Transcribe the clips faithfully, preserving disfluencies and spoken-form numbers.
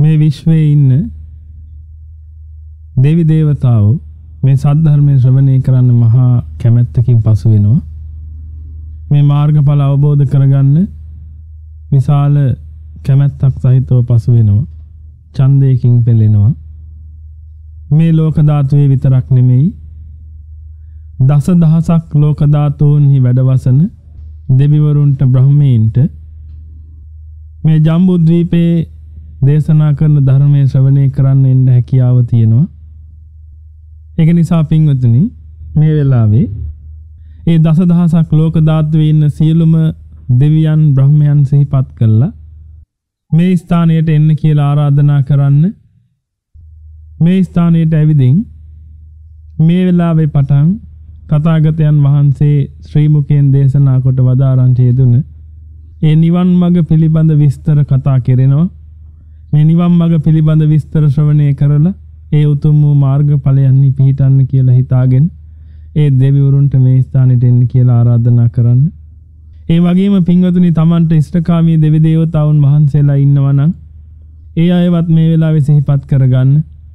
මේ විශ්වයේ ඉන්න දෙවි දේවතාවෝ මේ සද්ධර්මයේ ශ්‍රවණය කරන්න මහා කැමැත්තකින් පසු වෙනවා. මේ මාර්ගඵල අවබෝධ කරගන්න විශාල කැමැත්තක් සහිතව පසු වෙනවා. ඡන්දයකින් පෙළෙනවා. මේ ලෝක ධාතුවේ විතරක් නෙමෙයි දස දහසක් ලෝක ධාතුන්හි වැඩවසන දෙවිවරුන්ට බ්‍රහ්මීන්ට මේ ජම්බු ද්වීපේ දේශනා කරන ධර්මයේ ශ්‍රවණය කරන්න එන්න හැකියාව තියෙනවා. ඒක නිසා පින්වතුනි මේ වෙලාවේ ඒ දස දහසක් ලෝක ධාතුවේ ඉන්න සියලුම දෙවියන් බ්‍රහ්මයන් සිහිපත් කළා මේ ස්ථානයට එන්න කියලා ආරාධනා කරන්න. මේ ස්ථානයට ඇවිදින් මේ වෙලාවේ පටන් තථාගතයන් වහන්සේ ශ්‍රී මුඛයෙන් දේශනා කොට වදාරන් යෙදුන ඒ නිවන් මඟ පිළිබඳ විස්තර කතා කෙරෙනවා. මේ නිවන් මඟ පිළිබඳ විස්තර ශ්‍රවණය කරලා ඒ උතුම් වූ මාර්ගඵලයන්හි පිහිටන්න කියලා හිතාගෙන ඒ දෙවිවරුන්ට මේ ස්ථානෙට එන්න කියලා ආරාධනා කරන්න. ඒ වගේම පින්වතුනි තමන්ට ඉෂ්ඨකාමී දෙවි දේවතාවුන් වහන්සේලා ඉන්නවා නම් ඒ අයවත් මේ වෙලාවේ සිහිපත් කරගන්න.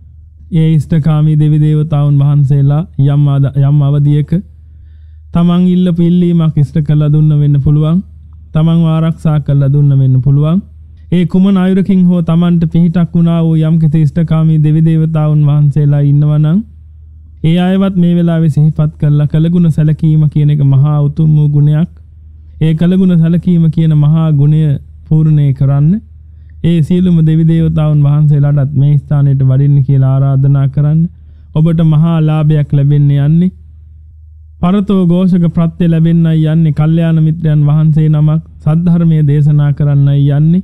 ඒ ඉෂ්ඨකාමී දෙවි දේවතාවුන් වහන්සේලා යම් යම් අවධියක තමන් ඉල්ලපු ඉල්ලීමක් ඉෂ්ඨ කළා දුන්න වෙන්න පුළුවන්. තමන්ව ආරක්ෂා කළා දුන්න වෙන්න පුළුවන්. ඒ කුමන ආයුරකින් හෝ තමන්ට පිහිටක් වුණා වූ යම් කිසි ඉෂ්ඨකාමී දෙවි දේවතාවුන් වහන්සේලා ඉන්නවා නම් ඒ අයවත් මේ වෙලාවේ සිහිපත් කළා කළගුණ සැලකීම කියන එක මහා උතුම් වූ ගුණයක්. ඒ කළගුණ සැලකීම කියන මහා ගුණය පූර්ණේ කරන්න ඒ සියලුම දෙවි දේවතාවුන් වහන්සේලාටත් මේ ස්ථානයට වඩින්න කියලා ආරාධනා කරන්න. ඔබට මහා ලාභයක් ලැබෙන්න යන්නේ. පරතෝ ഘോഷක ප්‍රත්‍ය ලැබෙන්නයි යන්නේ. කල්යාණ මිත්‍රයන් වහන්සේ නමක් සද්ධර්මයේ දේශනා කරන්නයි යන්නේ.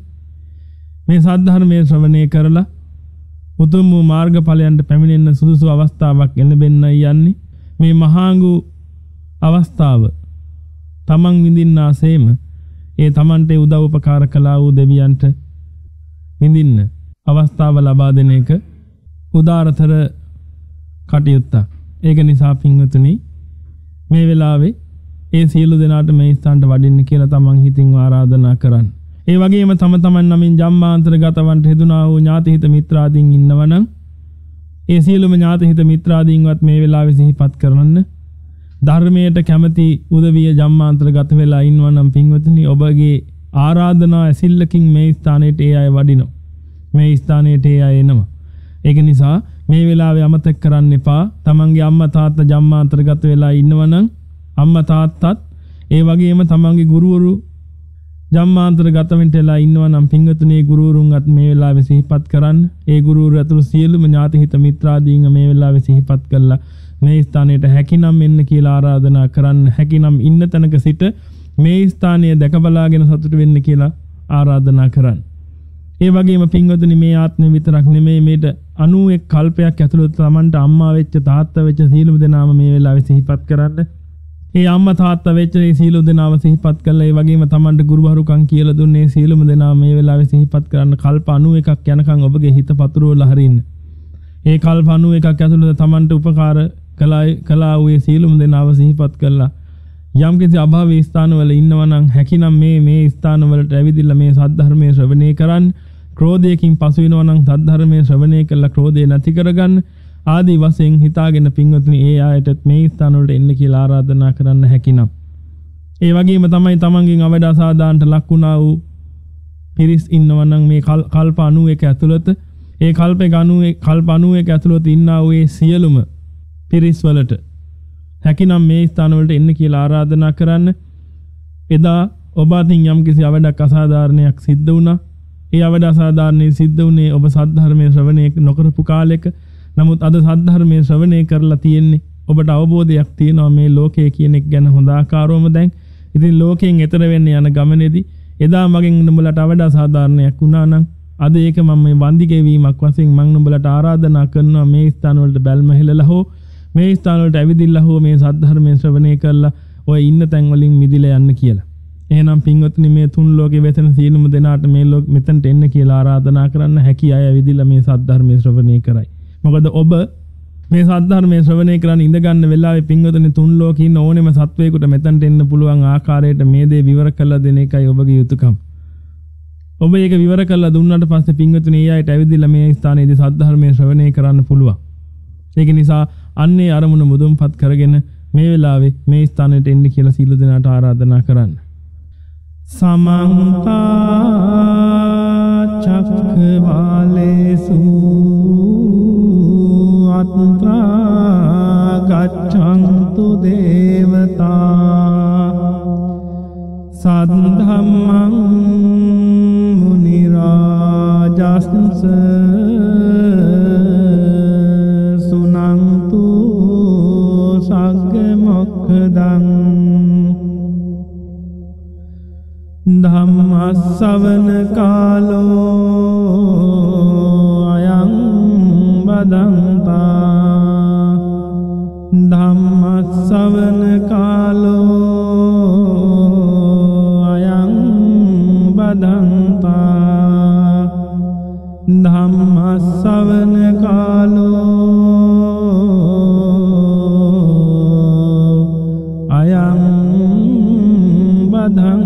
මේ සද්ධර්මයේ ශ්‍රවණය කරලා උතුම් වූ මාර්ගඵලයන්ට පැමිණෙන්න සුදුසු අවස්ථාවක් එළඹෙන්නයි යන්නේ. මේ මහාඟු අවස්ථාව තමන් විඳින්නාseම ඒ තමන්ට උදව් උපකාර කළා වූ දෙවියන්ට විඳින්න අවස්ථාව ලබා දෙන එක උදාරතර කටයුත්තක්. ඒක නිසා පින්වතුනි මේ වෙලාවේ ඒ සියලු දෙනාට මේ ස්ථානට වඩින්න කියලා තමන් හිතින් ආරාධනා කරන්න. ඒ වගේම තම තමන් නමින් ජම්මාන්තරගතවන්ට හෙදුනා වූ ඥාතිහිත මිත්‍රාදීන් ඉන්නවනම් ඒ සියලුම ඥාතිහිත මිත්‍රාදීන්වත් මේ වෙලාවේ සිහිපත් කරන්න. ධර්මයට කැමැති උදවිය ජම්මාන්තරගත වෙලා ඉන්නවනම් පින්වතුනි ඔබගේ ආරාධනා ඇසිල්ලකින් මේ ස්ථානයට ඒ අය වඩිනවා. මේ ස්ථානයට ඒ අය එනවා. ඒක නිසා මේ වෙලාවේ අමතක කරන්න එපා. තමන්ගේ අම්මා තාත්තා ජම්මාන්තරගත වෙලා ඉන්නවනම් අම්මා තාත්තත් ඒ වගේම තමන්ගේ ගුරුවරු ජම්මාන්තරගත වෙලා ඉන්නවනම් පින්වතුනි ගුරුවරුන්වත් මේ වෙලාවේ සිහිපත් කරන්න. ඒ ගුරුවරු අතුරු සියලුම ඥාතිහිත මිත්‍රාදීන් මේ වෙලාවේ සිහිපත් කළා මේ ස්ථානයට හැකිනම් එන්න කියලා ආරාධනා කරන්න. හැකිනම් ඉන්න තැනක සිට මේ ස්ථානය දැක බලාගෙන සතුට වෙන්න කියලා ආරාධනා කරන්න. ඒ වගේම පින්වතුනි මේ ආත්මෙ විතරක් නෙමෙයි මේට අනූ එක් කල්පයක් ඇතුළත Tamanට අම්මා වෙච්ච තාත්තා වෙච්ච සීලු දෙනාම මේ වෙලාවේ සිහිපත් කරන්න. ඒ අම්මා තාත්තා වෙච්ච මේ සීලු දෙනාම සිහිපත් කළා. ඒ වගේම Tamanට ගුරුවරුකම් කියලා දුන්නේ සීලුම දෙනාම මේ වෙලාවේ සිහිපත් කරන්න. කල්ප අනූ එකක් යනකම් ඔබගේ හිත පතුරවලා හරින්න. ඒ කල්ප අනූ එකක් ඇතුළත Tamanට උපකාර කළා කළා වූ සීලුම දෙනාව සිහිපත් කළා. යම් කිසි අභාවී ස්ථානවල ඉන්නවනම් හැකිනම් මේ මේ ස්ථානවලට ඇවිදilla මේ සද්ධර්මයේ ශ්‍රවණය කරන්න. ක්‍රෝධයකින් පසු වෙනවනම් සද්ධර්මයේ ශ්‍රවණය කළා ක්‍රෝධය නැති කරගන්න. ආදී වශයෙන් හිතාගෙන පින්වතුනි ඒ ආයතත් මේ ස්ථානවලට එන්න කියලා ආරාධනා කරන්න හැකිනම්. ඒ වගේම තමයි තමන්ගෙන් අවඩ අසාදාන්ට ලක් වුණා වූ පිරිස් ඉන්නවනම් මේ කල්ප අනූ එක ඇතුළත ඒ කල්ප අනූ එක කල්ප අනූ එක ඇතුළත ඉන්නා වූ ඒ සියලුම පිරිස් වලට හැකිනම් මේ ස්ථානවලට එන්න කියලා ආරාධනා කරන්න. එදා ඔබ අතින් යම් කිසි අවඩක් අසාධාරණයක් සිද්ධ වුණා. ඒ අවඩ අසාධාරණේ සිද්ධ වුණේ ඔබ සද්ධර්මයේ ශ්‍රවණය නොකරපු කාලෙක. නමුත් අද සද්ධර්මයේ ශ්‍රවණය කරලා තියෙන්නේ ඔබට අවබෝධයක් තියෙනවා මේ ලෝකය කියන එක ගැන හොඳ ආකාරවම දැන්. ඉතින් ලෝකයෙන් එතර වෙන්න යන ගමනේදී එදා මගෙන් නුඹලට අවඩ අසාධාරණයක් වුණා නම් අද ඒක මම මේ වන්දි ගෙවීමක් වශයෙන් මම නුඹලට ආරාධනා කරනවා මේ ස්ථානවලට බැල්ම හෙළලා හෝ මේ ස්ථානවලට ඇවිදින්න හෝ මේ සද්ධර්මයේ ශ්‍රවණය කරලා ඔය ඉන්න තැන් වලින් මිදිලා යන්න කියලා. එහෙනම් පින්වත්නි මේ තුන් ලෝකේ වෙතන සීලුම දෙනාට මේ ලෝක මෙතනට එන්න කියලා ආරාධනා කරන්න. හැකි අය ඇවිදිලා මේ සද්ධර්මයේ ශ්‍රවණය කරයි. මොකද ඔබ මේ සද්ධර්මයේ ශ්‍රවණය කරන් ඉඳ ගන්න වෙලාවේ පින්වත්නි තුන් ලෝකේ ඉන්න ඕනෙම සත්වයකට මෙතනට එන්න පුළුවන් ආකාරයට මේ දේ විවර කළ දෙන එකයි ඔබගේ යුතුයකම. ඔබ ඒක විවර කරලා දුන්නාට පස්සේ පින්වතුනි ඒ අයට ඇවිදලා මේ ස්ථානයේදී සද්ධර්මයේ ශ්‍රවණය කරන්න පුළුවන්. ඒක නිසා අන්නේ අරමුණ මුදුන්පත් කරගෙන මේ වෙලාවේ මේ ස්ථානයට එන්න කියලා සීල දෙනාට ආරාධනා කරන්න. සමන්ත චක්කවාලේසු අත්‍රා ගච්ඡන්තු දේවතා සද්ධම්මං මුනි රාජස්ස සුනන්තු සග්ග මොක්ඛදං ධම්මස්සවන කාලෝ අයං බදන්තා ධම්මස්සවන කාලෝ අයං බදන්තා ධම්මස්සවන කාලෝ අයං බදන්තා.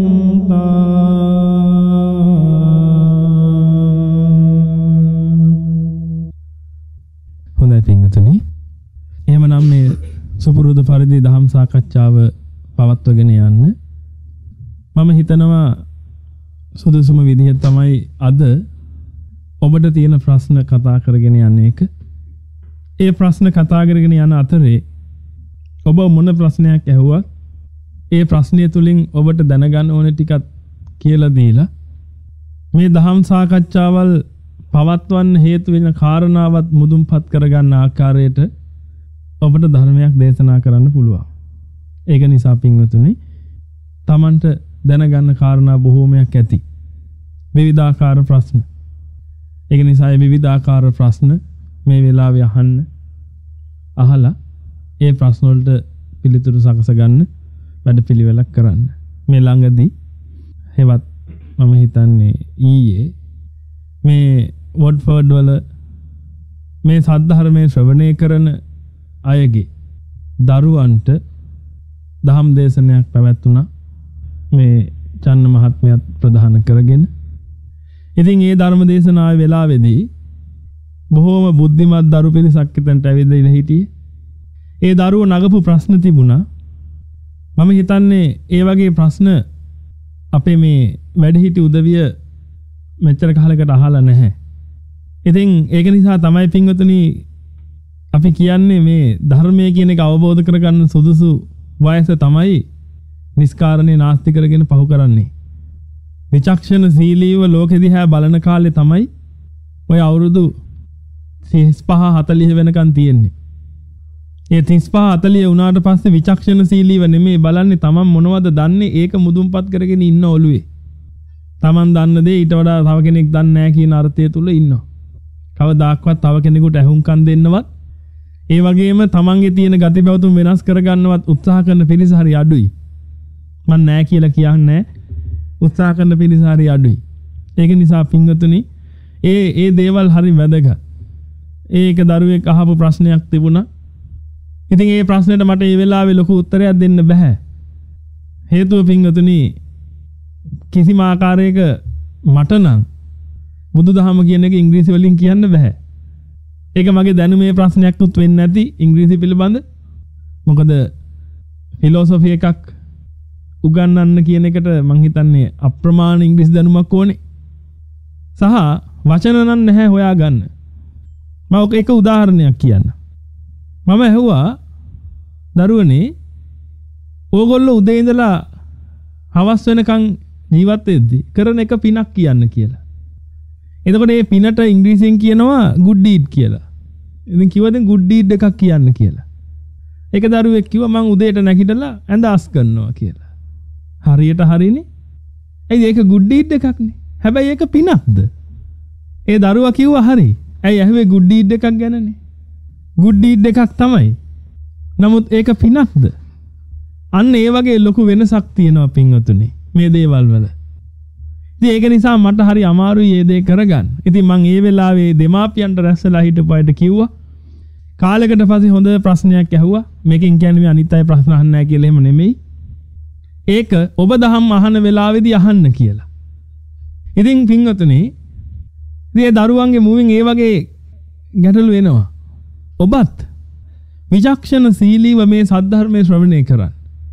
හොඳයි පින්වතුනි, එහෙමනම් මේ සුපුරුදු පරිදි දහම් සාකච්ඡාව පවත්වගෙන යන්න මම හිතනවා සුදුසුම විදිහ තමයි අද ඔබට තියෙන ප්‍රශ්න කතා කරගෙන යන එක. ඒ ප්‍රශ්න කතා කරගෙන යන අතරේ ඔබ මොන ප්‍රශ්නයක් ඇහුවත් ඒ ප්‍රශ්නය තුලින් ඔබට දැනගන්න ඕන ටිකක් කියලා දීලා මේ දහම් සාකච්ඡාවල් පවත්වන්න හේතු වෙන කාරණාවත් මුදුන්පත් කරගන්න ආකාරයට ඔබට ධර්මයක් දේශනා කරන්න පුළුවන්. ඒක නිසා පින්වතුනි, Tamanට දැනගන්න කාරණා බොහෝමයක් ඇති. විවිධාකාර ප්‍රශ්න. ඒක නිසා මේ විවිධාකාර ප්‍රශ්න මේ වෙලාවේ අහන්න. අහලා ඒ ප්‍රශ්න වලට පිළිතුරු සකස ගන්න වැඩ පිළිවෙලක් කරන්න. මේ ළඟදී හෙවත් මම හිතන්නේ ඊයේ මේ වොඩ්ෆර්ඩ් වල මේ සද්ධර්මයේ ශ්‍රවණය කරන අයගේ දරුවන්ට දහම් දේශනයක් පැවැත්වුණා. මේ චන්න මහත්මයාත් ප්‍රධාන කරගෙන. ඉතින් ඒ ධර්ම දේශනාවේ වෙලාවේදී බොහෝම බුද්ධිමත් දරු පිරිසක් එතනට ඇවිල්ලා හිටියේ. ඒ දරුවෝ නගපු ප්‍රශ්න තිබුණා. මම හිතන්නේ ඒ වගේ ප්‍රශ්න අපේ මේ වැඩිහිටි උදවිය මෙච්චර කාලයකට අහලා නැහැ. ඉතින් ඒක නිසා තමයි පින්වතුනි අපි කියන්නේ මේ ධර්මයේ කියන එක අවබෝධ කරගන්න සුදුසු වයස තමයි නිස්කාරණේ නාස්ති කරගෙන පහු කරන්නේ. විචක්ෂණ සීලීව ලෝකෙ දිහා බලන කාලේ තමයි ඔය අවුරුදු තිස් පහ හතලිස් වෙනකන් තියෙන්නේ. ඒ තිස් පහ හතලිස් වුණාට පස්සේ විචක්ෂණ සීලීව නෙමෙයි බලන්නේ තමන් මොනවද දන්නේ ඒක මුදුන්පත් කරගෙන ඉන්න ඔළුවේ. තමන් දන්න දේ ඊට වඩා තව කෙනෙක් දන්නේ නැහැ කියන අර්ථය තුල ඉන්නවා. කවදාක්වත් තව කෙනෙකුට ඇහුම්කන් දෙන්නවත් ඒ වගේම තමන්ගේ තියෙන ගති පැවතුම් වෙනස් කරගන්නවත් උත්සාහ කරන පිරිස හරි අඩුයි. මම නෑ කියලා කියන්නේ උත්සාහ කරන පිරිස හරි අඩුයි. ඒක නිසා පින්වතුනි ඒ ඒ දේවල් හරි වැදගත්. ඒක දරුවෙක් අහපු ප්‍රශ්නයක් තිබුණා. ඉතින් ඒ ප්‍රශ්නෙට මට මේ වෙලාවේ ලොකු උත්තරයක් දෙන්න බෑ. හේතුව පින්වතුනි කිසිම ආකාරයක මට නම් බුදුදහම කියන එක ඉංග්‍රීසි වලින් කියන්න බෑ. ඒක මගේ දැනුමේ ප්‍රශ්නයක් උත් වෙන්නේ නැති ඉංග්‍රීසි පිළිබඳ. මොකද ෆිලොසොෆි එකක් උගන්වන්න කියන එකට මං හිතන්නේ අප්‍රමාණ ඉංග්‍රීසි දැනුමක් ඕනේ. සහ වචන නම් නැහැ හොයාගන්න. මම ඔක එක උදාහරණයක් කියන්න. මම ඇහුවා දරුවනේ ඕගොල්ලෝ උදේ ඉඳලා හවස් වෙනකන් ජීවත් වෙද්දි කරන එක පිනක් කියන්න කියලා. එතකොට මේ පිනට ඉංග්‍රීසියෙන් කියනවා good deed කියලා. ඉතින් කිව්වා දැන් good deed එකක් කියන්න කියලා. ඒක දරුවෙක් කිව්වා මං උදේට නැගිටලා ඇඳ අස් කරනවා කියලා. හරියට හරිනේ. ඇයි ඒක good deed එකක්නේ. හැබැයි ඒක පිනක්ද? ඒ දරුවා කිව්වා හරි. ඇයි ඇහුවේ good deed එකක් ගැනනේ. good deed එකක් තමයි. නමුත් ඒක පිනක්ද? අන්න ඒ වගේ ලොකු වෙනසක් තියෙනවා පින්වතුනි මේ දේවල් වල. ඉතින් ඒක නිසා මට හරි අමාරුයි මේ දේ කරගන්න. ඉතින් මං ඒ වෙලාවේ දෙමාපියන්ට රැස්සලා හිටපුවාට කිව්වා කාලයකට පස්සේ හොඳ ප්‍රශ්නයක් ඇහුවා. මේකෙන් කියන්නේ මේ අනිත් අය ප්‍රශ්න අහන්නේ නැහැ කියලා එහෙම නෙමෙයි. ඒක ඔබ දහම් අහන වෙලාවේදී අහන්න කියලා. ඉතින් පින්වතුනි මේ දරුවන්ගේ මුවින් ඒ වගේ ගැටලු එනවා. ඔබත් විචක්ෂණශීලීව මේ සද්ධර්මයේ ශ්‍රවණය කරන්න.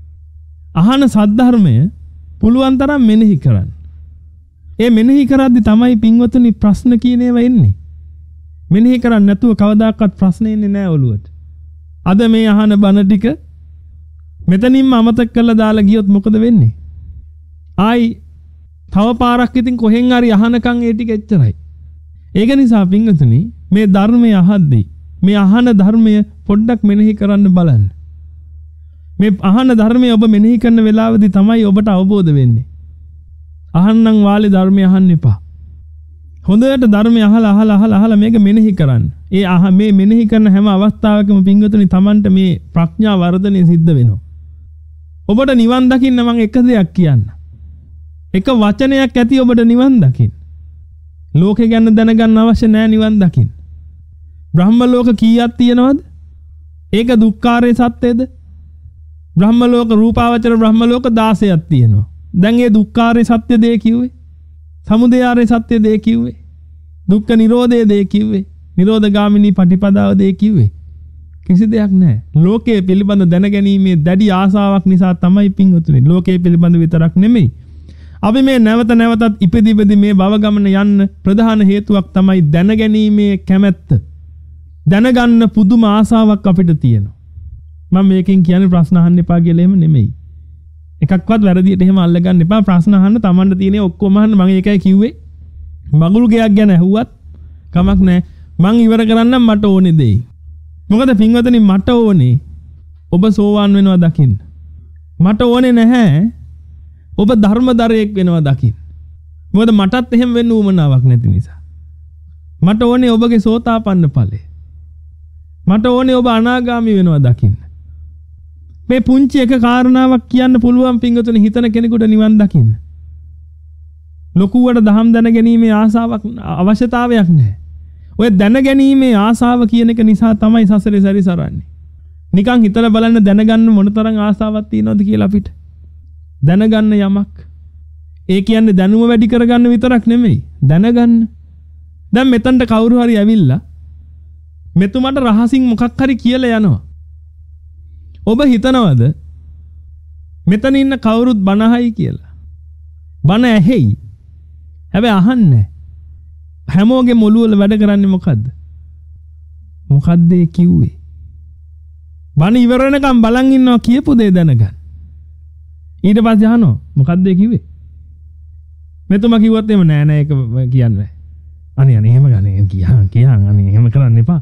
අහන සද්ධර්මය පුළුවන් තරම් මෙනෙහි කරන්න. ඒ මෙනෙහි කරද්දි තමයි පින්වතුනි ප්‍රශ්න කියන ඒවා එන්නේ. මෙනෙහි කරන්නේ නැතුව කවදාකවත් ප්‍රශ්න එන්නේ නැහැ ඔළුවට. අද මේ අහන බණ ටික මෙතනින්ම අමතක කරලා දාලා ගියොත් මොකද වෙන්නේ? ආයි තව පාරක් ඉතින් කොහෙන් හරි අහනකම් ඒ ටික එච්චරයි. ඒක නිසා පින්වතුනි මේ ධර්මය අහද්දී මේ අහන ධර්මය පොඩ්ඩක් මෙනෙහි කරන්න බලන්න. මේ අහන ධර්මය ඔබ මෙනෙහි කරන වෙලාවදී තමයි ඔබට අවබෝධ වෙන්නේ. අහන්නම් වාලේ ධර්මය අහන්න එපා. හොඳට ධර්මය අහලා අහලා අහලා අහලා මේක මෙනෙහි කරන්න. ඒ අහ මේ මෙනෙහි කරන හැම අවස්ථාවකම පින්වතුනි Tamanට මේ ප්‍රඥා වර්ධනය සිද්ධ වෙනවා. ඔබට නිවන් දකින්න මම එක දෙයක් කියන්න. එක වචනයක් ඇති ඔබට නිවන් දකින්න. ලෝකේ ගැන දැනගන්න අවශ්‍ය නැහැ නිවන් දකින්න. බ්‍රහ්ම ලෝක කීයක් තියෙනවද? ඒක දුක්ඛාරය සත්‍යද? බ්‍රහ්ම ලෝක රූපාවචර බ්‍රහ්ම ලෝක දාසයක් තියෙනවා. දැන් ඒ දුක්ඛාරය සත්‍ය දේ කිව්වේ. සමුදයාරය සත්‍ය දේ කිව්වේ. දුක්ඛ නිරෝධය දේ කිව්වේ. නිරෝධ ගාමිනී පටිපදාව දේ කිව්වේ. කිසි දෙයක් නැහැ. ලෝකයේ පිළිබඳ දැනගැනීමේ දැඩි ආසාවක් නිසා තමයි පින්වතුනි. ලෝකයේ පිළිබඳ විතරක් නෙමෙයි. අපි මේ නැවත නැවතත් ඉපදි ඉපදි මේ භව ගමන යන්න ප්‍රධාන හේතුවක් තමයි දැනගැනීමේ කැමැත්ත. දැනගන්න පුදුම ආසාවක් අපිට තියෙනවා. මම මේකෙන් කියන්නේ ප්‍රශ්න අහන්න එපා කියලා එහෙම නෙමෙයි. එකක්වත් වැරදියට එහෙම අල්ලගන්න එපා. ප්‍රශ්න අහන්න Tamanට තියෙන ඔක්කොම අහන්න. මම ඒකයි කිව්වේ. මගුල් ගයක් ගැන ඇහුවත් කමක් නැහැ. මං ඉවර කරන්නම් මට ඕනේ දෙයි. මොකද පින්වතුනි මට ඕනේ ඔබ සෝවාන් වෙනවා දකින්න. මට ඕනේ නැහැ ඔබ ධර්මදරයෙක් වෙනවා දකින්න. මොකද මටත් එහෙම වෙන්න උවමනාවක් නැති නිසා. මට ඕනේ ඔබගේ සෝතාපන්න ඵලය. මට ඕනේ ඔබ අනාගාමී වෙනවා දකින්න. මේ පුංචි එක කාරණාවක් කියන්න පුළුවන් පින්වතුනි හිතන කෙනෙකුට නිවන් දකින්න. ලොකුවට දහම් දැනගැනීමේ ආසාවක් අවශ්‍යතාවයක් නැහැ. ඔය දැනගැනීමේ ආසාව කියන එක නිසා තමයි සසරේ සැරිසරන්නේ. නිකන් හිතලා බලන්න දැනගන්න මොනතරම් ආසාවක් තියෙනවද කියලා අපිට. දැනගන්න යමක්. ඒ කියන්නේ දැනුම වැඩි කරගන්න විතරක් නෙමෙයි. දැනගන්න. දැන් මෙතනට කවුරු හරි ඇවිල්ලා මෙතුමට රහසින් මොකක් හරි කියලා යනවා. ඔබ හිතනවද මෙතන ඉන්න කවුරුත් බණ අහයි කියලා? බණ ඇහෙයි. හැබැයි අහන්නේ හැමෝගේ මොළුව වල වැඩ කරන්නේ මොකද්ද? මොකද්ද ඒ කිව්වේ? බණ ඉවර වෙනකම් බලන් ඉන්නවා කියපු දේ දැනගන්න. ඊට පස්සේ අහනවා මොකද්ද ඒ කිව්වේ? මෙතුමා කිව්වත් එහෙම නෑ නෑ ඒක කියන්නේ. අනේ අනේ එහෙම ගන්නේ කියහන් කියහන් අනේ එහෙම කරන්න එපා.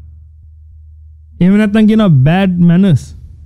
එහෙම නැත්තම් කියනවා bad manners.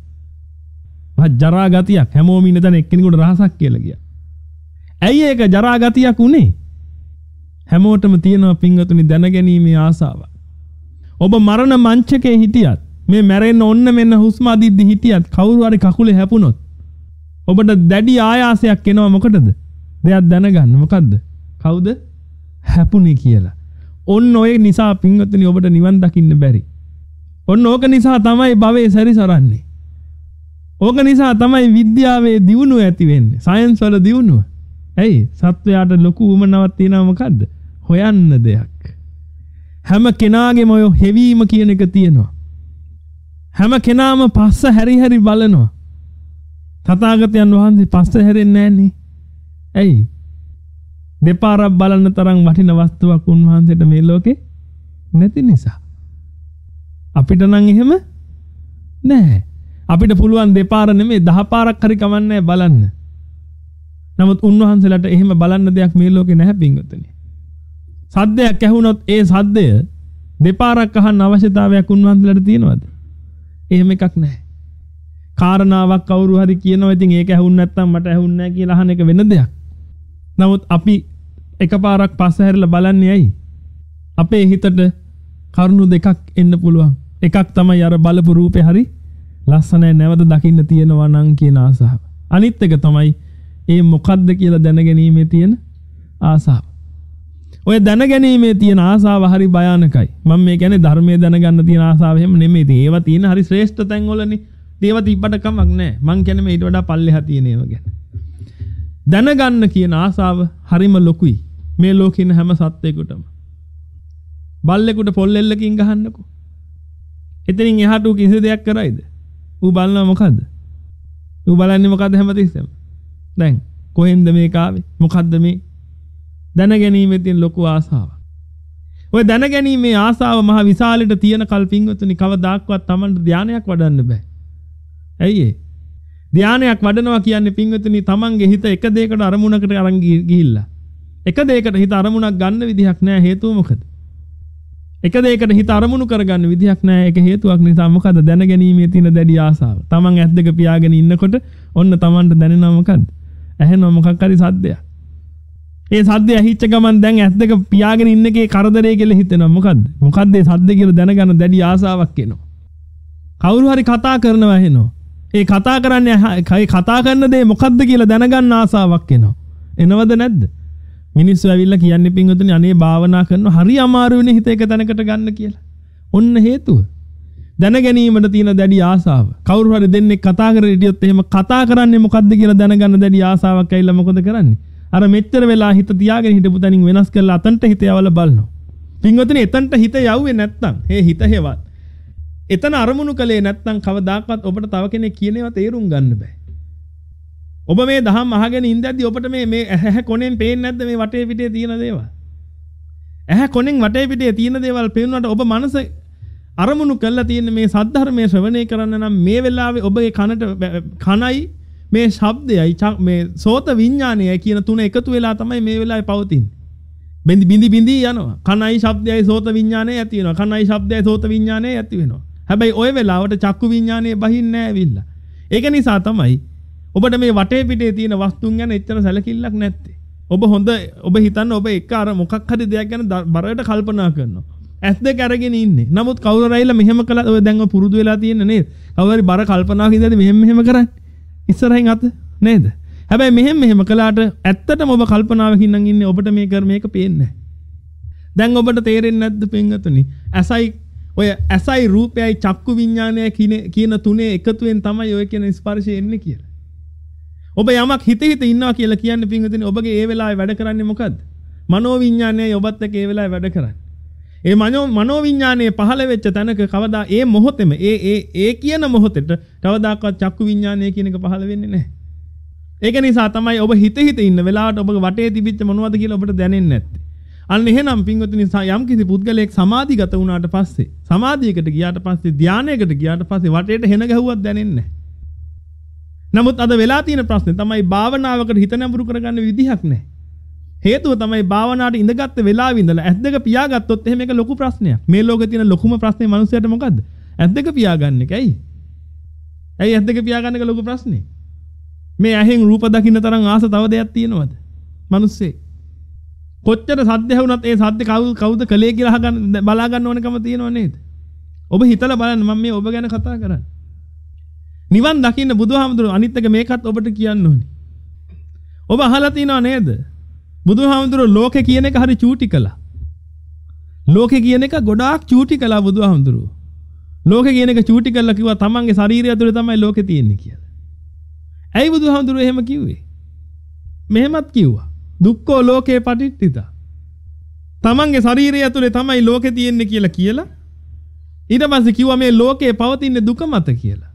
මහ ජරා ගතියක් හැමෝම ඉන්න තැන එක්කෙනෙකුට රහසක් කියලා ගියා. ඇයි ඒක ජරා ගතියක් උනේ? හැමෝටම තියෙනවා පින්වතුනි දැනගැනීමේ ආසාව. ඔබ මරණ මංචකේ හිටියත් මේ මැරෙන්න ඔන්න මෙන්න හුස්ම අදිද්දි හිටියත් කවුරු හරි කකුලේ හැපුණොත් ඔබට දැඩි ආයාසයක් එනවා මොකටද? දෙයක් දැනගන්න. මොකද්ද? කවුද හැපුණේ කියලා. ඔන්න ඔය නිසා පින්වතුනි ඔබට නිවන් දකින්න බැරි. ඔන්න ඕක නිසා තමයි භවයේ සැරිසරන්නේ. ඕක නිසා තමයි විද්‍යාවේ දියුණුව ඇති වෙන්නේ. සයන්ස් වල දියුණුව. ඇයි? සත්වයාට ලොකු උමනාවක් තියෙනවා මොකද්ද? හොයන්න දෙයක්. හැම කෙනාගේම ඔය හෙවීම කියන එක තියෙනවා. හැම කෙනාම පස්ස හැරි හැරි බලනවා. තථාගතයන් වහන්සේ පස්ස හැරෙන්නේ නැන්නේ. ඇයි? දෙපාරක් බලන්න තරම් වටින වස්තුවක් උන්වහන්සේට මේ ලෝකේ නැති නිසා. අපිට නම් එහෙම නැහැ. අපිට පුළුවන් දෙපාර නෙමෙයි දහ පාරක් හරි කමන්නේ බලන්න. නමුත් උන්වහන්සේලාට එහෙම බලන්න දෙයක් මේ ලෝකේ නැහැ පින්වතුනි. සද්දයක් ඇහුනොත් ඒ සද්දය දෙපාරක් අහන්න අවශ්‍යතාවයක් උන්වහන්සේලාට තියෙනවද? එහෙම එකක් නැහැ. කාරණාවක් කවුරු හරි කියනවා ඉතින් ඒක ඇහුන්නේ නැත්නම් මට ඇහුන්නේ නැහැ කියලා අහන එක වෙන දෙයක්. නමුත් අපි එකපාරක් පස්ස හැරලා බලන්නේ ඇයි? අපේ හිතට කරුණු දෙකක් එන්න පුළුවන්. එකක් තමයි අර බලපු රූපේ හරි ලස්සනයි නැවත දකින්න තියෙනවා නම් කියන ආසාව. අනිත් එක තමයි ඒ මොකද්ද කියලා දැනගැනීමේ තියෙන ආසාව. ඔය දැනගැනීමේ තියෙන ආසාව හරි භයානකයි. මම මේ කියන්නේ ධර්මයේ දැනගන්න තියෙන ආසාව එහෙම නෙමෙයි. ඉතින් ඒවා තියෙන හරි ශ්‍රේෂ්ඨ තැන්වලනේ. ඒවා තිබ්බට කමක් නැහැ. මං කියන්නේ මේ ඊට වඩා පල්ලෙහා තියෙන ඒවා ගැන. දැනගන්න කියන ආසාව හරිම ලොකුයි. මේ ලෝකේ ඉන්න හැම සත්ත්වෙකුටම. බල්ලෙකුට පොල් එල්ලකින් ගහන්නකෝ. එතනින් එහාට ඌ කිසි දෙයක් කරයිද? ඌ බලනවා මොකද්ද? ඌ බලන්නේ මොකද්ද හැමතිස්සෙම? දැන් කොහෙන්ද මේක ආවේ? මොකද්ද මේ? දැනගැනීමේ තියෙන ලොකු ආසාවක්. ඔය දැනගැනීමේ ආසාව මහ විශාලට තියෙන කල් පින්වතුනි කවදාක්වත් Tamanට ධානයක් වඩන්න බෑ. ඇයි ඒ? ධානයක් වඩනවා කියන්නේ පින්වතුනි Tamanගේ හිත එක දෙයකට අරමුණකට අරන් ගිහිල්ලා. එක දෙයකට හිත අරමුණක් ගන්න විදිහක් නෑ. හේතුව මොකද? එක දෙයකට හිත අරමුණු කරගන්න විදිහක් නෑ. ඒක හේතුවක් නිසා මොකද? දැනගැනීමේ තියෙන දැඩි ආසාව. Taman ඇස් දෙක පියාගෙන ඉන්නකොට ඔන්න Tamanට දැනෙනවා මොකද්ද? ඇහෙනවා මොකක් හරි සද්දයක්. ඒ සද්දය ඇහිච්ච ගමන් දැන් ඇස් දෙක පියාගෙන ඉන්න එකේ කරදරේ කියලා හිතෙනවා. මොකද්ද? මොකද්ද මේ සද්ද කියලා දැනගන්න දැඩි ආසාවක් එනවා. කවුරු හරි කතා කරනවා ඇහෙනවා. ඒ කතා කරන්නේ ඒ කතා කරන දේ මොකද්ද කියලා දැනගන්න ආසාවක් එනවා. එනවද නැද්ද? මිනිස්සු ඇවිල්ලා කියන්නේ පින්වතුනි අනේ භාවනා කරනවා හරි අමාරු වෙන හිත එක තැනකට ගන්න කියලා. ඔන්න හේතුව. දැනගැනීමට තියෙන දැඩි ආසාව. කවුරු හරි දෙන්නේ කතා කරලා හිටියොත් එහෙම කතා කරන්නේ මොකද්ද කියලා දැනගන්න දැඩි ආසාවක් ඇවිල්ලා මොකද කරන්නේ? අර මෙච්චර වෙලා හිත තියාගෙන හිටපු තැනින් වෙනස් කරලා අතන්ට හිත යවලා බලනවා. පින්වතුනි එතනට හිත යවුවේ නැත්තම් හේ හිත හේවත්. එතන අරමුණු කලේ නැත්තම් කවදාකවත් ඔබට තව කෙනෙක් කියන ඒවා තේරුම් ගන්න බෑ. ඔබ මේ දහම් අහගෙන ඉඳද්දි ඔබට මේ මේ ඇහැ කොනෙන් පේන්නේ නැද්ද මේ වටේ පිටේ තියෙන දේවල්? ඇහැ කොනෙන් වටේ පිටේ තියෙන දේවල් පේනකොට ඔබ මනස අරමුණු කරලා තියෙන මේ සද්ධර්මයේ ශ්‍රවණය කරන්න නම් මේ වෙලාවේ ඔබගේ කනට කනයි මේ ශබ්දයයි මේ සෝත විඥානයයි කියන තුන එකතු වෙලා තමයි මේ වෙලාවේ පවතින්නේ. බින්දි බින්දි බින්දි යනවා. කනයි ශබ්දයයි සෝත විඥානයයි ඇති වෙනවා. කනයි ශබ්දයයි සෝත විඥානයයි ඇති වෙනවා. හැබැයි ওই වෙලාවට චක්කු විඥානය බහින්නේ නැහැ ඇවිල්ලා. ඒක නිසා තමයි ඔබට මේ වටේ පිටේ තියෙන වස්තුන් ගැන එච්චර සැලකිල්ලක් නැත්තේ. ඔබ හොඳ ඔබ හිතන්න ඔබ එක අර මොකක් හරි දෙයක් ගැන බරට කල්පනා කරනවා. ඇස් දෙක අරගෙන ඉන්නේ. නමුත් කවුරු රයිලා මෙහෙම කළා ඔය දැන් ඔය පුරුදු වෙලා තියෙන්නේ නේද? කවුරු හරි බර කල්පනාවක ඉඳලා මෙහෙම මෙහෙම කරන්නේ. ඉස්සරහින් අත නේද? හැබැයි මෙහෙම මෙහෙම කළාට ඇත්තටම ඔබ කල්පනාවකින් නම් ඉන්නේ ඔබට මේ කර මේක පේන්නේ නැහැ. දැන් ඔබට තේරෙන්නේ නැද්ද පින්වතුනි? ඇසයි ඔය ඇසයි රූපයයි චක්කු විඥානයයි කියන කියන තුනේ එකතුවෙන් තමයි ඔය කියන ස්පර්ශය එන්නේ කියලා. ඔබ යමක් හිත හිත ඉන්නවා කියලා කියන්නේ පින්වතුනි ඔබගේ ඒ වෙලාවේ වැඩ කරන්නේ මොකද්ද? මනෝ විඥානයයි ඔබත් එක්ක ඒ වෙලාවේ වැඩ කරන්නේ. ඒ මනෝ මනෝ විඥානයේ පහළ වෙච්ච තැනක කවදා ඒ මොහොතේම ඒ ඒ ඒ කියන මොහොතේට කවදාකවත් චක්කු විඥානය කියන එක පහළ වෙන්නේ නැහැ. ඒක නිසා තමයි ඔබ හිත හිත ඉන්න වෙලාවට ඔබගේ වටේ තිබිච්ච මොනවද කියලා ඔබට දැනෙන්නේ නැත්තේ. අන්න එහෙනම් පින්වතුනි යම් කිසි පුද්ගලයෙක් සමාධිගත වුණාට පස්සේ සමාධියකට ගියාට පස්සේ ධානයකට ගියාට පස්සේ වටේට හෙන ගැහුවක් දැනෙන්නේ නැහැ. නමුත් අද වෙලා තියෙන ප්‍රශ්නේ තමයි භාවනාවකට හිත නැඹුරු කරගන්න විදිහක් නැහැ. හේතුව තමයි භාවනාවට ඉඳගත්ත වෙලාවෙ ඉඳලා ඇස් දෙක පියාගත්තොත් එහෙම එක ලොකු ප්‍රශ්නයක්. මේ ලෝකේ තියෙන ලොකුම ප්‍රශ්නේ මිනිස්සුන්ට මොකද්ද? ඇස් දෙක පියාගන්න එක. ඇයි? ඇයි ඇස් දෙක පියාගන්න එක ලොකු ප්‍රශ්නේ? මේ ඇහෙන් රූප දකින්න තරම් ආස තව දෙයක් තියෙනවද? මිනිස්සේ කොච්චර සද්ද ඇහුණත් ඒ සද්ද කවුද කවුද කලේ කියලා අහගන්න බලා ගන්න ඕනකම තියෙනව නේද? ඔබ හිතලා බලන්න මම මේ ඔබ ගැන කතා කරන්නේ. නිවන් දකින්න බුදුහාමුදුරුවෝ අනිත් එක මේකත් ඔබට කියන්න ඕනේ. ඔබ අහලා තියෙනව නේද? බුදුහාමුදුරුවෝ ලෝකේ කියන එක හරි චූටි කළා. ලෝකේ කියන එක ගොඩාක් චූටි කළා බුදුහාමුදුරුවෝ. ලෝකේ කියන එක චූටි කළා කිව්වා තමන්ගේ ශරීරය ඇතුලේ තමයි ලෝකේ තියෙන්නේ කියලා. ඇයි බුදුහාමුදුරුවෝ එහෙම කිව්වේ? මෙහෙමත් කිව්වා. දුක්ඛෝ ලෝකේ පටිච්චිතා. තමන්ගේ ශරීරය ඇතුලේ තමයි ලෝකේ තියෙන්නේ කියලා කියලා. ඊට පස්සේ කිව්වා මේ ලෝකේ පවතින දුක මත කියලා.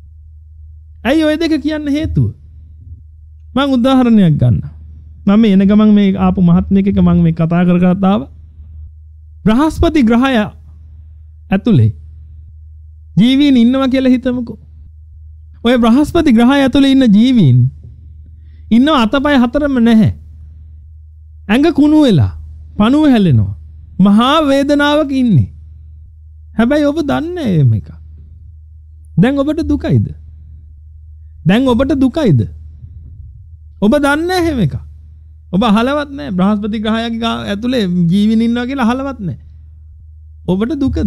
ඇයි ඔය දෙක කියන්න හේතුව? මම උදාහරණයක් ගන්නම්. මම එන ගමන් මේ ආපු මහත්මයෙක් එක මම මේ කතා කර කර ආවා. බ්‍රහස්පති ග්‍රහය ඇතුලේ ජීවීන් ඉන්නවා කියලා හිතමුකෝ. ඔය බ්‍රහස්පති ග්‍රහය ඇතුලේ ඉන්න ජීවීන් ඉන්නව අතපය හතරම නැහැ. ඇඟ කුණු වෙලා පණුව හැලෙනවා. මහා වේදනාවක ඉන්නේ. හැබැයි ඔබ දන්නේ මේක. දැන් ඔබට දුකයිද? දැන් ඔබට දුකයිද? ඔබ දන්නේ නැහැ මේක. ඔබ අහලවත් නැහැ බ්‍රහස්පති ග්‍රහයගේ ඇතුලේ ජීවීන් ඉන්නවා කියලා අහලවත් නැහැ. ඔබට දුකද?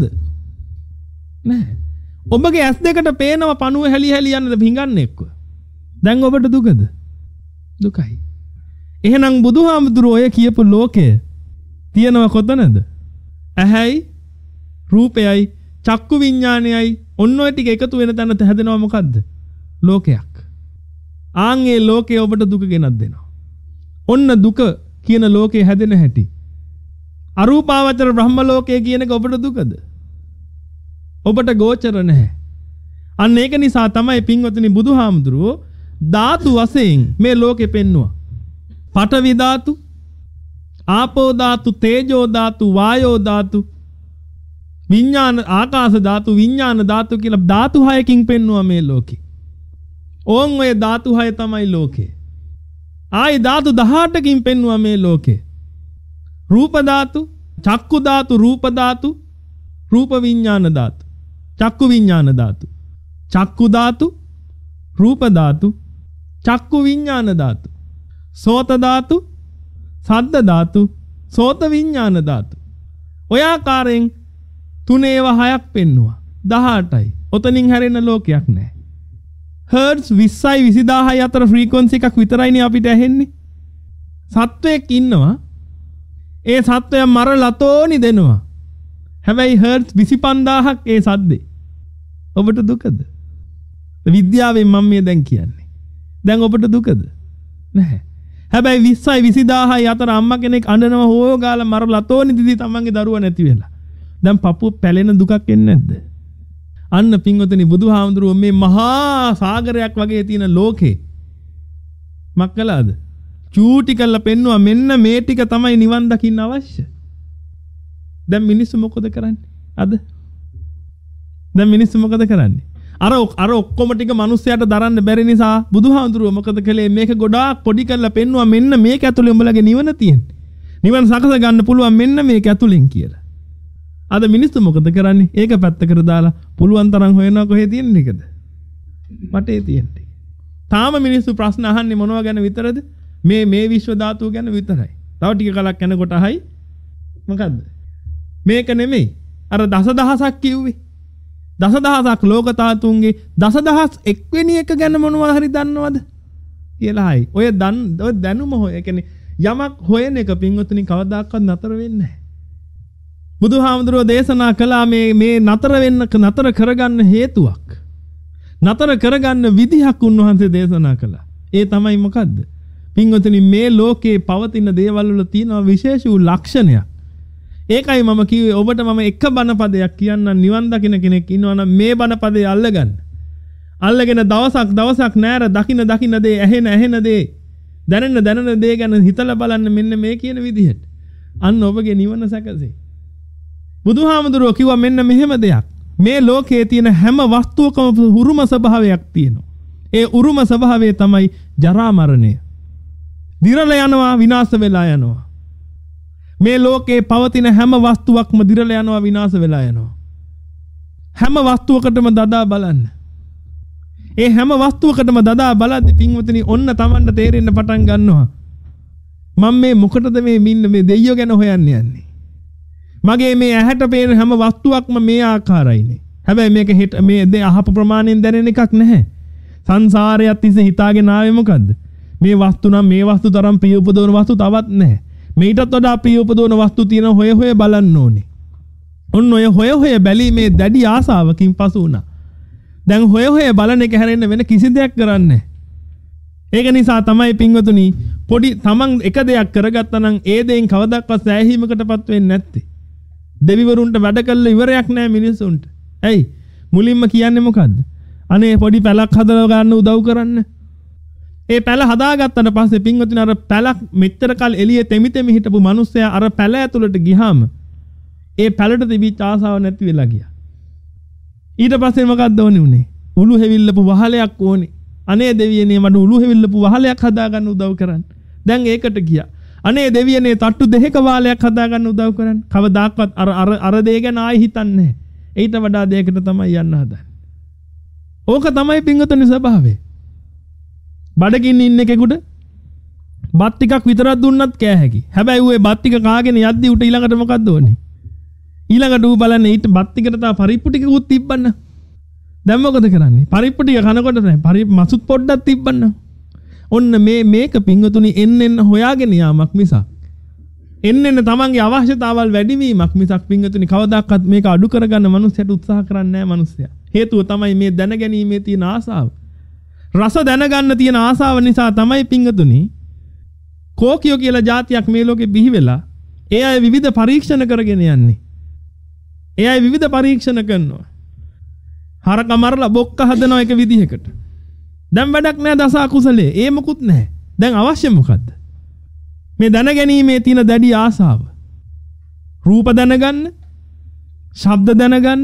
නැහැ. ඔබගේ ඇස් දෙකට පේනවා පණුව හැලි හැලි යන පිඟන්නේ එක්ක. දැන් ඔබට දුකද? දුකයි. එහෙනම් බුදුහාමුදුරුවෝ ඔය කියපු ලෝකය තියෙනව කොතනද? ඇහැයි රූපයයි චක්කු විඥානයයි ඔන්න ඔය ටික එකතු වෙන තැන හැදෙනවා මොකද්ද? ලෝකයක්. ආන් ඒ ලෝකය ඔබට දුක ගෙනත් දෙනවා. ඔන්න දුක කියන ලෝකේ හැදෙන හැටි. අරූපාවචර බ්‍රහ්ම ලෝකයේ කියන එක ඔබට දුකද? ඔබට ගෝචර නැහැ. අන්න ඒක නිසා තමයි පින්වතුනි බුදුහාමුදුරුවෝ ධාතු වශයෙන් මේ ලෝකෙ පෙන්නවා. පඨවි ධාතු, ආපෝ ධාතු, තේජෝ ධාතු, වායෝ ධාතු, විඥාන ආකාශ ධාතු, විඥාන ධාතු කියලා ධාතු හයකින් පෙන්නවා මේ ලෝකෙ. ඕන් ඔය ධාතු හය තමයි ලෝකේ. ආයි ධාතු දහඅටකින් පෙන්නවා මේ ලෝකේ. රූප ධාතු, චක්කු ධාතු, රූප ධාතු, රූප විඥාන ධාතු, චක්කු විඥාන ධාතු, චක්කු ධාතු, රූප ධාතු, චක්කු විඥාන ධාතු, සෝත ධාතු, සද්ද ධාතු, සෝත විඥාන ධාතු. ඔය ආකාරයෙන් තුනේව හයක් පෙන්නවා. දහඅටයි. ඔතනින් හැරෙන ලෝකයක් නැහැ. හර්ට්ස් විස්සයි විසිදාහයි අතර ෆ්‍රීකවන්සි එකක් විතරයිනේ අපිට ඇහෙන්නේ. සත්වයක් ඉන්නවා. ඒ සත්වයා මරලතෝනි දෙනවා. හැබැයි හර්ට්ස් විසිපන්දාහක් ඒ සද්දේ. ඔබට දුකද? විද්‍යාවෙන් මම මේ දැන් කියන්නේ. දැන් ඔබට දුකද? නැහැ. හැබැයි විස්සයි විසිදාහයි අතර අම්මා කෙනෙක් අඬනවා හොයෝ ගාලා මරලතෝනි දිදි තමන්ගේ දරුවා නැති වෙලා. දැන් පපුව පැලෙන දුකක් එන්නේ නැද්ද? අන්න පින්වතුනි බුදුහාමුදුරුවෝ මේ මහා සාගරයක් වගේ තියෙන ලෝකේ මක් කළාද? චූටි කරලා පෙන්නවා මෙන්න මේ ටික තමයි නිවන් දකින්න අවශ්‍ය. දැන් මිනිස්සු මොකද කරන්නේ? අද දැන් මිනිස්සු මොකද කරන්නේ? අර අර ඔක්කොම ටික මිනිස්සයාට දරන්න බැරි නිසා බුදුහාමුදුරුවෝ මොකද කළේ? මේක ගොඩාක් පොඩි කරලා පෙන්නවා මෙන්න මේක ඇතුලේ උඹලගේ නිවන තියෙන්නේ. නිවන සකස ගන්න පුළුවන් මෙන්න මේක ඇතුලෙන් කියලා. අද මිනිස්සු මොකද කරන්නේ? ඒක පැත්තකට දාලා පුළුවන් තරම් හොයනවා කොහේ තියෙන එකද? මටේ තියෙන්නේ. තාම මිනිස්සු ප්‍රශ්න අහන්නේ මොනවා ගැන විතරද? මේ මේ විශ්ව ධාතුව ගැන විතරයි. තව ටික කලක් යනකොට අහයි මොකද්ද? මේක නෙමෙයි. අර දසදහසක් කිව්වේ. දසදහසක් ලෝක ධාතුන්ගේ දසදහස් එක්වෙනි එක ගැන මොනවා හරි දන්නවද කියලා අහයි. ඔය දන් ඔය දැනුම හොය. ඒ කියන්නේ යමක් හොයන එක පින්වතුනි කවදාකවත් නතර වෙන්නේ නැහැ. බුදුහාමුදුරුවෝ දේශනා කළා මේ මේ නතර වෙන්න නතර කරගන්න හේතුවක්. නතර කරගන්න විදිහක් උන්වහන්සේ දේශනා කළා. ඒ තමයි මොකද්ද? පින්වතුනි මේ ලෝකේ පවතින දේවල් වල තියෙන විශේෂ වූ ලක්ෂණයක්. ඒකයි මම කිව්වේ ඔබට මම එක බණ පදයක් කියන්නම් නිවන් දකින්න කෙනෙක් ඉන්නවා නම් මේ බණ පදේ අල්ලගන්න. අල්ලගෙන දවසක් දවසක් නෑර දකින්න දකින්න දේ ඇහෙන ඇහෙන දේ දැනෙන දැනෙන දේ ගැන හිතලා බලන්න මෙන්න මේ කියන විදිහට. අන්න ඔබගේ නිවන සැකසේ. බුදුහාමුදුරුවෝ කිව්වා මෙන්න මෙහෙම දෙයක්. මේ ලෝකයේ තියෙන හැම වස්තුවකම උරුම ස්වභාවයක් තියෙනවා. ඒ උරුම ස්වභාවය තමයි ජරා මරණය. දිරලා යනවා විනාශ වෙලා යනවා. මේ ලෝකේ පවතින හැම වස්තුවක්ම දිරලා යනවා විනාශ වෙලා යනවා. හැම වස්තුවකටම දදා බලන්න. ඒ හැම වස්තුවකටම දදා බලද්දී පින්වතුනි ඔන්න Tamanට තේරෙන්න පටන් ගන්නවා. මම මේ මොකටද මේ මින්න මේ දෙයියෝ ගැන හොයන්න යන්නේ? මගේ මේ ඇහැට පේන හැම වස්තුවක්ම මේ ආකාරයිනේ. හැබැයි මේක හිට මේ අහපු ප්‍රමාණයෙන් දැනෙන එකක් නැහැ. සංසාරයත් තිස්සේ හිතාගෙන ආවේ මොකද්ද? මේ වස්තු නම් මේ වස්තු තරම් ප්‍රිය උපදවන වස්තු තවත් නැහැ. මේටත් වඩා ප්‍රිය උපදවන වස්තු තියෙන හොය හොය බලන්න ඕනේ. ඔන්න ඔය හොය හොය බැලීමේ දැඩි ආසාවකින් පසු වුණා. දැන් හොය හොය බලන එක හැරෙන්න වෙන කිසි දෙයක් කරන්නේ නැහැ. ඒක නිසා තමයි පින්වතුනි පොඩි තමන් එක දෙයක් කරගත්තා නම් ඒ දෙයින් කවදාවත් සෑහීමකටපත් වෙන්නේ නැත්තේ. දෙවිවරුන්ට වැඩ කළ ඉවරයක් නැහැ මිනිසුන්ට. ඇයි? මුලින්ම කියන්නේ මොකද්ද? අනේ පොඩි පැලක් හදලා ගන්න උදව් කරන්න. ඒ පැල හදාගත්තට පස්සේ පින්වතුනි අර පැලක් මෙච්චර කල් එළියේ තෙමි තෙමි හිටපු මිනිස්සයා අර පැල ඇතුළට ගියාම ඒ පැලට තිබිච්ච ආසාව නැති වෙලා ගියා. ඊට පස්සේ මොකක්ද ඕනේ උනේ? උළු හැවිල්ලපු වහලයක් ඕනේ. අනේ දෙවියනේ මට උළු හැවිල්ලපු වහලයක් හදාගන්න උදව් කරන්න. දැන් ඒකට ගියා. අනේ දෙවියනේ තට්ටු දෙකක වාලයක් හදාගන්න උදව් කරන්න. කවදාක්වත් අර අර අර දේ ගැන ආයි හිතන්නේ නැහැ. ඊට වඩා දෙයකට තමයි යන්න හදන්නේ. ඕක තමයි පින්වතුනි ස්වභාවය. බඩගින්න ඉන්න කෙනෙකුට බත් ටිකක් විතරක් දුන්නත් කෑ හැකි. හැබැයි ඌේ බත් ටික කාගෙන යද්දි උට ඊළඟට මොකද්ද ඕනේ? ඊළඟට ඌ බලන්නේ ඊට බත් ටිකට තව පරිප්පු ටිකකුත් තිබ්බන්න. දැන් මොකද කරන්නේ? පරිප්පු ටික කනකොට නෑ. පරිප්පු මසුත් පොඩ්ඩක් තිබ්බන්න. ඔන්න මේ මේක පින්වතුනි එන්න එන්න හොයාගෙන යාමක් මිසක් එන්න එන්න තමන්ගේ අවශ්‍යතාවල් වැඩිවීමක් මිසක් පින්වතුනි කවදාකවත් මේක අඩු කරගන්න මනුස්සයට උත්සාහ කරන්නේ නැහැ මනුස්සයා. හේතුව තමයි මේ දැනගැනීමේ තියෙන ආසාව. රස දැනගන්න තියෙන ආසාව නිසා තමයි පින්වතුනි කෝකියෝ කියලා જાතියක් මේ ලෝකේ බිහි වෙලා ඒ අය විවිධ පරීක්ෂණ කරගෙන යන්නේ. ඒ අය විවිධ පරීක්ෂණ කරනවා. හරක මරලා බොක්ක හදනවා එක විදිහකට. දැන් වැඩක් නැහැ දස අකුසලේ. ඒ මොකුත් නැහැ. දැන් අවශ්‍ය මොකද්ද? මේ දැනගැනීමේ තියෙන දැඩි ආසාව. රූප දැනගන්න, ශබ්ද දැනගන්න,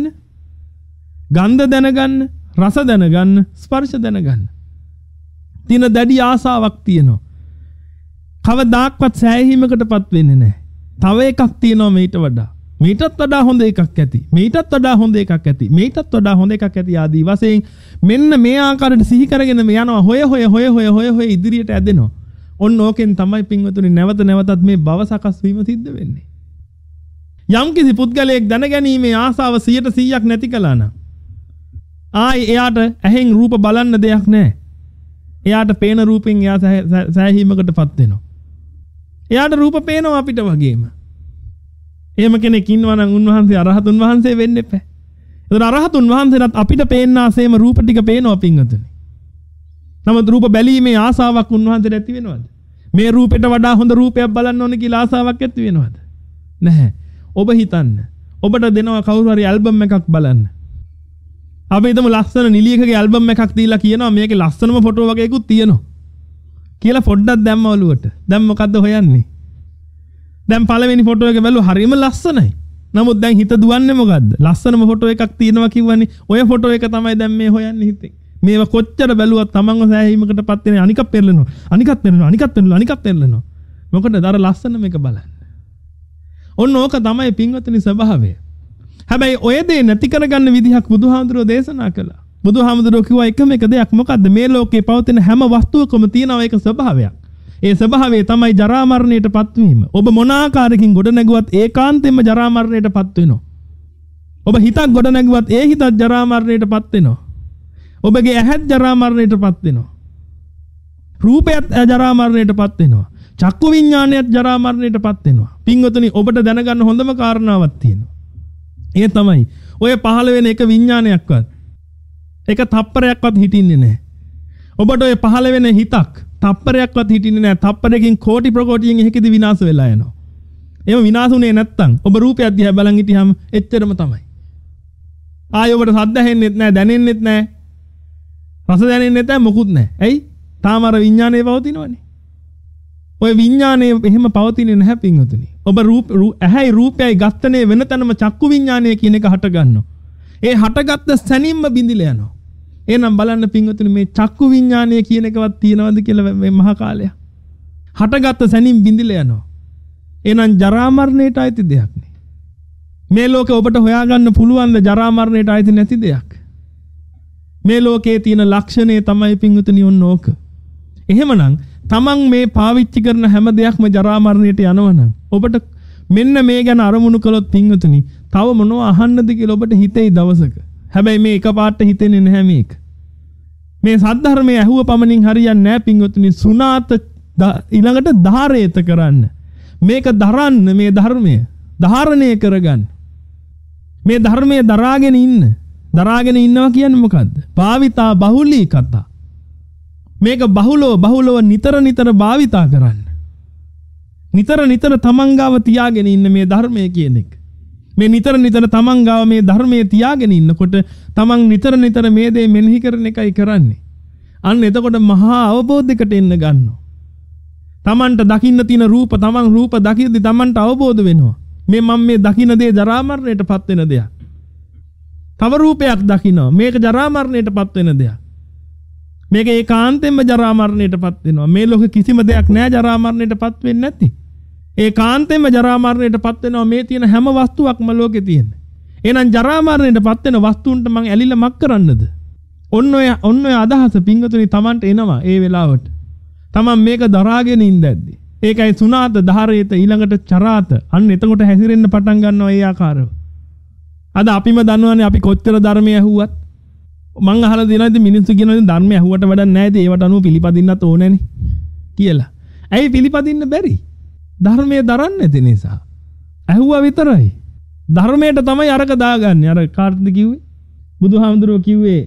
ගන්ධ දැනගන්න, රස දැනගන්න, ස්පර්ශ දැනගන්න. තියෙන දැඩි ආසාවක් තියෙනවා. කවදාක්වත් සෑහීමකටපත් වෙන්නේ නැහැ. තව එකක් තියෙනවා මේට වඩා. මේටත් වඩා හොඳ එකක් ඇති. මේටත් වඩා හොඳ එකක් ඇති. මේටත් වඩා හොඳ එකක් ඇති ආදී වශයෙන් මෙන්න මේ ආකාරයට සිහි කරගෙන මේ යනවා හොය හොය හොය හොය හොය හොය ඉදිරියට ඇදෙනවා. ඔන්න ඕකෙන් තමයි පින්වතුනි නැවත නැවතත් මේ භව සකස් වීම සිද්ධ වෙන්නේ. යම්කිසි පුද්ගලයෙක් දැනගැනීමේ ආසාව සියයට සීයක් නැති කළා නම් ආයි එයාට ඇහෙන් රූප බලන්න දෙයක් නැහැ. එයාට පේන රූපෙන් එයා සෑහීමකටපත් වෙනවා. එයාට රූප පේනවා අපිට වගේම. එහෙම කෙනෙක් ඉන්නවා නම් උන්වහන්සේ අරහතුන් වහන්සේ වෙන්න එපා. ඒතර අරහතුන් වහන්සේලාත් අපිට පේන්නාseම රූප ටික පේනවා පින්වතුනි. නමුත් රූප බැලීමේ ආසාවක් උන්වහන්සේට ඇති වෙනවද? මේ රූපෙට වඩා හොඳ රූපයක් බලන්න ඕන කියලා ආසාවක් ඇති වෙනවද? නැහැ. ඔබ හිතන්න. ඔබට දෙනවා කවුරු හරි ඇල්බම් එකක් බලන්න. අපි හිතමු ලස්සන නිලියකගේ ඇල්බම් එකක් දීලා කියනවා මේකේ ලස්සනම ෆොටෝ වගේකුත් තියෙනවා. කියලා පොඩ්ඩක් දැම්ම ඔලුවට. දැන් මොකද්ද හොයන්නේ? දැන් පළවෙනි ෆොටෝ එක බැලුවා හරිම ලස්සනයි. නමුත් දැන් හිත දුවන්නේ මොකද්ද? ලස්සනම ෆොටෝ එකක් තියෙනවා කිව්වනේ. ඔය ෆොටෝ එක තමයි දැන් මේ හොයන්නේ හිතෙන්. මේව කොච්චර බැලුවත් තමන්ව සෑහීමකටපත් වෙන අනිකක් පෙරලනවා. අනිකක් පෙරලනවා. අනිකක් පෙරලනවා. අනිකක් පෙරලනවා. මොකටද අර ලස්සන මේක බලන්න. ඔන්න ඕක තමයි පින්වතුනි ස්වභාවය. හැබැයි ඔය දේ නැති කරගන්න විදිහක් බුදුහාමුදුරුවෝ දේශනා කළා. බුදුහාමුදුරුවෝ කිව්වා එකම එක දෙයක් මොකද්ද? මේ ලෝකේ පවතින හැම වස්තුවකම තියෙනවා ඒක ස්වභාවයක්. ඒ ස්වභාවය තමයි ජරා මරණයටපත් වීම. ඔබ මොන ආකාරයකින් ගොඩ නැගුවත් ඒකාන්තයෙන්ම ජරා මරණයටපත් වෙනවා. ඔබ හිතක් ගොඩ නැගුවත් ඒ හිතත් ජරා මරණයටපත් වෙනවා. ඔබගේ ඇහත් ජරා මරණයටපත් වෙනවා. රූපයත් ජරා මරණයටපත් වෙනවා. චක්කු විඥානයත් ජරා මරණයටපත් වෙනවා. පින්වතුනි ඔබට දැනගන්න හොඳම කාරණාවක් තියෙනවා. ඒ තමයි ඔය පහළ වෙන එක විඥානයක්වත් එක තප්පරයක්වත් හිටින්නේ නැහැ. ඔබට ඔය පහළ වෙන හිතක් තප්පරයක්වත් හිටින්නේ නැහැ. තප්පරයකින් කෝටි ප්‍රකෝටියෙන් එකකෙදි විනාශ වෙලා යනවා. එහෙම විනාශුනේ නැත්තම් ඔබ රූපයක් දිහා බලන් හිටියාම එච්චරම තමයි. ආයෙ ඔබට සද්ද ඇහෙන්නෙත් නැහැ, දැනෙන්නෙත් නැහැ. රස දැනෙන්නෙත් නැහැ, මොකුත් නැහැ. ඇයි? තාම අර විඥානේ පවතිනවනේ. ඔය විඥානේ එහෙම පවතින්නේ නැහැ පින්වතුනි. ඔබ රූප ඇහැයි රූපයයි ගත්තනේ වෙන තැනම චක්කු විඥානය කියන එක හට ගන්නවා. ඒ හටගත්ත සැනින්ම බිඳිලා යනවා. එහෙනම් බලන්න පින්වතුනි මේ චක්කු විඥානය කියන එකවත් තියෙනවද කියලා මේ මහා කාලය. හටගත්ත සැනින් බිඳිලා යනවා. එහෙනම් ජරා මරණයට අයිති දෙයක් නේ. මේ ලෝකේ ඔබට හොයාගන්න පුළුවන් ද ජරා මරණයට අයිති නැති දෙයක්. මේ ලෝකේ තියෙන ලක්ෂණය තමයි පින්වතුනි ඔන්න ඕක. එහෙමනම් තමන් මේ පාවිච්චි කරන හැම දෙයක්ම ජරා මරණයට යනවනම් ඔබට මෙන්න මේ ගැන අරමුණු කළොත් පින්වතුනි තව මොනව අහන්නද කියලා ඔබට හිතෙයි දවසක. හැබැයි මේ එකපාරට හිතෙන්නේ නැහැ මේක. මේ සද්ධර්මයේ ඇහුව පමණින් හරියන්නේ නැහැ පින්වතුනි. සුණාත ඊළඟට ධාරේත කරන්න. මේක දරන්න මේ ධර්මය ධාරණය කරගන්න. මේ ධර්මයේ දරාගෙන ඉන්න. දරාගෙන ඉන්නවා කියන්නේ මොකද්ද? භාවිතා බහුලී කතා. මේක බහුලව බහුලව නිතර නිතර භාවිතා කරන්න. නිතර නිතර තමන් ගාව තියාගෙන ඉන්න මේ ධර්මය කියන එක. මේ නිතර නිතර තමන් ගාව මේ ධර්මයේ තියාගෙන ඉන්නකොට තමන් නිතර නිතර මේ දේ මෙනෙහි කරන එකයි කරන්නේ. අන්න එතකොට මහා අවබෝධයකට එන්න ගන්නවා. තමන්ට දකින්න තියෙන රූප තමන් රූප දකිද්දි තමන්ට අවබෝධ වෙනවා. මේ මම මේ දකින්න දේ ජරා මරණයටපත් වෙන දෙයක්. තව රූපයක් දකින්නවා. මේක ජරා මරණයටපත් වෙන දෙයක්. මේක ඒකාන්තයෙන්ම ජරා මරණයටපත් වෙනවා. මේ ලෝකෙ කිසිම දෙයක් නැහැ ජරා මරණයටපත් වෙන්නේ නැති. ඒකාන්තයෙන්ම ජරා මරණයටපත් වෙනවා. මේ තියෙන හැම වස්තුවක්ම ලෝකේ තියෙන. එහෙනම් ජරා මරණයටපත් වෙන වස්තුන්ට මං ඇලිලා මක් කරන්නද? ඔන්න ඔය ඔන්න ඔය අදහස පින්වතුනි Tamanට එනවා ඒ වෙලාවට. Taman මේක දරාගෙන ඉඳද්දි. ඒකයි සුණාත ධාරේත ඊළඟට චරාත. අන්න එතකොට හැසිරෙන්න පටන් ගන්නවා ඒ ආකාරව. අද අපිම දන්නවනේ අපි කොච්චර ධර්මය ඇහුවත් මං අහලා දෙනවාද මිනිස්සු කියනවා ධර්මය ඇහුවට වැඩක් නැහැ ඉතින් ඒවට අනුව පිළිපදින්නත් ඕනේනේ කියලා. ඇයි පිළිපදින්න බැරි? ධර්මයේ දරන්නේ නැති නිසා. ඇහුවා විතරයි. ධර්මයට තමයි අරක දාගන්නේ. අර කාටද කිව්වේ? බුදුහාමුදුරුවෝ කිව්වේ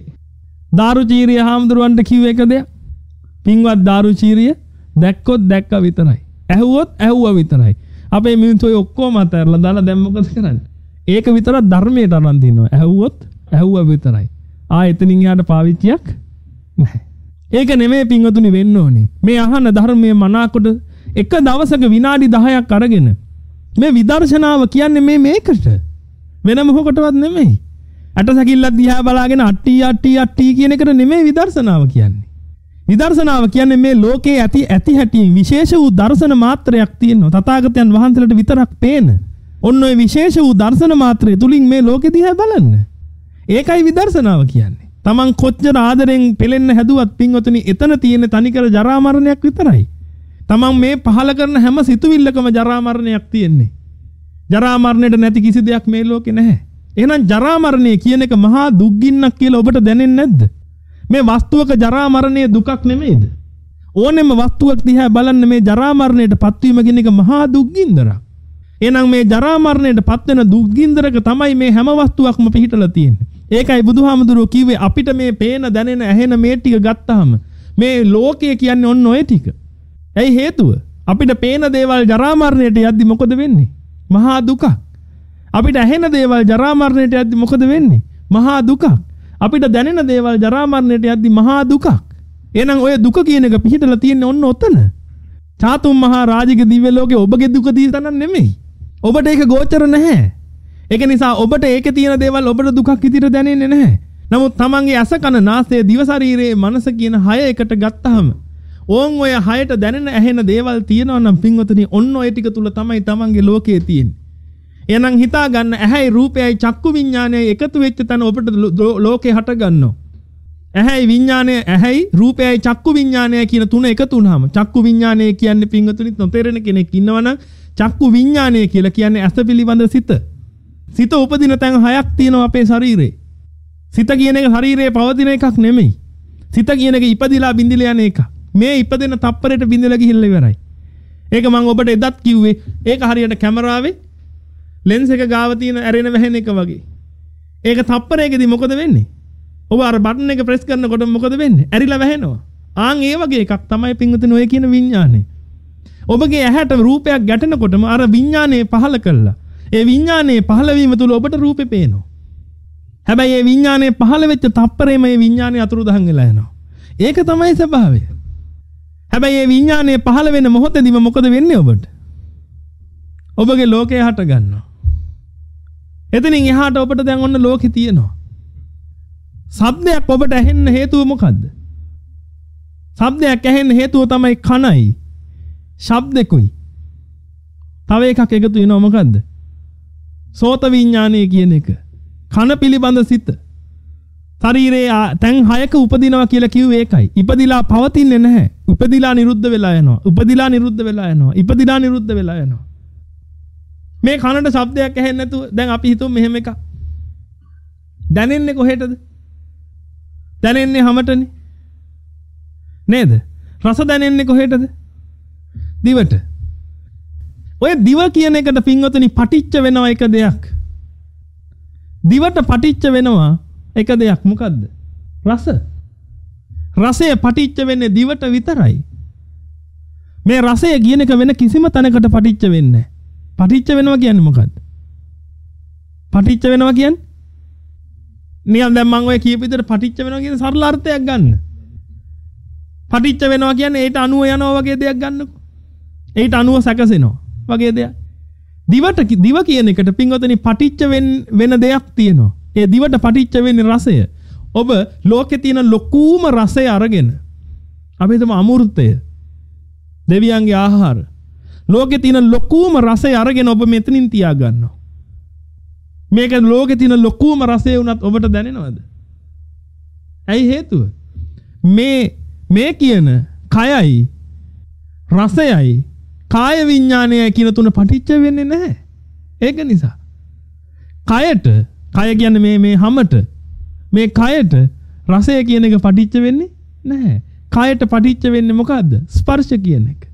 දාරුචීරිය හාමුදුරුවන්ට කිව්ව එක දෙයක්. පින්වත් දාරුචීරිය දැක්කොත් දැක්කා විතරයි. ඇහුවොත් ඇහුවා විතරයි. අපේ මිනිස්සු ඔය ඔක්කොම අතහැරලා දාලා දැන් මොකද කරන්නේ? ඒක විතරක් ධර්මයට අරන් තිනවා. ඇහුවොත් ඇහුවා විතරයි. ආ එතනින් එහාට පාවිච්චියක් නැහැ. ඒක නෙමෙයි පින්වතුනි වෙන්න ඕනේ. මේ අහන ධර්මයේ මනාකොට එක දවසක විනාඩි දහයක් අරගෙන මේ විදර්ශනාව කියන්නේ මේ මේකට වෙන මොකකටවත් නෙමෙයි. අටසකිල්ලක් දිහා බලාගෙන අට්ටි අට්ටි අට්ටි කියන එකට නෙමෙයි විදර්ශනාව කියන්නේ. විදර්ශනාව කියන්නේ මේ ලෝකේ ඇති ඇති හැටියෙන් විශේෂ වූ දර්ශන මාත්‍රයක් තියෙනවා. තථාගතයන් වහන්සේලාට විතරක් පේන. ඔන්න ඔය විශේෂ වූ දර්ශන මාත්‍රය තුලින් මේ ලෝකෙ දිහා බලන්න. ඒකයි විදර්ශනාව කියන්නේ. Taman කොච්චර ආදරෙන් පෙලෙන්න හැදුවත් පින්වතුනි එතන තියෙන තනිකර ජරා මරණයක් විතරයි. Taman මේ පහල කරන හැම සිතුවිල්ලකම ජරා මරණයක් තියෙන්නේ. ජරා මරණයට නැති කිසි දෙයක් මේ ලෝකේ නැහැ. එහෙනම් ජරා මරණය කියන එක මහා දුක්ගින්නක් කියලා ඔබට දැනෙන්නේ නැද්ද? මේ වස්තුවක ජරා මරණය දුකක් නෙමෙයිද? ඕනෙම වස්තුවක් දිහා බලන්න මේ ජරා මරණයට පත්වීම කියන එක මහා දුක්ගින්දරක්. එහෙනම් මේ ජරා මරණයට පත් වෙන දුක්ගින්දරක තමයි මේ හැම වස්තුවක්ම පිහිටලා තියෙන්නේ. ඒකයි බුදුහාමුදුරුවෝ කිව්වේ අපිට මේ පේන දැනෙන ඇහෙන මේ ටික ගත්තාම මේ ලෝකය කියන්නේ ඔන්න ඔය ටික. ඇයි හේතුව? අපිට පේන දේවල් ජරා මරණයට යද්දි මොකද වෙන්නේ? මහා දුකක්. අපිට ඇහෙන දේවල් ජරා මරණයට යද්දි මොකද වෙන්නේ? මහා දුකක්. අපිට දැනෙන දේවල් ජරා මරණයට යද්දි මහා දුකක්. එහෙනම් ඔය දුක කියන එක පිහිටලා තියෙන්නේ ඔන්න ඔතන. චාතුම් මහා රාජික දිව්‍ය ලෝකේ ඔබගේ දුක දීතනක් නෙමෙයි. ඔබට ඒක ගෝචර නැහැ. ඒක නිසා ඔබට ඒකේ තියෙන දේවල් ඔබට දුකක් විදිහට දැනෙන්නේ නැහැ. නමුත් තමන්ගේ අස කන නාසය දිව ශරීරයේ මනස කියන හය එකට ගත්තාම ඕන් ඔය හයට දැනෙන ඇහෙන දේවල් තියෙනවා නම් පින්වතුනි ඔන්න ඔය ටික තුල තමයි තමන්ගේ ලෝකයේ තියෙන්නේ. එහෙනම් හිතා ගන්න ඇහැයි රූපයයි චක්කු විඥානයයි එකතු වෙච්ච තැන ඔබට ලෝකේ හට ගන්නවා. ඇහැයි විඥානය ඇහැයි රූපයයි චක්කු විඥානයයි කියන තුන එකතු වුනහම චක්කු විඥානය කියන්නේ පින්වතුනි නොතේරෙන කෙනෙක් ඉන්නවනම් චක්කු විඥානය කියලා කියන්නේ ඇස පිළිබඳ සිත. සිත උපදින තැන් හයක් තියෙනවා අපේ ශරීරේ. සිත කියන එක ශරීරයේ පවතින එකක් නෙමෙයි. සිත කියන එක ඉපදිලා බින්දිලා යන එකක්. මේ ඉපදෙන තප්පරයට බින්දලා ගිහිල්ලා ඉවරයි. ඒක මම ඔබට එදත් කිව්වේ. ඒක හරියට කැමරාවේ ලෙන්ස් එක ගාව තියෙන ඇරෙන වැහෙන එක වගේ. ඒක තප්පරයකදී මොකද වෙන්නේ? ඔබ අර බටන් එක ප්‍රෙස් කරනකොට මොකද වෙන්නේ? ඇරිලා වැහෙනවා. ආන් ඒ වගේ එකක් තමයි පින්වතුනි ඔය කියන විඥානය. ඔබගේ ඇහැට රූපයක් ගැටෙනකොටම අර විඥානය පහල කළා. ඒ විඥානයේ පහළ වීම තුල ඔබට රූපේ පේනවා. හැබැයි ඒ විඥානයේ පහළ වෙච්ච තප්පරේම මේ විඥානය අතුරුදහන් වෙලා යනවා. ඒක තමයි ස්වභාවය. හැබැයි මේ විඥානයේ පහළ වෙන මොහොතේදීම මොකද වෙන්නේ ඔබට? ඔබගේ ලෝකය හට ගන්නවා. එතනින් එහාට ඔබට දැන් ඔන්න ලෝකෙ තියෙනවා. ශබ්දයක් ඔබට ඇහෙන්න හේතුව මොකද්ද? ශබ්දයක් ඇහෙන්න හේතුව තමයි කනයි. ශබ්දෙකුයි. තව එකක් එකතු වෙනවා මොකද්ද? සෝත විඥානය කියන එක. කන පිළිබඳ සිත. ශරීරයේ තැන් හයක උපදිනවා කියලා කිව්වේ ඒකයි. ඉපදිලා පවතින්නේ නැහැ. උපදිලා නිරුද්ධ වෙලා යනවා. උපදිලා නිරුද්ධ වෙලා යනවා. ඉපදිලා නිරුද්ධ වෙලා යනවා. මේ කනට ශබ්දයක් ඇහෙන්නේ නැතුව දැන් අපි හිතුව මෙහෙම එකක්. දැනෙන්නේ කොහෙටද? දැනෙන්නේ හැමතැනනේ. නේද? රස දැනෙන්නේ කොහෙටද? දිවට. ඔය දිව කියන එකට පින්වතුනි පටිච්ච වෙනවා එක දෙයක්. දිවට පටිච්ච වෙනවා එක දෙයක් මොකද්ද? රස. රසය පටිච්ච වෙන්නේ දිවට විතරයි. මේ රසය කියන එක වෙන කිසිම තැනකට පටිච්ච වෙන්නේ නැහැ. පටිච්ච වෙනවා කියන්නේ මොකද්ද? පටිච්ච වෙනවා කියන්නේ නිකන් දැන් මම ඔය කියපු විදිහට පටිච්ච වෙනවා කියන සරල අර්ථයක් ගන්න. පටිච්ච වෙනවා කියන්නේ ඒට අණුව යනවා වගේ දෙයක් ගන්නකො. ඒට අණුව සැකසෙනවා වගේ දෙයක්. දිවට දිව කියන එකට පින්වතුනි පටිච්ච වෙන දෙයක් තියෙනවා. ඒ දිවට පටිච්ච වෙන්නේ රසය. ඔබ ලෝකේ තියෙන ලොකුම රසය අරගෙන අපි හිතමු අමෘතය. දෙවියන්ගේ ආහාර. ලෝකේ තියෙන ලොකුම රසය අරගෙන ඔබ මෙතනින් තියා ගන්නවා. මේක ලෝකේ තියෙන ලොකුම රසය වුණත් ඔබට දැනෙනවද? ඇයි හේතුව? මේ මේ කියන කයයි රසයයි කාය විඥානයයි කියන තුන පටිච්ච වෙන්නේ නැහැ. ඒක නිසා කයට කය කියන්නේ මේ මේ හැමත මේ කයට රසය කියන එක පටිච්ච වෙන්නේ නැහැ. කයට පටිච්ච වෙන්නේ මොකද්ද? ස්පර්ශ කියන එක.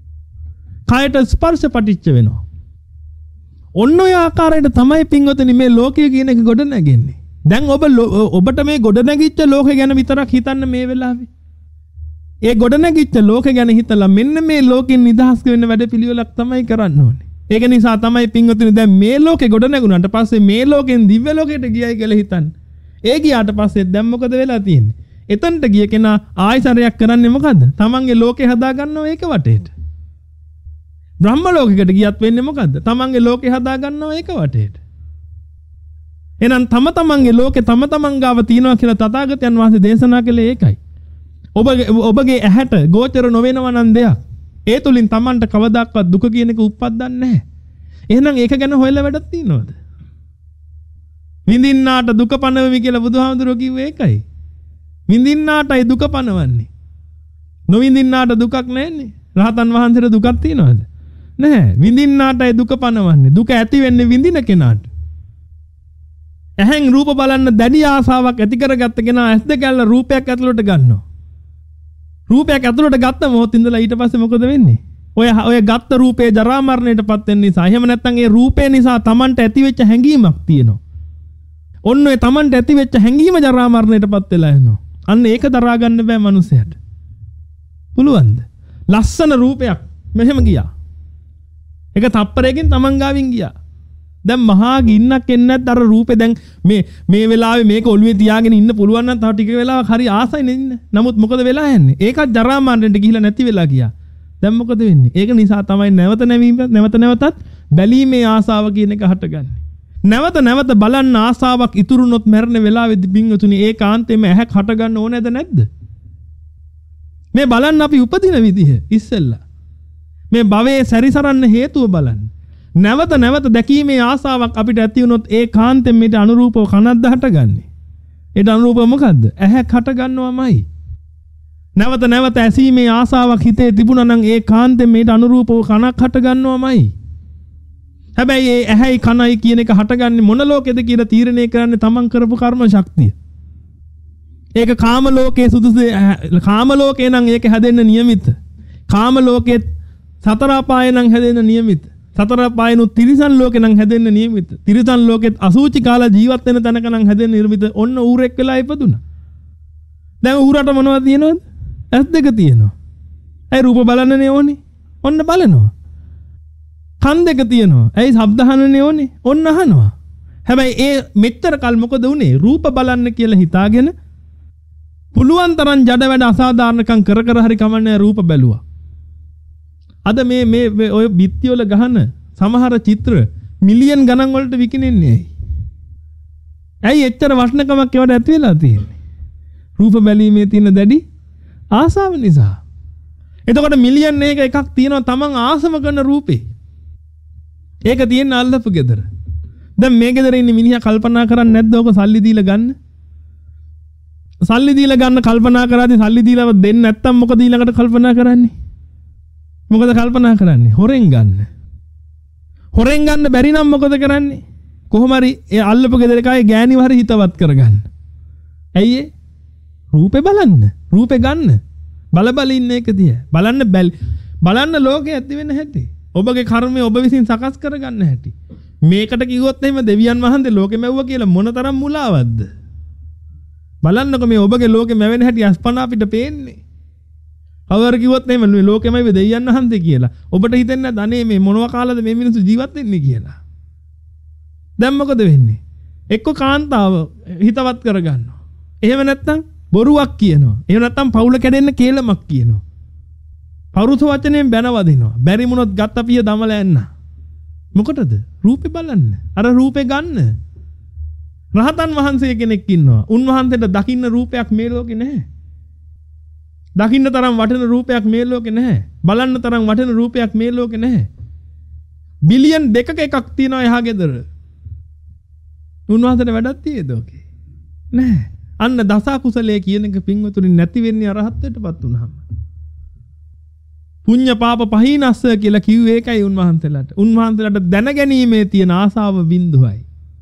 කයට ස්පර්ශ පටිච්ච වෙනවා. ඔන්න ඔය ආකාරයට තමයි පින්වතුනි මේ ලෝකය කියන එක ගොඩ නැගෙන්නේ. දැන් ඔබ ඔබට මේ ගොඩ නැගිච්ච ලෝකය ගැන විතරක් හිතන්න මේ වෙලාවේ. ඒ ගොඩනැගිච්ච ලෝකෙ ගැන හිතලා මෙන්න මේ ලෝකෙන් නිදහස් වෙන්න වැඩ පිළිවෙලක් තමයි කරන්න ඕනේ. ඒක නිසා තමයි පින්වතුනි දැන් මේ ලෝකෙ ගොඩනැගුණාට පස්සේ මේ ලෝකෙන් දිව්‍ය ලෝකෙට ගියයි කියලා හිතන්න. ඒ ගියාට පස්සේ දැන් මොකද වෙලා තියෙන්නේ? එතනට ගිය කෙනා ආයසරයක් කරන්නේ මොකද්ද? තමන්ගේ ලෝකේ හදා ගන්නවා ඒක වටේට. බ්‍රහ්ම ලෝකයකට ගියත් වෙන්නේ මොකද්ද? තමන්ගේ ලෝකේ හදා ගන්නවා ඒක වටේට. එහෙනම් තම තමන්ගේ ලෝකේ තම තමන් ගාව තියනවා කියලා තථාගතයන් වහන්සේ දේශනා කළේ ඒකයි. ඔබගේ ඔබගේ ඇහැට ගෝචර නොවෙනවා නම් දෙයක්. ඒ තුලින් තමන්ට කවදාක්වත් දුක කියන එක උප්පද්දන්නේ නැහැ. එහෙනම් ඒක ගැන හොයලා වැඩක් තියනවද? විඳින්නාට දුක පනවමි කියලා බුදුහාමුදුරුවෝ කිව්වේ ඒකයි. විඳින්නාටයි දුක පනවන්නේ. නොවිඳින්නාට දුකක් නැන්නේ. රහතන් වහන්සේට දුකක් තියනවද? නැහැ. විඳින්නාටයි දුක පනවන්නේ. දුක ඇති වෙන්නේ විඳින කෙනාට. ඇහෙන් රූප බලන්න දැඩි ආසාවක් ඇති කරගත්ත කෙනා ඇස් දෙක ඇල්ල රූපයක් ඇතුළට ගන්නවා. රූපයක් ඇතුළට ගත්ත මොහොත ඉඳලා ඊට පස්සේ මොකද වෙන්නේ? ඔය ඔය ගත්ත රූපේ ජරා මරණයටපත් වෙන නිසා එහෙම නැත්නම් ඒ රූපේ නිසා Tamanට ඇතිවෙච්ච හැඟීමක් තියෙනවා. ඔන්න ඔය Tamanට ඇතිවෙච්ච හැඟීම ජරා මරණයටපත් වෙලා යනවා. අන්න ඒක දරා ගන්න බෑ මනුස්සයාට. පුළුවන්ද? ලස්සන රූපයක් මෙහෙම ගියා. ඒක තප්පරයකින් Taman ගාවින් ගියා. දැන් මහා ගින්නක් එන්නේ නැද්ද අර රූපේ දැන් මේ මේ වෙලාවේ මේක ඔළුවේ තියාගෙන ඉන්න පුළුවන් නම් තව ටික වෙලාවක් හරි ආසයි නෙන්න. නමුත් මොකද වෙලා යන්නේ? ඒකත් ජරා මරණයට ගිහිලා නැති වෙලා ගියා. දැන් මොකද වෙන්නේ? ඒක නිසා තමයි නැවත නැවීම නැවත නැවතත් බැලීමේ ආසාව කියන එක හටගන්නේ. නැවත නැවත බලන්න ආසාවක් ඉතුරුනොත් මරණ වෙලාවේදී පින්වතුනි ඒකාන්තයෙන්ම ඇහැක් හටගන්න ඕනේද නැද්ද? මේ බලන්න අපි උපදින විදිහ ඉස්සෙල්ලා. මේ භවයේ සැරිසරන්න හේතුව බලන්න. නැවත නැවත දැකීමේ ආසාවක් අපිට ඇති වුණොත් ඒ කාන්තෙන් මේට අනුරූපව කනක්ද හටගන්නේ. ඒට අනුරූපව මොකද්ද? ඇහැක් හටගන්නවමයි. නැවත නැවත ඇසීමේ ආසාවක් හිතේ තිබුණා නම් ඒ කාන්තෙන් මේට අනුරූපව කනක් හටගන්නවමයි. හැබැයි ඒ ඇහැයි කනයි කියන එක හටගන්නේ මොන ලෝකෙද කියලා තීරණය කරන්නේ තමන් කරපු කර්ම ශක්තිය. ඒක කාම ලෝකයේ සුදුසු කාම ලෝකේ නම් ඒක හැදෙන්න නියමිත. කාම ලෝකෙත් සතර අපාය නම් හැදෙන්න නියමිත. සතර අපායනු තිරිසන් ලෝකේ නම් හැදෙන්න නියමිත. තිරිසන් ලෝකෙත් අසූචි කාලා ජීවත් වෙන තැනක නම් හැදෙන්න නිර්මිත. ඔන්න ඌරෙක් වෙලා ඉපදුනා. දැන් ඌරට මොනවද තියෙනවද? ඇස් දෙක තියෙනවා. ඒ රූප බලන්නනේ ඕනේ. ඔන්න බලනවා. කන් දෙක තියෙනවා. ඇයි ශබ්ද අහන්නනේ ඕනේ. ඔන්න අහනවා. හැබැයි ඒ මෙච්චර කල් මොකද උනේ? රූප බලන්න කියලා හිතාගෙන පුළුවන් තරම් ජඩ වැඩ අසාධාරණකම් කර කර හරි කමන්නේ රූප බැලුවා. අද මේ මේ ඔය බිත්ති වල ගහන සමහර චිත්‍ර මිලියන් ගණන් වලට විකිනෙන්නේ ඇයි? ඇයි එච්චර වටිනකමක් ඒවට ඇති වෙලා තියෙන්නේ? රූප බැලීමේ තියෙන දැඩි ආසාව නිසා. එතකොට මිලියන් එක එකක් තියෙනවා තමන් ආසම කරන රූපේ. ඒක තියෙන අල්ලපු ගෙදර. දැන් මේ ගෙදර ඉන්න මිනිහා කල්පනා කරන්නේ නැද්ද ඔක සල්ලි දීලා ගන්න? සල්ලි දීලා ගන්න කල්පනා කරාදී සල්ලි දීලා දෙන්න නැත්තම් මොකද ඊළඟට කල්පනා කරන්නේ? මොකද කල්පනා කරන්නේ? හොරෙන් ගන්න. හොරෙන් ගන්න බැරි නම් මොකද කරන්නේ? කොහොම හරි ඒ අල්ලපු ගෙදර එකයි ගෑණිව හරි හිතවත් කරගන්න. ඇයි ඒ? රූපේ බලන්න. රූපේ ගන්න. බල බල ඉන්න එක දිහා. බලන්න බැල් බලන්න ලෝකේ ඇති වෙන හැටි. ඔබගේ කර්මය ඔබ විසින් සකස් කරගන්න හැටි. මේකට කිව්වොත් එහෙම දෙවියන් වහන්සේ ලෝකෙ මැව්වා කියලා මොනතරම් මුලාවක්ද? බලන්නකො මේ ඔබගේ ලෝකෙ මැවෙන හැටි අස්පන අපිට පේන්නේ. කවර කිව්වොත් එහෙම මේ ලෝකෙමයි දෙවියන් වහන්සේ කියලා. ඔබට හිතෙන්නේ නැද්ද අනේ මේ මොනවා කාලද මේ මිනිස්සු ජීවත් වෙන්නේ කියලා? දැන් මොකද වෙන්නේ? එක්ක කාන්තාව හිතවත් කරගන්නවා. එහෙම නැත්නම් බොරුවක් කියනවා. එහෙම නැත්නම් පවුල කැඩෙන්න කේලමක් කියනවා. පරුස වචනයෙන් බැනවදිනවා. බැරි මුණොත් ගත්ත පිය දමලා යන්න. මොකටද? රූපේ බලන්න. අර රූපේ ගන්න. රහතන් වහන්සේ කෙනෙක් ඉන්නවා. උන්වහන්සේට දකින්න රූපයක් මේ ලෝකේ නැහැ. දකින්න තරම් වටින රූපයක් මේ ලෝකේ නැහැ. බලන්න තරම් වටින රූපයක් මේ ලෝකේ නැහැ. බිලියන් දෙකක එකක් තියෙනවා එහා ගෙදර. උන්වහන්සේට වැඩක් තියෙද ඔකේ? නැහැ. අන්න දස කුසලයේ කියන එක පින්වතුනි නැති වෙන්නේ අරහත්ත්වයටපත් වුනහම. පුඤ්ඤ පාප පහිනස්ස කියලා කිව්වේ ඒකයි උන්වහන්සේලාට. උන්වහන්සේලාට දැනගැනීමේ තියෙන ආසාව බිඳුවයි.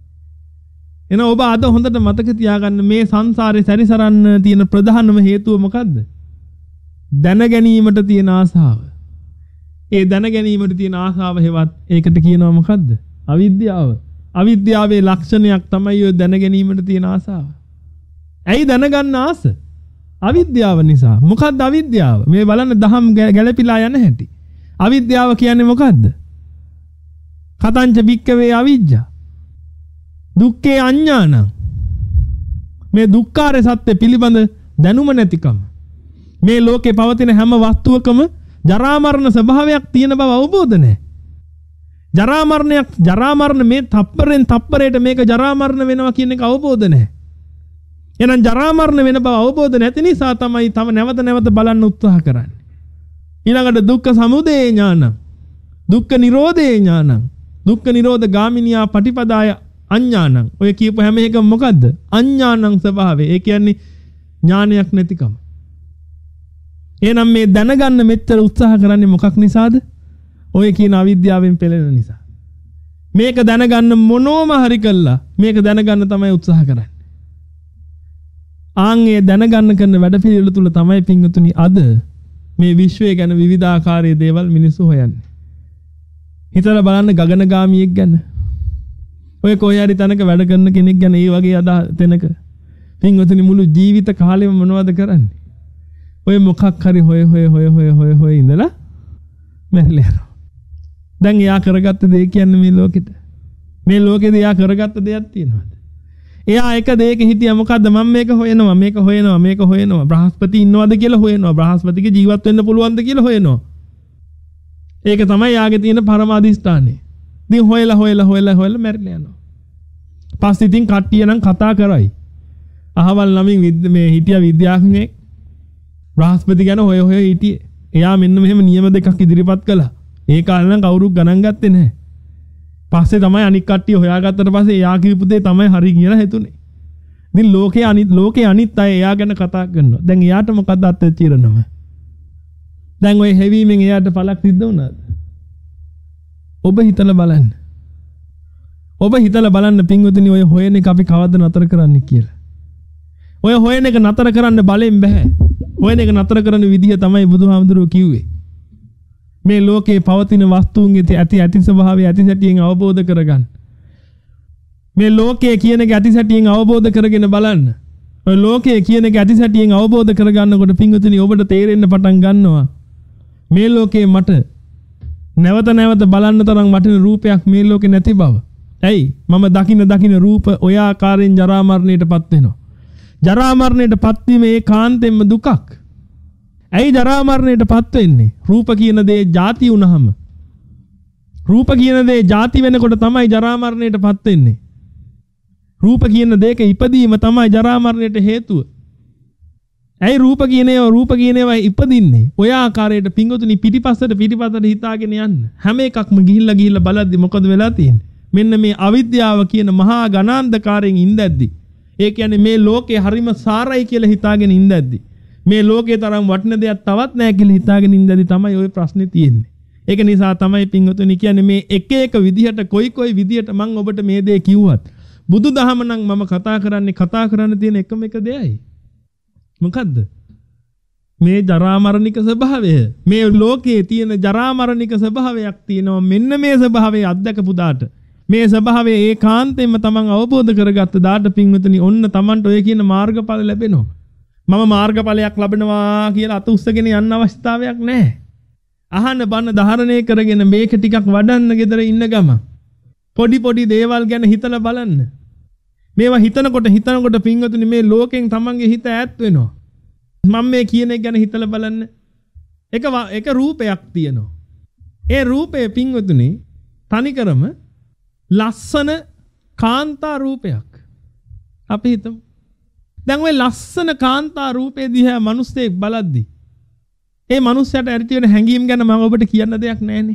එන ඔබ අද හොඳට මතක තියාගන්න මේ සංසාරේ සැරිසරන්න තියෙන ප්‍රධානම හේතුව මොකද්ද? දැනගැනීමට තියෙන ආසාව. ඒ දැනගැනීමට තියෙන ආසාව හේවත් ඒකට කියනවා මොකද්ද? අවිද්‍යාව. අවිද්‍යාවේ ලක්ෂණයක් තමයි ඔය දැනගැනීමට තියෙන ආසාව. ඇයි දැනගන්න ආස? අවිද්‍යාව නිසා. මොකද්ද අවිද්‍යාව? මේ බලන්න දහම් ගැළපීලා යන හැටි. අවිද්‍යාව කියන්නේ මොකද්ද? කතංච භික්කවේ අවිජ්ජා. දුක්ඛේ අඥානං. මේ දුක්ඛාර සත්‍ය පිළිබඳ දැනුම නැතිකම. මේ ලෝකේ පවතින හැම වස්තුවකම ජරා මරණ ස්වභාවයක් තියෙන බව අවබෝධ නැහැ. ජරා මරණයක් ජරා මරණ මේ තප්පරෙන් තප්පරයට මේක ජරා මරණ වෙනවා කියන එක අවබෝධ නැහැ. එහෙනම් ජරා මරණ වෙන බව අවබෝධ නැති නිසා තමයි තම නැවත නැවත බලන්න උත්සාහ කරන්නේ. ඊළඟට දුක්ඛ සමුදය ඥානං, දුක්ඛ නිරෝධේ ඥානං, දුක්ඛ නිරෝධ ගාමිනියා පටිපදාය අඥානං. ඔය කියපු හැම එකම මොකද්ද? අඥානං ස්වභාවය. ඒ කියන්නේ ඥානයක් නැතිකම. එහෙනම් මේ දැනගන්න මෙච්චර උත්සාහ කරන්නේ මොකක් නිසාද? ඔය කියන අවිද්‍යාවෙන් පෙළෙන නිසා. මේක දැනගන්න මොනෝම හරි කළා මේක දැනගන්න තමයි උත්සාහ කරන්නේ. ආන්ගේ දැනගන්න කරන වැඩ පිළිවෙල තුල තමයි පින්වතුනි අද මේ විශ්වය ගැන විවිධාකාරයේ දේවල් මිනිස්සු හොයන්නේ. හිතලා බලන්න ගගනගාමියෙක් ගැන. ඔය කොහේ හරි තැනක වැඩ කරන කෙනෙක් ගැන ඒ වගේ අදා තැනක පින්වතුනි මුළු ජීවිත කාලෙම මොනවද කරන්නේ? ඔය මොකක් හරි හොය හොය හොය හොය හොය හොය ඉඳලා මැරිලා යනවා. දැන් එයා කරගත්ත දේ කියන්නේ මේ ලෝකෙට. මේ ලෝකෙද එයා කරගත්ත දෙයක් තියෙනවද? එයා එක දෙයක හිටියා මොකද්ද? මම මේක හොයනවා මේක හොයනවා මේක හොයනවා. බ්‍රහස්පති ඉන්නවද කියලා හොයනවා. බ්‍රහස්පතිගේ ජීවත් වෙන්න පුළුවන්ද කියලා හොයනවා. ඒක තමයි යාගේ තියෙන පරම අධිෂ්ඨානය. ඉතින් හොයලා හොයලා හොයලා හොයලා මැරිලා යනවා. පස්සේ ඉතින් කට්ටිය නම් කතා කරයි. අහවල් නමින් මේ හිටියා විද්‍යාඥයෙක් බ්‍රහස්පති ගැන හොය හොය හිටියේ. එයා මෙන්න මෙහෙම නියම දෙකක් ඉදිරිපත් කළා. ඒ කාලේ නම් කවුරුත් ගණන් ගත්තේ නැහැ. පස්සේ තමයි අනික් කට්ටිය හොයාගත්තට පස්සේ එයා කියපු දේ තමයි හරි කියලා හිතුනේ. ඉතින් ලෝකේ අනිත් ලෝකේ අනිත් අය එයා ගැන කතා කරනවා. දැන් එයාට මොකද්ද අත්‍යචීරණම? දැන් ඔය හැවීමෙන් එයාට පළක් සිද්ධ වුණාද? ඔබ හිතලා බලන්න. ඔබ හිතලා බලන්න පින්වතුනි ඔය හොයන එක අපි කවද්ද නතර කරන්නේ කියලා. ඔය හොයන එක නතර කරන්න බලෙන් බෑ. හොයන එක නතර කරන විදිහ තමයි බුදුහාමුදුරුවෝ කිව්වේ. මේ ලෝකේ පවතින වස්තුන්ගේ ඇති ඇති ස්වභාවය ඇති සැටියෙන් අවබෝධ කරගන්න. මේ ලෝකයේ කියන එක ඇති සැටියෙන් අවබෝධ කරගෙන බලන්න. ඔය ලෝකයේ කියන එක ඇති සැටියෙන් අවබෝධ කරගන්නකොට පින්වතුනි ඔබට තේරෙන්න පටන් ගන්නවා මේ ලෝකේ මට නැවත නැවත බලන්න තරම් වටින රූපයක් මේ ලෝකේ නැති බව. ඇයි? මම දකින දකින රූප ඔය ආකාරයෙන් ජරා මරණයටපත් වෙනවා. ජරා මරණයටපත් වීම ඒකාන්තයෙන්ම දුකක්. ඇයි ජරා මරණයටපත් වෙන්නේ? රූප කියන දේ ಜಾති වුණාම. රූප කියන දේ ಜಾති වෙනකොට තමයි ජරා මරණයටපත් වෙන්නේ. රූප කියන දෙයක ඉපදීම තමයි ජරා මරණයට හේතුව. ඇයි රූප කියන ඒවා රූප කියන ඒවා ඉපදින්නේ? ඔය ආකාරයට පිංගුතුනි පිටිපස්සට පිටිපස්සට හිතාගෙන යන්න. හැම එකක්ම ගිහිල්ලා ගිහිල්ලා බලද්දි මොකද වෙලා තියෙන්නේ? මෙන්න මේ අවිද්‍යාව කියන මහා ඝනාන්ධකාරයෙන් ඉඳද්දි. ඒ කියන්නේ මේ ලෝකේ හරිම සාරයි කියලා හිතාගෙන ඉඳද්දි. මේ ලෝකේ තරම් වටින දෙයක් තවත් නැහැ කියලා හිතාගෙන ඉඳද්දි තමයි ওই ප්‍රශ්නේ තියෙන්නේ. ඒක නිසා තමයි පිංගුතුනි කියන්නේ මේ එක එක විදිහට කොයි කොයි විදිහට මම ඔබට මේ දේ කිව්වත් බුදුදහම නම් මම කතා කරන්නේ කතා කරන්න තියෙන එකම එක දෙයයි. මොකද්ද? මේ ජරා මරණික ස්වභාවය. මේ ලෝකයේ තියෙන ජරා මරණික ස්වභාවයක් තියෙනවා. මෙන්න මේ ස්වභාවය අත්දකපු දාට මේ ස්වභාවය ඒකාන්තයෙන්ම තමන් අවබෝධ කරගත්ත දාට පින්විතනි ඔන්න තමන්ට ඔය කියන මාර්ගඵල ලැබෙනවා. මම මාර්ගඵලයක් ලැබෙනවා කියලා අත උස්සගෙන යන්න අවශ්‍යතාවයක් නැහැ. අහන බන ධාරණය කරගෙන මේක ටිකක් වඩන්න ගෙදර ඉන්න ගම. පොඩි පොඩි දේවල් ගැන හිතලා බලන්න. මේවා හිතනකොට හිතනකොට පින්වතුනි මේ ලෝකෙන් තමන්ගේ හිත ඈත් වෙනවා. මම මේ කියන එක ගැන හිතලා බලන්න. එක එක රූපයක් තියෙනවා. ඒ රූපය පින්වතුනි තනිකරම ලස්සන කාන්තා රූපයක්. අපි හිතමු. දැන් ওই ලස්සන කාන්තා රූපේ දිහා මිනිස්සෙක් බලද්දි ඒ මිනිස්සයාට ඇති වෙන හැඟීම් ගැන මම ඔබට කියන්න දෙයක් නැහැනේ.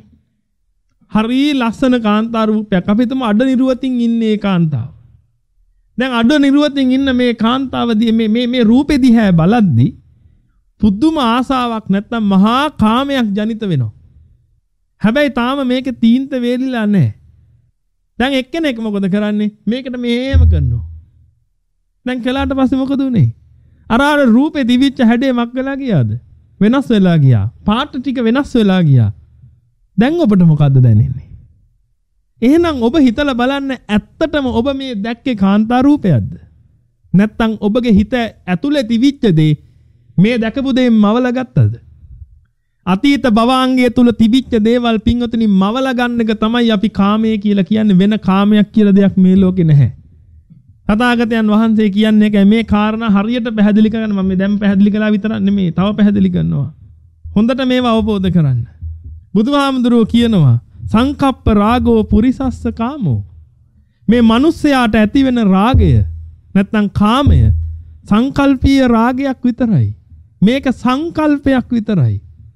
හරි ලස්සන කාන්තා රූපයක්. අපි හිතමු අඩ නිරුවතින් ඉන්නේ කාන්තාව. දැන් අඩ නිරුවතින් ඉන්න මේ කාන්තාවදී මේ මේ මේ රූපේ දිහා බලද්දි පුදුම ආසාවක් නැත්තම් මහා කාමයක් ජනිත වෙනවා. හැබැයි තාම මේකේ තීන්ත වේලිලා නැහැ. දැන් එක්කෙනෙක් මොකද කරන්නේ? මේකට මෙහෙම කරනවා. දැන් කළාට පස්සේ මොකද උනේ? අර අර රූපේ දිවිච්ච හැඩේ මක් වෙලා ගියාද? වෙනස් වෙලා ගියා. පාට ටික වෙනස් වෙලා ගියා. දැන් ඔබට මොකද්ද දැනෙන්නේ? එහෙනම් ඔබ හිතලා බලන්න ඇත්තටම ඔබ මේ දැක්කේ කාන්තා රූපයක්ද? නැත්නම් ඔබගේ හිත ඇතුලේ තිවිච්ච දේ මේ දැකපු දේ මවල ගත්තද? අතීත භවාංගය තුල තිබිච්ච දේවල් පින්වතුනි මවල ගන්න එක තමයි අපි කාමයේ කියලා කියන්නේ. වෙන කාමයක් කියලා දෙයක් මේ ලෝකේ නැහැ. තථාගතයන් වහන්සේ කියන්නේ ඒකයි. මේ කාරණා හරියට පැහැදිලි කරගන්න මම මේ දැන් පැහැදිලි කළා විතරක් නෙමෙයි. තව පැහැදිලි කරනවා. හොඳට මේව අවබෝධ කරන්න. බුදුහාමුදුරුවෝ කියනවා සංකප්ප රාගෝ පුරිසස්ස කාමෝ. මේ මිනිස්යාට ඇති වෙන රාගය නැත්නම් කාමය සංකල්පීය රාගයක් විතරයි. මේක සංකල්පයක් විතරයි.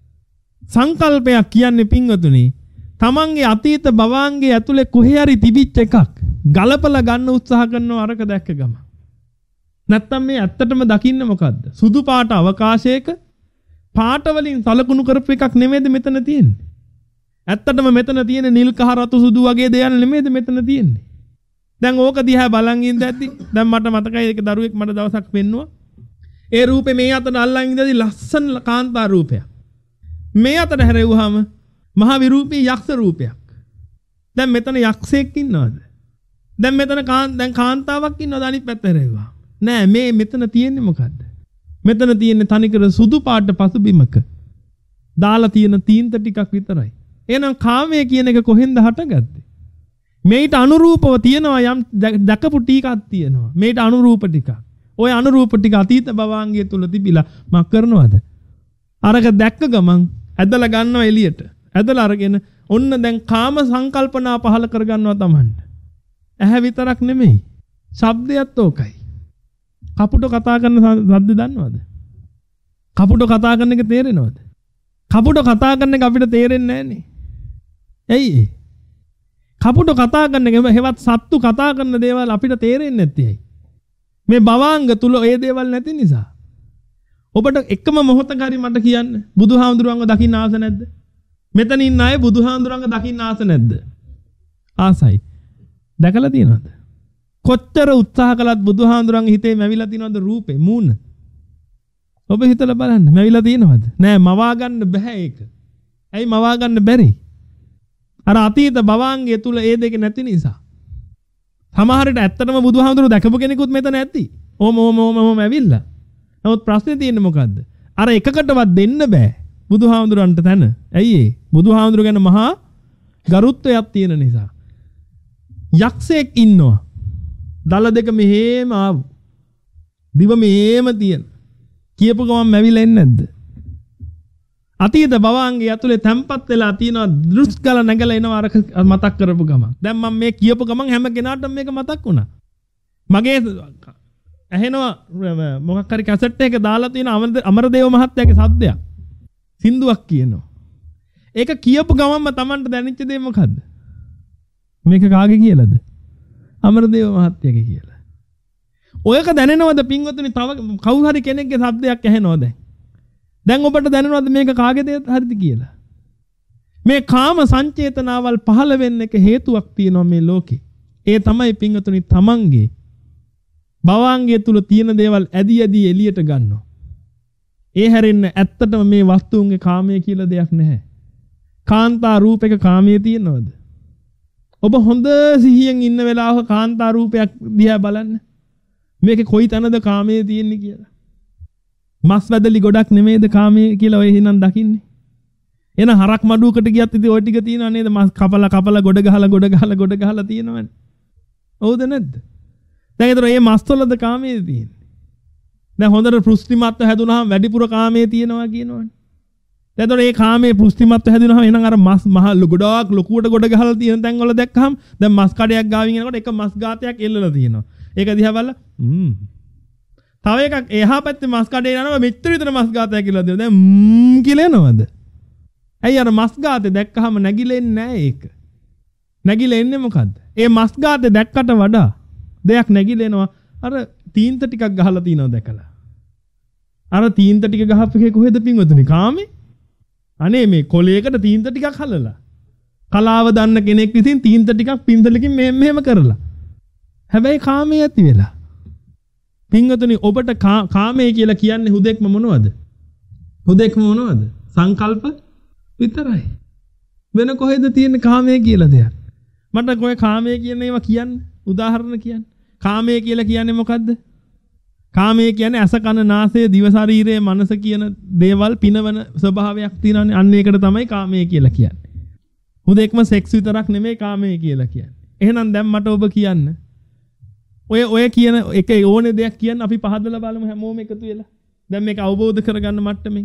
සංකල්පයක් කියන්නේ පින්වතුනි තමන්ගේ අතීත භවාංගයේ ඇතුලේ කොහේ හරි තිබිච්ච එකක් ගලපලා ගන්න උත්සාහ කරනවා අරක දැක්ක ගම. නැත්තම් මේ ඇත්තටම දකින්න මොකද්ද? සුදු පාට අවකාශයක පාට වලින් සලකුණු කරපු එකක් නෙමෙයිද මෙතන තියෙන්නේ? ඇත්තටම මෙතන තියෙන නිල් කහ රතු සුදු වගේ දේවල් නෙමෙයිද මෙතන තියෙන්නේ? දැන් ඕක දිහා බලන් ඉඳද්දි දැන් මට මතකයි ඒක දරුවෙක් මට දවසක් පෙන්නුවා. ඒ රූපේ මේ අතට අල්ලන් ඉඳද්දි ලස්සන කාන්තා රූපයක්. මේ අතට හැරෙව්වහම මහ විරූපී යක්ෂ රූපයක්. දැන් මෙතන යක්ෂයෙක් ඉන්නවද? දැන් මෙතන දැන් කාන්තාවක් ඉන්නවද අනිත් පැත්ත හැරෙව්වා? නෑ මේ මෙතන තියෙන්නේ මොකද්ද? මෙතන තියෙන්නේ තනිකර සුදු පාට පසුබිමක දාලා තියෙන තීන්ත ටිකක් විතරයි. එහෙනම් කාමයේ කියන එක කොහෙන්ද හටගත්තේ? මේට අනුරූපව තියෙනවා යම් දැකපු ටිකක් තියෙනවා. මේට අනුරූප ටිකක්. ওই අනුරූප ටික අතීත භවාංගය තුල තිබිලා මක් කරනවද? අරක දැක්ක ගමන් ඇදලා ගන්නවා එළියට. ඇදලා අරගෙන ඔන්න දැන් කාම සංකල්පනා පහල කරගන්නවා Tamanට. ඇහැ විතරක් නෙමෙයි. ශබ්දයත් ඕකයි. කපුට කතා කරන සද්ද දන්නවද? කපුට කතා කරන එක තේරෙනවද? කපුට කතා කරන එක අපිට තේරෙන්නේ නැහනේ. ඇයි? කපුට කතා කරන එක හෙවත් සත්තු කතා කරන දේවල් අපිට තේරෙන්නේ නැත්තේ ඇයි? මේ භවාංග තුල ඒ දේවල් නැති නිසා. ඔබට එකම මොහොතක හරි මට කියන්න බුදුහාමුදුරුවන්ව දකින්න ආස නැද්ද? මෙතන ඉන්න අය බුදුහාමුදුරුවන්ව දකින්න ආස නැද්ද? ආසයි. දැකලා තියෙනවද? කොච්චර උත්සාහ කළත් බුදුහාමුදුරුවන්ගේ හිතේ මැවිලා තියෙනවද රූපේ මූණ? ඔබ හිතලා බලන්න මැවිලා තියෙනවද? නෑ මවා ගන්න බෑ ඒක. ඇයි මවා ගන්න බැරි? අර අතීත භවාංගය තුල ඒ දෙක නැති නිසා. සමහර විට ඇත්තටම බුදුහාමුදුරුවෝ දැකපු කෙනෙකුත් මෙතන ඇති. ඕම ඕම ඕම ඕම ඇවිල්ලා. නමුත් ප්‍රශ්නේ තියෙන්නේ මොකද්ද? අර එකකටවත් දෙන්න බෑ බුදුහාමුදුරන්ට තැන. ඇයි ඒ? බුදුහාමුදුර ගැන මහා ගරුත්වයක් තියෙන නිසා. යක්ෂයෙක් ඉන්නවා. දල දෙක මෙහෙම ආව. දිව මෙහෙම තියෙන. කියපු ගමන් මැවිලා එන්නේ නැද්ද? අතීත භවාංගය ඇතුලේ තැම්පත් වෙලා තියෙනවා දෘෂ්කල නැගලා එනවා අර මතක් කරපු ගමන්. දැන් මම මේ කියපු ගමන් හැම කෙනාටම මේක මතක් වුණා. මගේ ඇහෙනවා මොකක් හරි කැසට් එකක දාලා තියෙන අමරදේව මහත්තයාගේ සද්දයක්. සින්දුවක් කියනවා. ඒක කියපු ගමන්ම Tamanට දැනෙච්ච දේ මොකද්ද? මේක කාගේ කියලාද? අමරදේව මහත්තයාගේ කියලා. ඔයක දැනෙනවද පින්වතුනි තව කවුරු හරි කෙනෙක්ගේ සද්දයක් ඇහෙනවද දැන්? දැන් ඔබට දැනෙනවද මේක කාගේද හරිද කියලා? මේ කාම සංචේතනාවල් පහළ වෙන්න එක හේතුවක් තියෙනවා මේ ලෝකේ. ඒ තමයි පින්වතුනි තමන්ගේ භවාංගය තුල තියෙන දේවල් ඇදි ඇදි එළියට ගන්නවා. ඒ හැරෙන්න ඇත්තටම මේ වස්තුන්ගේ කාමය කියලා දෙයක් නැහැ. කාන්තා රූපයක කාමයේ තියෙනවද? ඔබ හොඳ සිහියෙන් ඉන්න වෙලාවක කාන්තා රූපයක් දිහා බලන්න. මේකේ කොයි තැනද කාමයේ තියෙන්නේ කියලා. මස් වැදලි ගොඩක් නෙමෙයිද කාමයේ කියලා ඔය හිනන් දකින්නේ. එන හරක් මඩුවකට ගියත් ඉතින් ওই ටික තියෙනව නේද? මස් කපලා කපලා ගොඩ ගහලා ගොඩ ගහලා ගොඩ ගහලා තියෙනවනේ. හවුද නැද්ද? දැන් ඒතර මේ මස් වලද කාමයේ තියෙන්නේ. දැන් හොඳට පෘෂ්ටිමත්ව හැදුනහම වැඩිපුර කාමයේ තියෙනවා කියනවනේ. දැන් ඒතර මේ කාමයේ පෘෂ්ටිමත්ව හැදුනහම එහෙනම් අර මස් මහ ගොඩක් ලොකුවට ගොඩ ගහලා තියෙන තැන් වල දැක්කහම දැන් මස් කඩයක් ගාවින් යනකොට එක මස් ගාතයක් එල්ලලා තියෙනවා. ඒක දිහා බලලා ම්ම් තව එකක් එහා පැත්තේ මස් කඩේ යනවා මෙච්චර විතර මස් ගාතයක් කියලා දෙනවා. දැන් ම්ම් කියලා එනවද? ඇයි අර මස් ගාතේ දැක්කහම නැగిලෙන්නේ නැහැ ඒක. නැగిලා එන්නේ මොකද්ද? ඒ මස් ගාතේ දැක්කට වඩා දෙයක් නැగిලෙනවා අර තීන්ත ටිකක් ගහලා තිනව දැකලා. අර තීන්ත ටික ගහපෙකේ කොහෙද පින්වතුනි කාමේ? අනේ මේ කොලයකට තීන්ත ටිකක් හලලා. කලාව දන්න කෙනෙක් විසින් තීන්ත ටිකක් පින්තලකින් මෙහෙම මෙහෙම කරලා. හැබැයි කාමයේ ඇති වෙලා. පින්වතුනි ඔබට කාමයේ කියලා කියන්නේ හුදෙක්ම මොනවද? හුදෙක්ම මොනවද? සංකල්ප විතරයි. වෙන කොහෙද තියෙන කාමයේ කියලා දෙයක්? මට කොයි කාමයේ කියන ඒවා කියන්න උදාහරණ කියන්න. කාමයේ කියලා කියන්නේ මොකද්ද? කාමය කියන්නේ අස කන නාසය දිව ශරීරය මනස කියන දේවල් පිනවන ස්වභාවයක් තියෙනවානේ. අන්න ඒකට තමයි කාමය කියලා කියන්නේ. හුදෙක්ම සෙක්ස් විතරක් නෙමෙයි කාමය කියලා කියන්නේ. එහෙනම් දැන් මට ඔබ කියන්න. ඔය ඔය කියන එක ඕනේ දෙයක් කියන්න අපි පහදලා බලමු හැමෝම එකතු වෙලා. දැන් මේක අවබෝධ කරගන්න මට්ටමින්.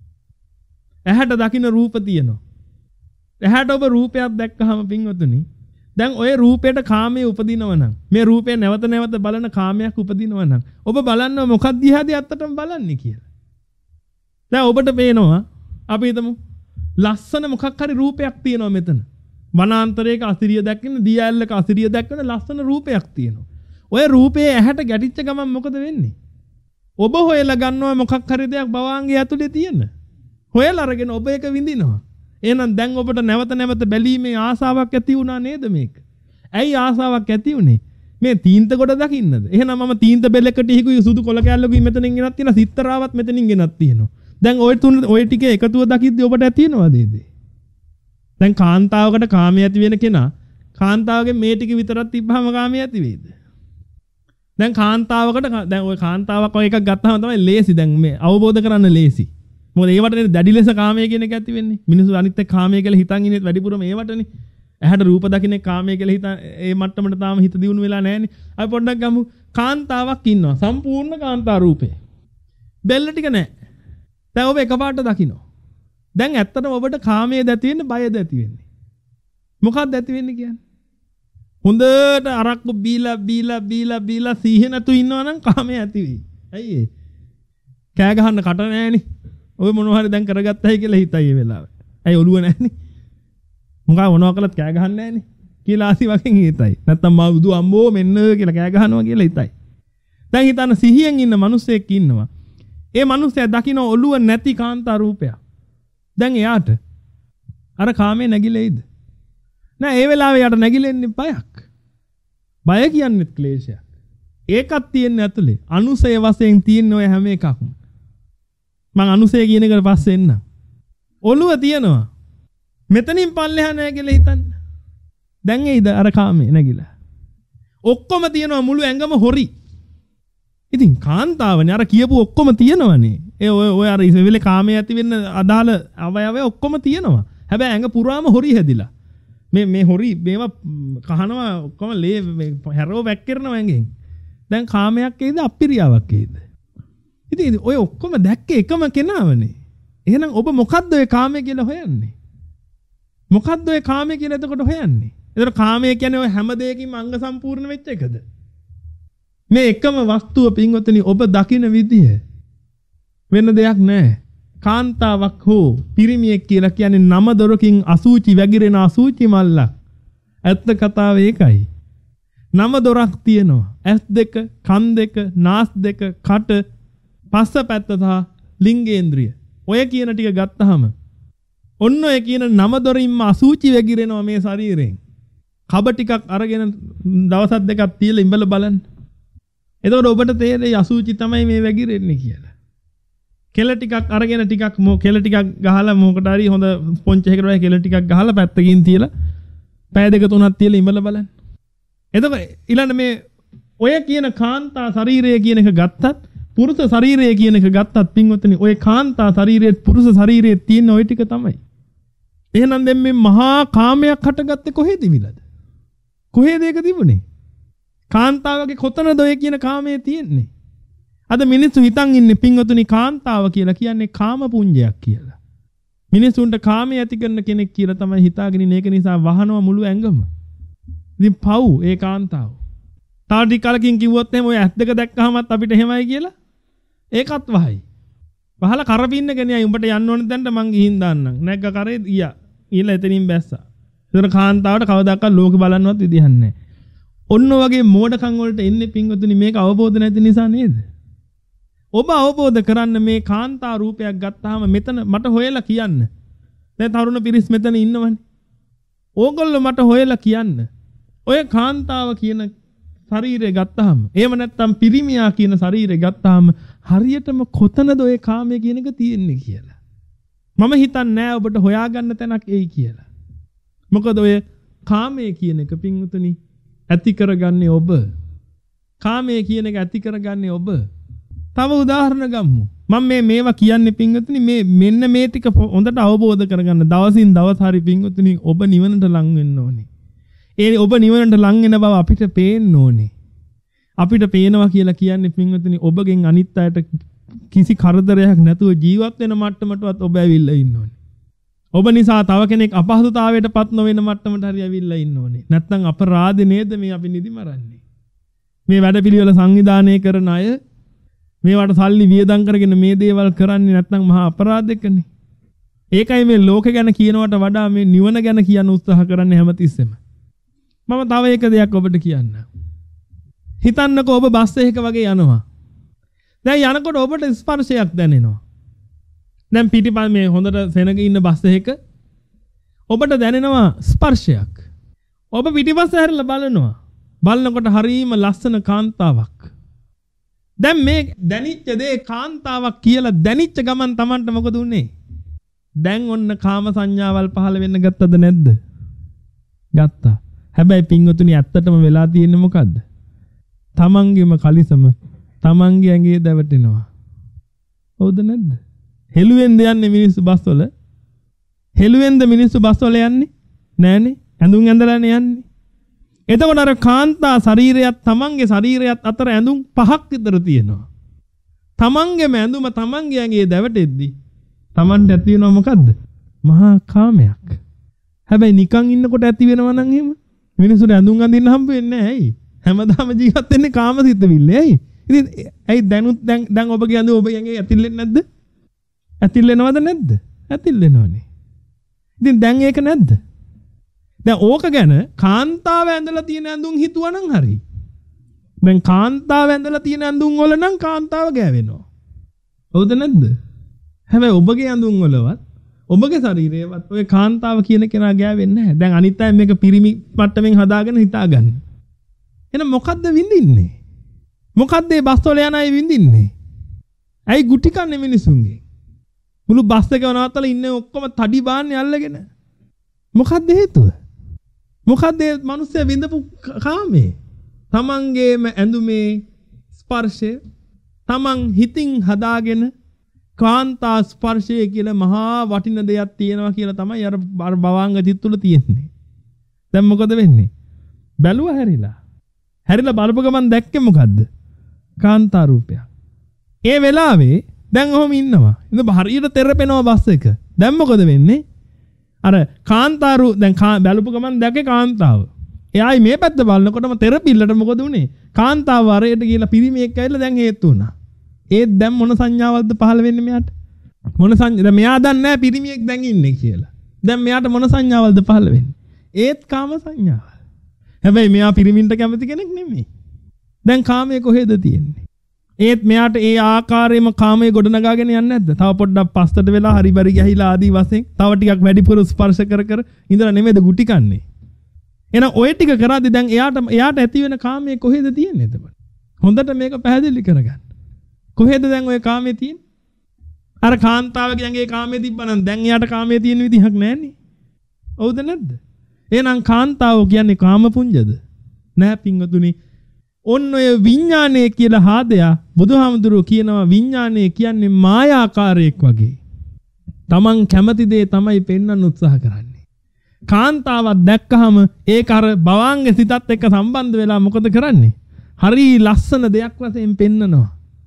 ඇහැට දකින්න රූප තියෙනවා. ඇහැට ඔබ රූපයක් දැක්කහම පින්වතුනි දැන් ඔය රූපයට කාමයේ උපදිනව නම් මේ රූපය නැවත නැවත බලන කාමයක් උපදිනව නම් ඔබ බලන්නව මොකක්ද දිහාදී අත්තටම බලන්නේ කියලා. දැන් ඔබට පේනවා අපි හිතමු ලස්සන මොකක් හරි රූපයක් තියෙනවා මෙතන. වනාන්තරයක අසිරිය දැක්කන දියැලක අසිරිය දැක්කන ලස්සන රූපයක් තියෙනවා. ඔය රූපේ ඇහැට ගැටිච්ච ගමන් මොකද වෙන්නේ? ඔබ හොයලා ගන්නවා මොකක් හරි දෙයක් භවංගය ඇතුලේ තියෙන. හොයලා අරගෙන ඔබ ඒක විඳිනවා. එහෙනම් දැන් ඔබට නැවත නැවත බැලීමේ ආසාවක් ඇති වුණා නේද මේක? ඇයි ආසාවක් ඇති උනේ? මේ තීන්ත කොට දකින්නද? එහෙනම් මම තීන්ත බෙල්ලකට හිකුයි සුදු කොල කැල්ලකුයි මෙතනින් ගෙනත් තියෙනවා සිත්තරාවත් මෙතනින් ගෙනත් තියෙනවා. දැන් ওই තුන ওই ටික එකතුව දකිද්දි ඔබට ඇති වෙනවද ඒ? දැන් කාන්තාවකට කාමයේ ඇති වෙන කෙනා කාන්තාවගේ මේ ටික විතරක් තිබ්බහම කාමයේ ඇති වෙයිද? දැන් කාන්තාවකට දැන් ওই කාන්තාවක් ඔය එකක් ගත්තාම තමයි ලේසි දැන් මේ අවබෝධ කරන්න ලේසි. මොකද ඒවට දැඩි ලෙස කාමයේ කියන එක ඇති වෙන්නේ. මිනිස්සු අනිත් එක්ක කාමයේ කියලා හිතන් ඉන්නේ වැඩිපුරම ඒවටනේ. ඇහැට රූප දකින්නේ කාමයේ කියලා හිතන් ඒ මට්ටමට තාම හිත දියුණු වෙලා නැහැනේ. අපි පොඩ්ඩක් ගමු කාන්තාවක් ඉන්නවා. සම්පූර්ණ කාන්තා රූපේ. බෙල්ල ටික නැහැ. දැන් ඔබ එකපාරට දකිනවා. දැන් ඇත්තටම ඔබට කාමයේ දැති වෙන්නේ බයද ඇති වෙන්නේ. මොකක්ද ඇති වෙන්නේ කියන්නේ? හොඳට අරක්කු බීලා බීලා බීලා බීලා සීහ නැතු ඉන්නවා නම් කාමයේ ඇති වෙයි. ඇයි ඒ? කෑ ගහන්න කට නැහැනේ. ඔය මොනවා හරි දැන් කරගත්තයි කියලා හිතයි ඒ වෙලාවේ. ඇයි ඔළුව නැහැනේ? මොකා මොනවා කළත් කෑ ගහන්නේ නැහැනේ. කියලා ආසි වගේ හිතයි. නැත්තම් මා බුදු අම්මෝ මෙන්න කියලා කෑ ගහනවා කියලා හිතයි. දැන් හිතන්න සිහියෙන් ඉන්න මිනිස්සෙක් ඉන්නවා. ඒ මිනිස්සයා දකින්න ඔළුව නැති කාන්තා රූපයක්. දැන් එයාට අර කාමේ නැగిලෙයිද? නෑ ඒ වෙලාවේ යට නැగిලෙන්නේ බයක්. බය කියන්නේ ක්ලේශයක්. ඒකක් තියෙන්නේ ඇතුලේ. අනුසය වශයෙන් තියෙන ඔය හැම එකක්ම. මං අනුසය කියන එකට පස්සේ එන්න. ඔළුව තියෙනවා. මෙතනින් පල්ලෙහා නෑ කියලා හිතන්න. දැන් එයිද අර කාමේ නැగిලා. ඔක්කොම තියෙනවා මුළු ඇඟම හොරි. ඉතින් කාන්තාවනේ අර කියපු ඔක්කොම තියෙනවනේ. ඒ ඔය ඔය අර ඉස්සෙල්ලේ කාමයේ ඇති වෙන්න අදාළ අවයවය ඔක්කොම තියෙනවා. හැබැයි ඇඟ පුරාම හොරි හැදිලා. මේ මේ හොරි මේවා කහනවා ඔක්කොම ලේ හැරෝ වැක්කිරනවා ඇඟෙන්. දැන් කාමයක් එයිද අප්පිරියාවක් එයිද? ඉතින් ඔය ඔක්කොම දැක්කේ එකම කෙනාවනේ. එහෙනම් ඔබ මොකද්ද ඔය කාමයේ කියලා හොයන්නේ? මොකද්ද ඔය කාමයේ කියලා එතකොට හොයන්නේ? එතකොට කාමයේ කියන්නේ ඔය හැම දෙයකින්ම අංග සම්පූර්ණ වෙච්ච එකද? මේ එකම වස්තුව පින්වතුනි ඔබ දකින විදිය වෙන දෙයක් නැහැ. කාන්තාවක් හෝ පිරිමියෙක් කියලා කියන්නේ නම දොරකින් අසූචි වැగిරෙන අසූචි මල්ලක්. ඇත්ත කතාව ඒකයි. නම දොරක් තියෙනවා. ඇස් දෙක, කන් දෙක, නාස් දෙක, කට, පස්ස පැත්ත සහ ලිංගේන්ද්‍රිය. ඔය කියන ටික ගත්තාම ඔන්න ඔය කියන නම දොරින්ම අසූචි වැగిරෙනවා මේ ශරීරයෙන්. කබ ටිකක් අරගෙන දවස් දෙකක් තියලා ඉඹලා බලන්න. එතකොට ඔබට තේරෙයි අසූචි තමයි මේ වැగిරෙන්නේ කියලා. කෙල ටිකක් අරගෙන ටිකක් මො කෙල ටිකක් ගහලා මොකට හරි හොඳ ස්පොන්ජ් එකකට වගේ කෙල ටිකක් ගහලා පැත්තකින් තියලා පය දෙක තුනක් තියලා ඉඹලා බලන්න. එතකොට ඊළඟ මේ ඔය කියන කාන්තා ශරීරය කියන එක ගත්තත් පුරුෂ ශරීරය කියන එක ගත්තත් පින්වත්නි ඔය කාන්තා ශරීරයේ පුරුෂ ශරීරයේ තියෙන ওই ටික තමයි. එහෙනම් දැන් මේ මහා කාමයක් හටගත්තේ කොහෙද විලද? කොහෙද ඒක තිබුණේ? කාන්තාවගේ කොතනද ඔය කියන කාමයේ තියෙන්නේ? අද මිනිස්සු හිතන් ඉන්නේ පින්වතුනි කාන්තාව කියලා කියන්නේ කාම පුඤ්ජයක් කියලා. මිනිස්සුන්ට කාමයේ ඇති කරන කෙනෙක් කියලා තමයි හිතාගෙන ඉන්නේ. ඒක නිසා වහනවා මුළු ඇඟම. ඉතින් පව් ඒ කාන්තාව. තාඩි කලකින් කිව්වොත් එහෙම ඔය ඇස් දෙක දැක්කහමත් අපිට එහෙමයි කියලා ඒකත් වහයි. වහලා කරපින්න ගෙනියයි උඹට යන්න ඕන තැනට මං ගිහින් දාන්නම්. නැග්ග කරේ ගියා. ඊළ එතනින් බැස්සා. ඒතර කාන්තාවට කවදාකවත් ලෝකෙ බලන්නවත් විදිහක් නැහැ. ඔන්න වගේ මෝඩකම් වලට එන්නේ පින්වතුනි මේක අවබෝධ නැති නිසා නේද? ඔබ අවබෝධ කරන්න මේ කාන්තා රූපයක් ගත්තාම මෙතන මට හොයලා කියන්න. දැන් තරුණ පිරිස් මෙතන ඉන්නවනේ. ඕගොල්ලෝ මට හොයලා කියන්න. ඔය කාන්තාව කියන ශරීරය ගත්තාම එහෙම නැත්නම් පිරිමියා කියන ශරීරය ගත්තාම හරියටම කොතනද ඔය කාමයේ කියන එක තියෙන්නේ කියලා. මම හිතන්නේ නෑ ඔබට හොයාගන්න තැනක් එයි කියලා. මොකද ඔය කාමයේ කියන එක පින්වතුනි ඇති කරගන්නේ ඔබ. කාමයේ කියන එක ඇති කරගන්නේ ඔබ. තව උදාහරණ ගමු. මම මේ මේවා කියන්නේ පින්වතුනි මේ මෙන්න මේ ටික හොඳට අවබෝධ කරගන්න දවසින් දවස් හරි පින්වතුනි ඔබ නිවනට ලං වෙන්න ඕනේ. ඒ ඔබ නිවනට ලං වෙන බව අපිට පේන්න ඕනේ. අපිට පේනවා කියලා කියන්නේ පින්වතුනි ඔබගෙන් අනිත් අයට කිසි කරදරයක් නැතුව ජීවත් වෙන මට්ටමටවත් ඔබ ඇවිල්ලා ඉන්න ඕනේ. ඔබ නිසා තව කෙනෙක් අපහසුතාවයටපත් නොවන මට්ටමට හරි ඇවිල්ලා ඉන්න ඕනේ. නැත්නම් අපරාධ නේද මේ අපි නිදි මරන්නේ. මේ වැඩපිළිවෙල සංවිධානය කරන අය මේවට සල්ලි වියදම් කරගෙන මේ දේවල් කරන්නේ නැත්නම් මහා අපරාධයකනේ. ඒකයි මේ ලෝකෙ ගැන කියනවට වඩා මේ නිවන ගැන කියන්න උත්සාහ කරන්නේ හැමතිස්සෙම. මම තව එක දෙයක් ඔබට කියන්න. හිතන්නකෝ ඔබ බස් එකක වගේ යනවා. දැන් යනකොට ඔබට ස්පර්ශයක් දැනෙනවා. දැන් පිටිපස්ස මේ හොඳට සෙනග ඉන්න බස් එකක ඔබට දැනෙනවා ස්පර්ශයක්. ඔබ පිටිපස්ස හැරිලා බලනවා. බලනකොට හරීම ලස්සන කාන්තාවක්. දැන් මේ දැනිච්ච දේ කාන්තාවක් කියලා දැනිච්ච ගමන් Tamanට මොකද උනේ? දැන් ඔන්න කාම සංඥාවල් පහළ වෙන්න ගත්තද නැද්ද? ගත්තා. හැබැයි පින්වතුනි ඇත්තටම වෙලා තියෙන්නේ මොකද්ද? Tamanගෙම කලිසම Tamanගේ ඇඟේ දැවටෙනවා. හවුද නැද්ද? හෙළුවෙන්ද යන්නේ මිනිස්සු බස්වල? හෙළුවෙන්ද මිනිස්සු බස්වල යන්නේ? නෑනේ. ඇඳුම් ඇඳලානේ යන්නේ. එතකොට අර කාන්තා ශරීරයත් Tamanගේ ශරීරයත් අතර ඇඳුම් පහක් විතර තියෙනවා. Tamanගේම ඇඳුම Tamanගේ ඇඟේ දැවටෙද්දි Tamanට ඇති වෙනව මොකද්ද? මහා කාමයක්. හැබැයි නිකන් ඉන්නකොට ඇති වෙනවා නම් එහෙම මිනිස්සුන්ට ඇඳුම් අඳින්න හම්බ වෙන්නේ නැහැ. ඇයි? හැමදාම ජීවත් වෙන්නේ කාමසිතවිල්ල. ඇයි? ඉතින් ඇයි දැනුත් දැන් දැන් ඔබගේ ඇඳුම ඔබ ඇඟේ ඇතිල්ලෙන්නේ නැද්ද? ඇතිල්ලෙනවද නැද්ද? ඇතිල්ලෙනවනේ. ඉතින් දැන් ඒක නැද්ද? දැන් ඕක ගැන කාන්තාව ඇඳලා තියෙන ඇඳුම් හිතුවනම් හරි. දැන් කාන්තාව ඇඳලා තියෙන ඇඳුම් වල නම් කාන්තාව ගෑවෙනවා. හවුද නැද්ද? හැබැයි ඔබගේ ඇඳුම් වලවත් ඔබගේ ශරීරයවත් ඔය කාන්තාව කියන කෙනා ගෑවෙන්නේ නැහැ. දැන් අනිත් අය මේක පිරිමි මට්ටමින් හදාගෙන හිතාගන්න. එහෙනම් මොකද්ද විඳින්නේ? මොකද්ද මේ බස් වල යන අය විඳින්නේ? ඇයි ගුටි කන්නේ මිනිසුන්ගේ? මුළු බස් එක නවත්තලා ඉන්නේ ඔක්කොම තඩි බාන්නේ අල්ලගෙන. මොකද්ද හේතුව? මොකද්ද මේ මිනිස්සු විඳපු කාමේ? තමන්ගේම ඇඳුමේ ස්පර්ශය තමන් හිතින් හදාගෙන කාන්තා ස්පර්ශය කියලා මහා වටින දෙයක් තියෙනවා කියලා තමයි අර භවංග චිත් තුල තියෙන්නේ. දැන් මොකද වෙන්නේ? බැලුවා හැරිලා. හැරිලා බලපු ගමන් දැක්කේ මොකද්ද? කාන්තා රූපයක්. ඒ වෙලාවේ දැන් ඔහොම ඉන්නවා. ඉතින් හරියට තෙරපෙනවා බස් එක. දැන් මොකද වෙන්නේ? අර කාන්තාරු දැන් බැලපු ගමන් දැක්කේ කාන්තාව. එයායි මේ පැත්ත බලනකොටම තෙරපිල්ලට මොකද උනේ? කාන්තාව වරයට ගිහලා පිරිමියෙක් ඇවිල්ලා දැන් හේතු වුණා. ඒත් දැන් මොන සංඥාවක්ද පහළ වෙන්නේ මෙයාට? මොන සංඥා? මෙයා දන්නේ නැහැ පිරිමියෙක් දැන් ඉන්නේ කියලා. දැන් මෙයාට මොන සංඥාවක්ද පහළ වෙන්නේ? ඒත් කාම සංඥාව. හැබැයි මෙයා පිරිමින්ට කැමති කෙනෙක් නෙමෙයි. දැන් කාමයේ කොහෙද තියෙන්නේ? ඒත් මෙයාට ඒ ආකාරයෙන්ම කාමයේ ගොඩනගාගෙන යන්නේ නැද්ද? තව පොඩ්ඩක් පස්සට වෙලා හරි බරි ගහිලා ආදී වශයෙන් තව ටිකක් වැඩිපුර ස්පර්ශ කර කර ඉඳලා නෙමෙයිද ගුටි කන්නේ. එහෙනම් ඔය ටික කරද්දි දැන් එයාට එයාට ඇති වෙන කාමයේ කොහෙද තියෙන්නේ එතකොට? හොඳට මේක පැහැදිලි කරගන්න. කොහෙද දැන් ඔය කාමයේ තියෙන්නේ? අර කාන්තාවගේ ඇඟේ කාමයේ තිබ්බනම් දැන් එයාට කාමයේ තියෙන විදිහක් නැහැනේ. හවුද නැද්ද? එහෙනම් කාන්තාව කියන්නේ කාම පුඤ්ජද? නෑ පින්වතුනි. ඔන්න ඔය විඥානය කියලා හාදයා බුදුහාමුදුරුවෝ කියනවා විඥානය කියන්නේ මායාකාරයක් වගේ. Taman කැමති දේ තමයි පෙන්වන්න උත්සාහ කරන්නේ. කාන්තාවක් දැක්කහම ඒක අර භවංග සිතත් එක්ක සම්බන්ධ වෙලා මොකද කරන්නේ? හරි ලස්සන දෙයක් වශයෙන් පෙන්නනවා.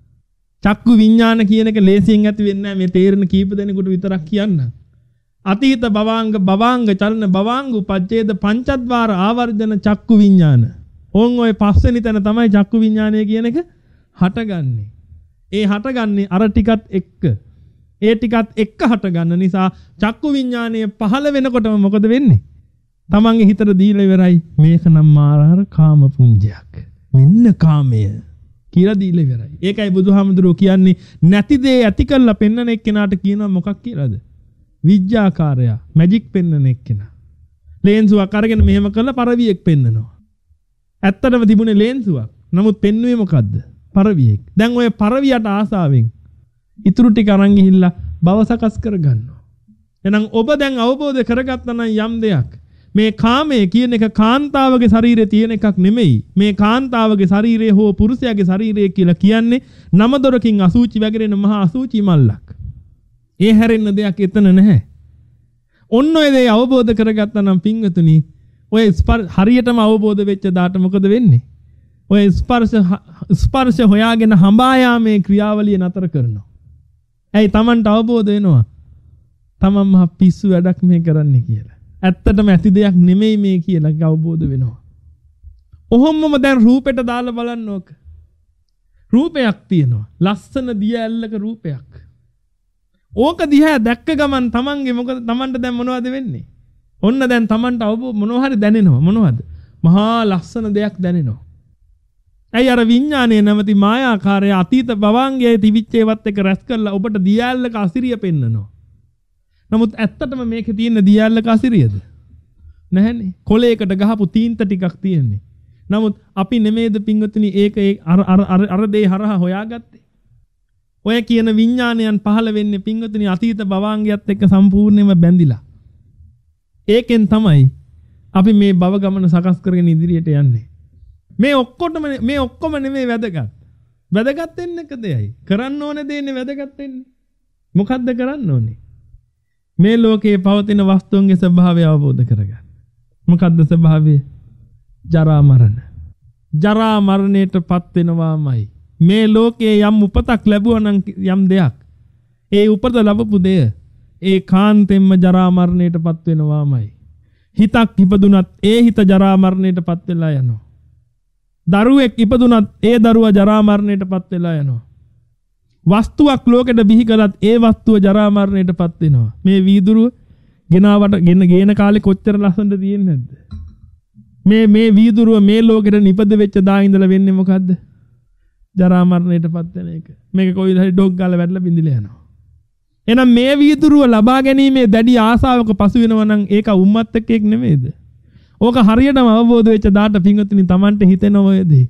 චක්කු විඥාන කියන එක ලේසියෙන් ඇති වෙන්නේ නැහැ. මේ තේරෙන කීප දෙනෙකුට විතරක් කියන්න. අතීත භවංග භවංග චලන භවංග උපච්ඡේද පංචද්වාර ආවර්ජන චක්කු විඥාන. ඕන් ඔය පස්වෙනි තැන තමයි චක්කු විඥානය කියන එක හටගන්නේ. ඒ හටගන්නේ අර ටිකත් එක්ක. ඒ ටිකත් එක්ක හටගන්න නිසා චක්කු විඥානය පහළ වෙනකොටම මොකද වෙන්නේ? තමන්ගේ හිතට දීලා ඉවරයි. මේක නම් මාරාර කාම පුඤ්ජයක්. මෙන්න කාමය කියලා දීලා ඉවරයි. ඒකයි බුදුහාමුදුරුවෝ කියන්නේ නැති දේ ඇති කරලා පෙන්වන එක්කෙනාට කියනවා මොකක් කියලාද? විඥාකාරය. මැජික් පෙන්වන එක්කෙනා. ලේන්සුවක් අරගෙන මෙහෙම කරලා පරවියෙක් පෙන්වනවා. ඇත්තටම තිබුණේ ලේන්සුවක්. නමුත් පෙන්වුවේ මොකද්ද? පරවියෙක්. දැන් ඔය පරවියට ආසාවෙන් ඉතුරු ටික අරන් ගිහිල්ලා භව සකස් කරගන්නවා. එහෙනම් ඔබ දැන් අවබෝධ කරගත්තා නම් යම් දෙයක් මේ කාමයේ කියන එක කාන්තාවගේ ශරීරයේ තියෙන එකක් නෙමෙයි. මේ කාන්තාවගේ ශරීරය හෝ පුරුෂයාගේ ශරීරය කියලා කියන්නේ නම දොරකින් අසූචි වැගිරෙන මහා අසූචි මල්ලක්. ඒ හැරෙන්න දෙයක් එතන නැහැ. ඔන්න ඔය දේ අවබෝධ කරගත්තා නම් පින්වතුනි, ඔය හරියටම අවබෝධ වෙච්ච දාට මොකද වෙන්නේ? ඔය ස්පර්ශ ස්පර්ශ හොයාගෙන හඹා යාමේ ක්‍රියාවලිය නතර කරනවා. ඇයි? Tamanට අවබෝධ වෙනවා තමන් මහ පිස්සු වැඩක් මේ කරන්නේ කියලා. ඇත්තටම ඇති දෙයක් නෙමෙයි මේ කියලා අවබෝධ වෙනවා. ඔහොමම දැන් රූපෙට දාලා බලන්න ඕක. රූපයක් තියෙනවා. ලස්සන දිය ඇල්ලක රූපයක්. ඕක දිහා දැක්ක ගමන් තමන්ගේ මොකද තමන්ට දැන් මොනවද වෙන්නේ? ඔන්න දැන් තමන්ට අවබෝධ මොනවා හරි දැනෙනවා. මොනවද? මහා ලස්සන දෙයක් දැනෙනවා. ඇයි? අර විඥානයේ නැමැති මායාකාරය අතීත භවංගයේ තිබිච්ච ඒවත් එක රැස් කරලා ඔබට දිය ඇල්ලක අසිරිය පෙන්නනවා. නමුත් ඇත්තටම මේකේ තියෙන දිය ඇල්ලක අසිරියද? නැහැනේ. කොලයකට ගහපු තීන්ත ටිකක් තියෙන්නේ. නමුත් අපි නෙමෙයිද පින්වතුනි ඒක අර අර අර දේ හරහා හොයාගත්තේ. ඔය කියන විඥානයන් පහළ වෙන්නේ පින්වතුනි අතීත භවංගයත් එක්ක සම්පූර්ණයෙන්ම බැඳිලා. ඒකෙන් තමයි අපි මේ භව ගමන සකස් කරගෙන ඉදිරියට යන්නේ. මේ ඔක්කොටම මේ ඔක්කොම නෙමෙයි වැදගත්. වැදගත් වෙන්නේ එක දෙයයි. කරන්න ඕනේ දෙන්නේ වැදගත් වෙන්නේ. මොකද්ද කරන්න ඕනේ? මේ ලෝකයේ පවතින වස්තුන්ගේ ස්වභාවය අවබෝධ කරගන්න. මොකද්ද ස්වභාවය? ජරා මරණ. ජරා මරණයටපත් වෙනවාමයි. මේ ලෝකයේ යම් උපතක් ලැබුවා නම් යම් දෙයක්, ඒ උපත ලැබපු දෙය ඒ කාන්තෙන්ම ජරා මරණයටපත් වෙනවාමයි. හිතක් ඉපදුනත් ඒ හිත ජරා මරණයටපත් වෙලා යනවා. දරුවෙක් ඉපදුනත් ඒ දරුවා ජරා මරණයටපත් වෙලා යනවා. වස්තුවක් ලෝකෙට බිහි කළත් ඒ වස්තුව ජරා මරණයටපත් වෙනවා. මේ වීදුරුව ගෙනාවට ගෙන ගේන කාලේ කොච්චර ලස්සනද තියෙන්නේ නැද්ද? මේ මේ වීදුරුව මේ ලෝකෙට නිපද වෙච්ච දා ඉඳලා වෙන්නේ මොකද්ද? ජරා මරණයටපත් වෙන එක. මේක කොයිද හරි ඩොග් ගාලා වැටලා බින්දිලා යනවා. එහෙනම් මේ වීදුරුව ලබා ගැනීමේ දැඩි ආසාවක පසු වෙනවා නම් ඒක උම්මත් එක්ක එක් නෙමෙයිද? ඕක හරියටම අවබෝධ වෙච්ච දාට පිංගුතුනි Tamanට හිතෙනව ඔයදී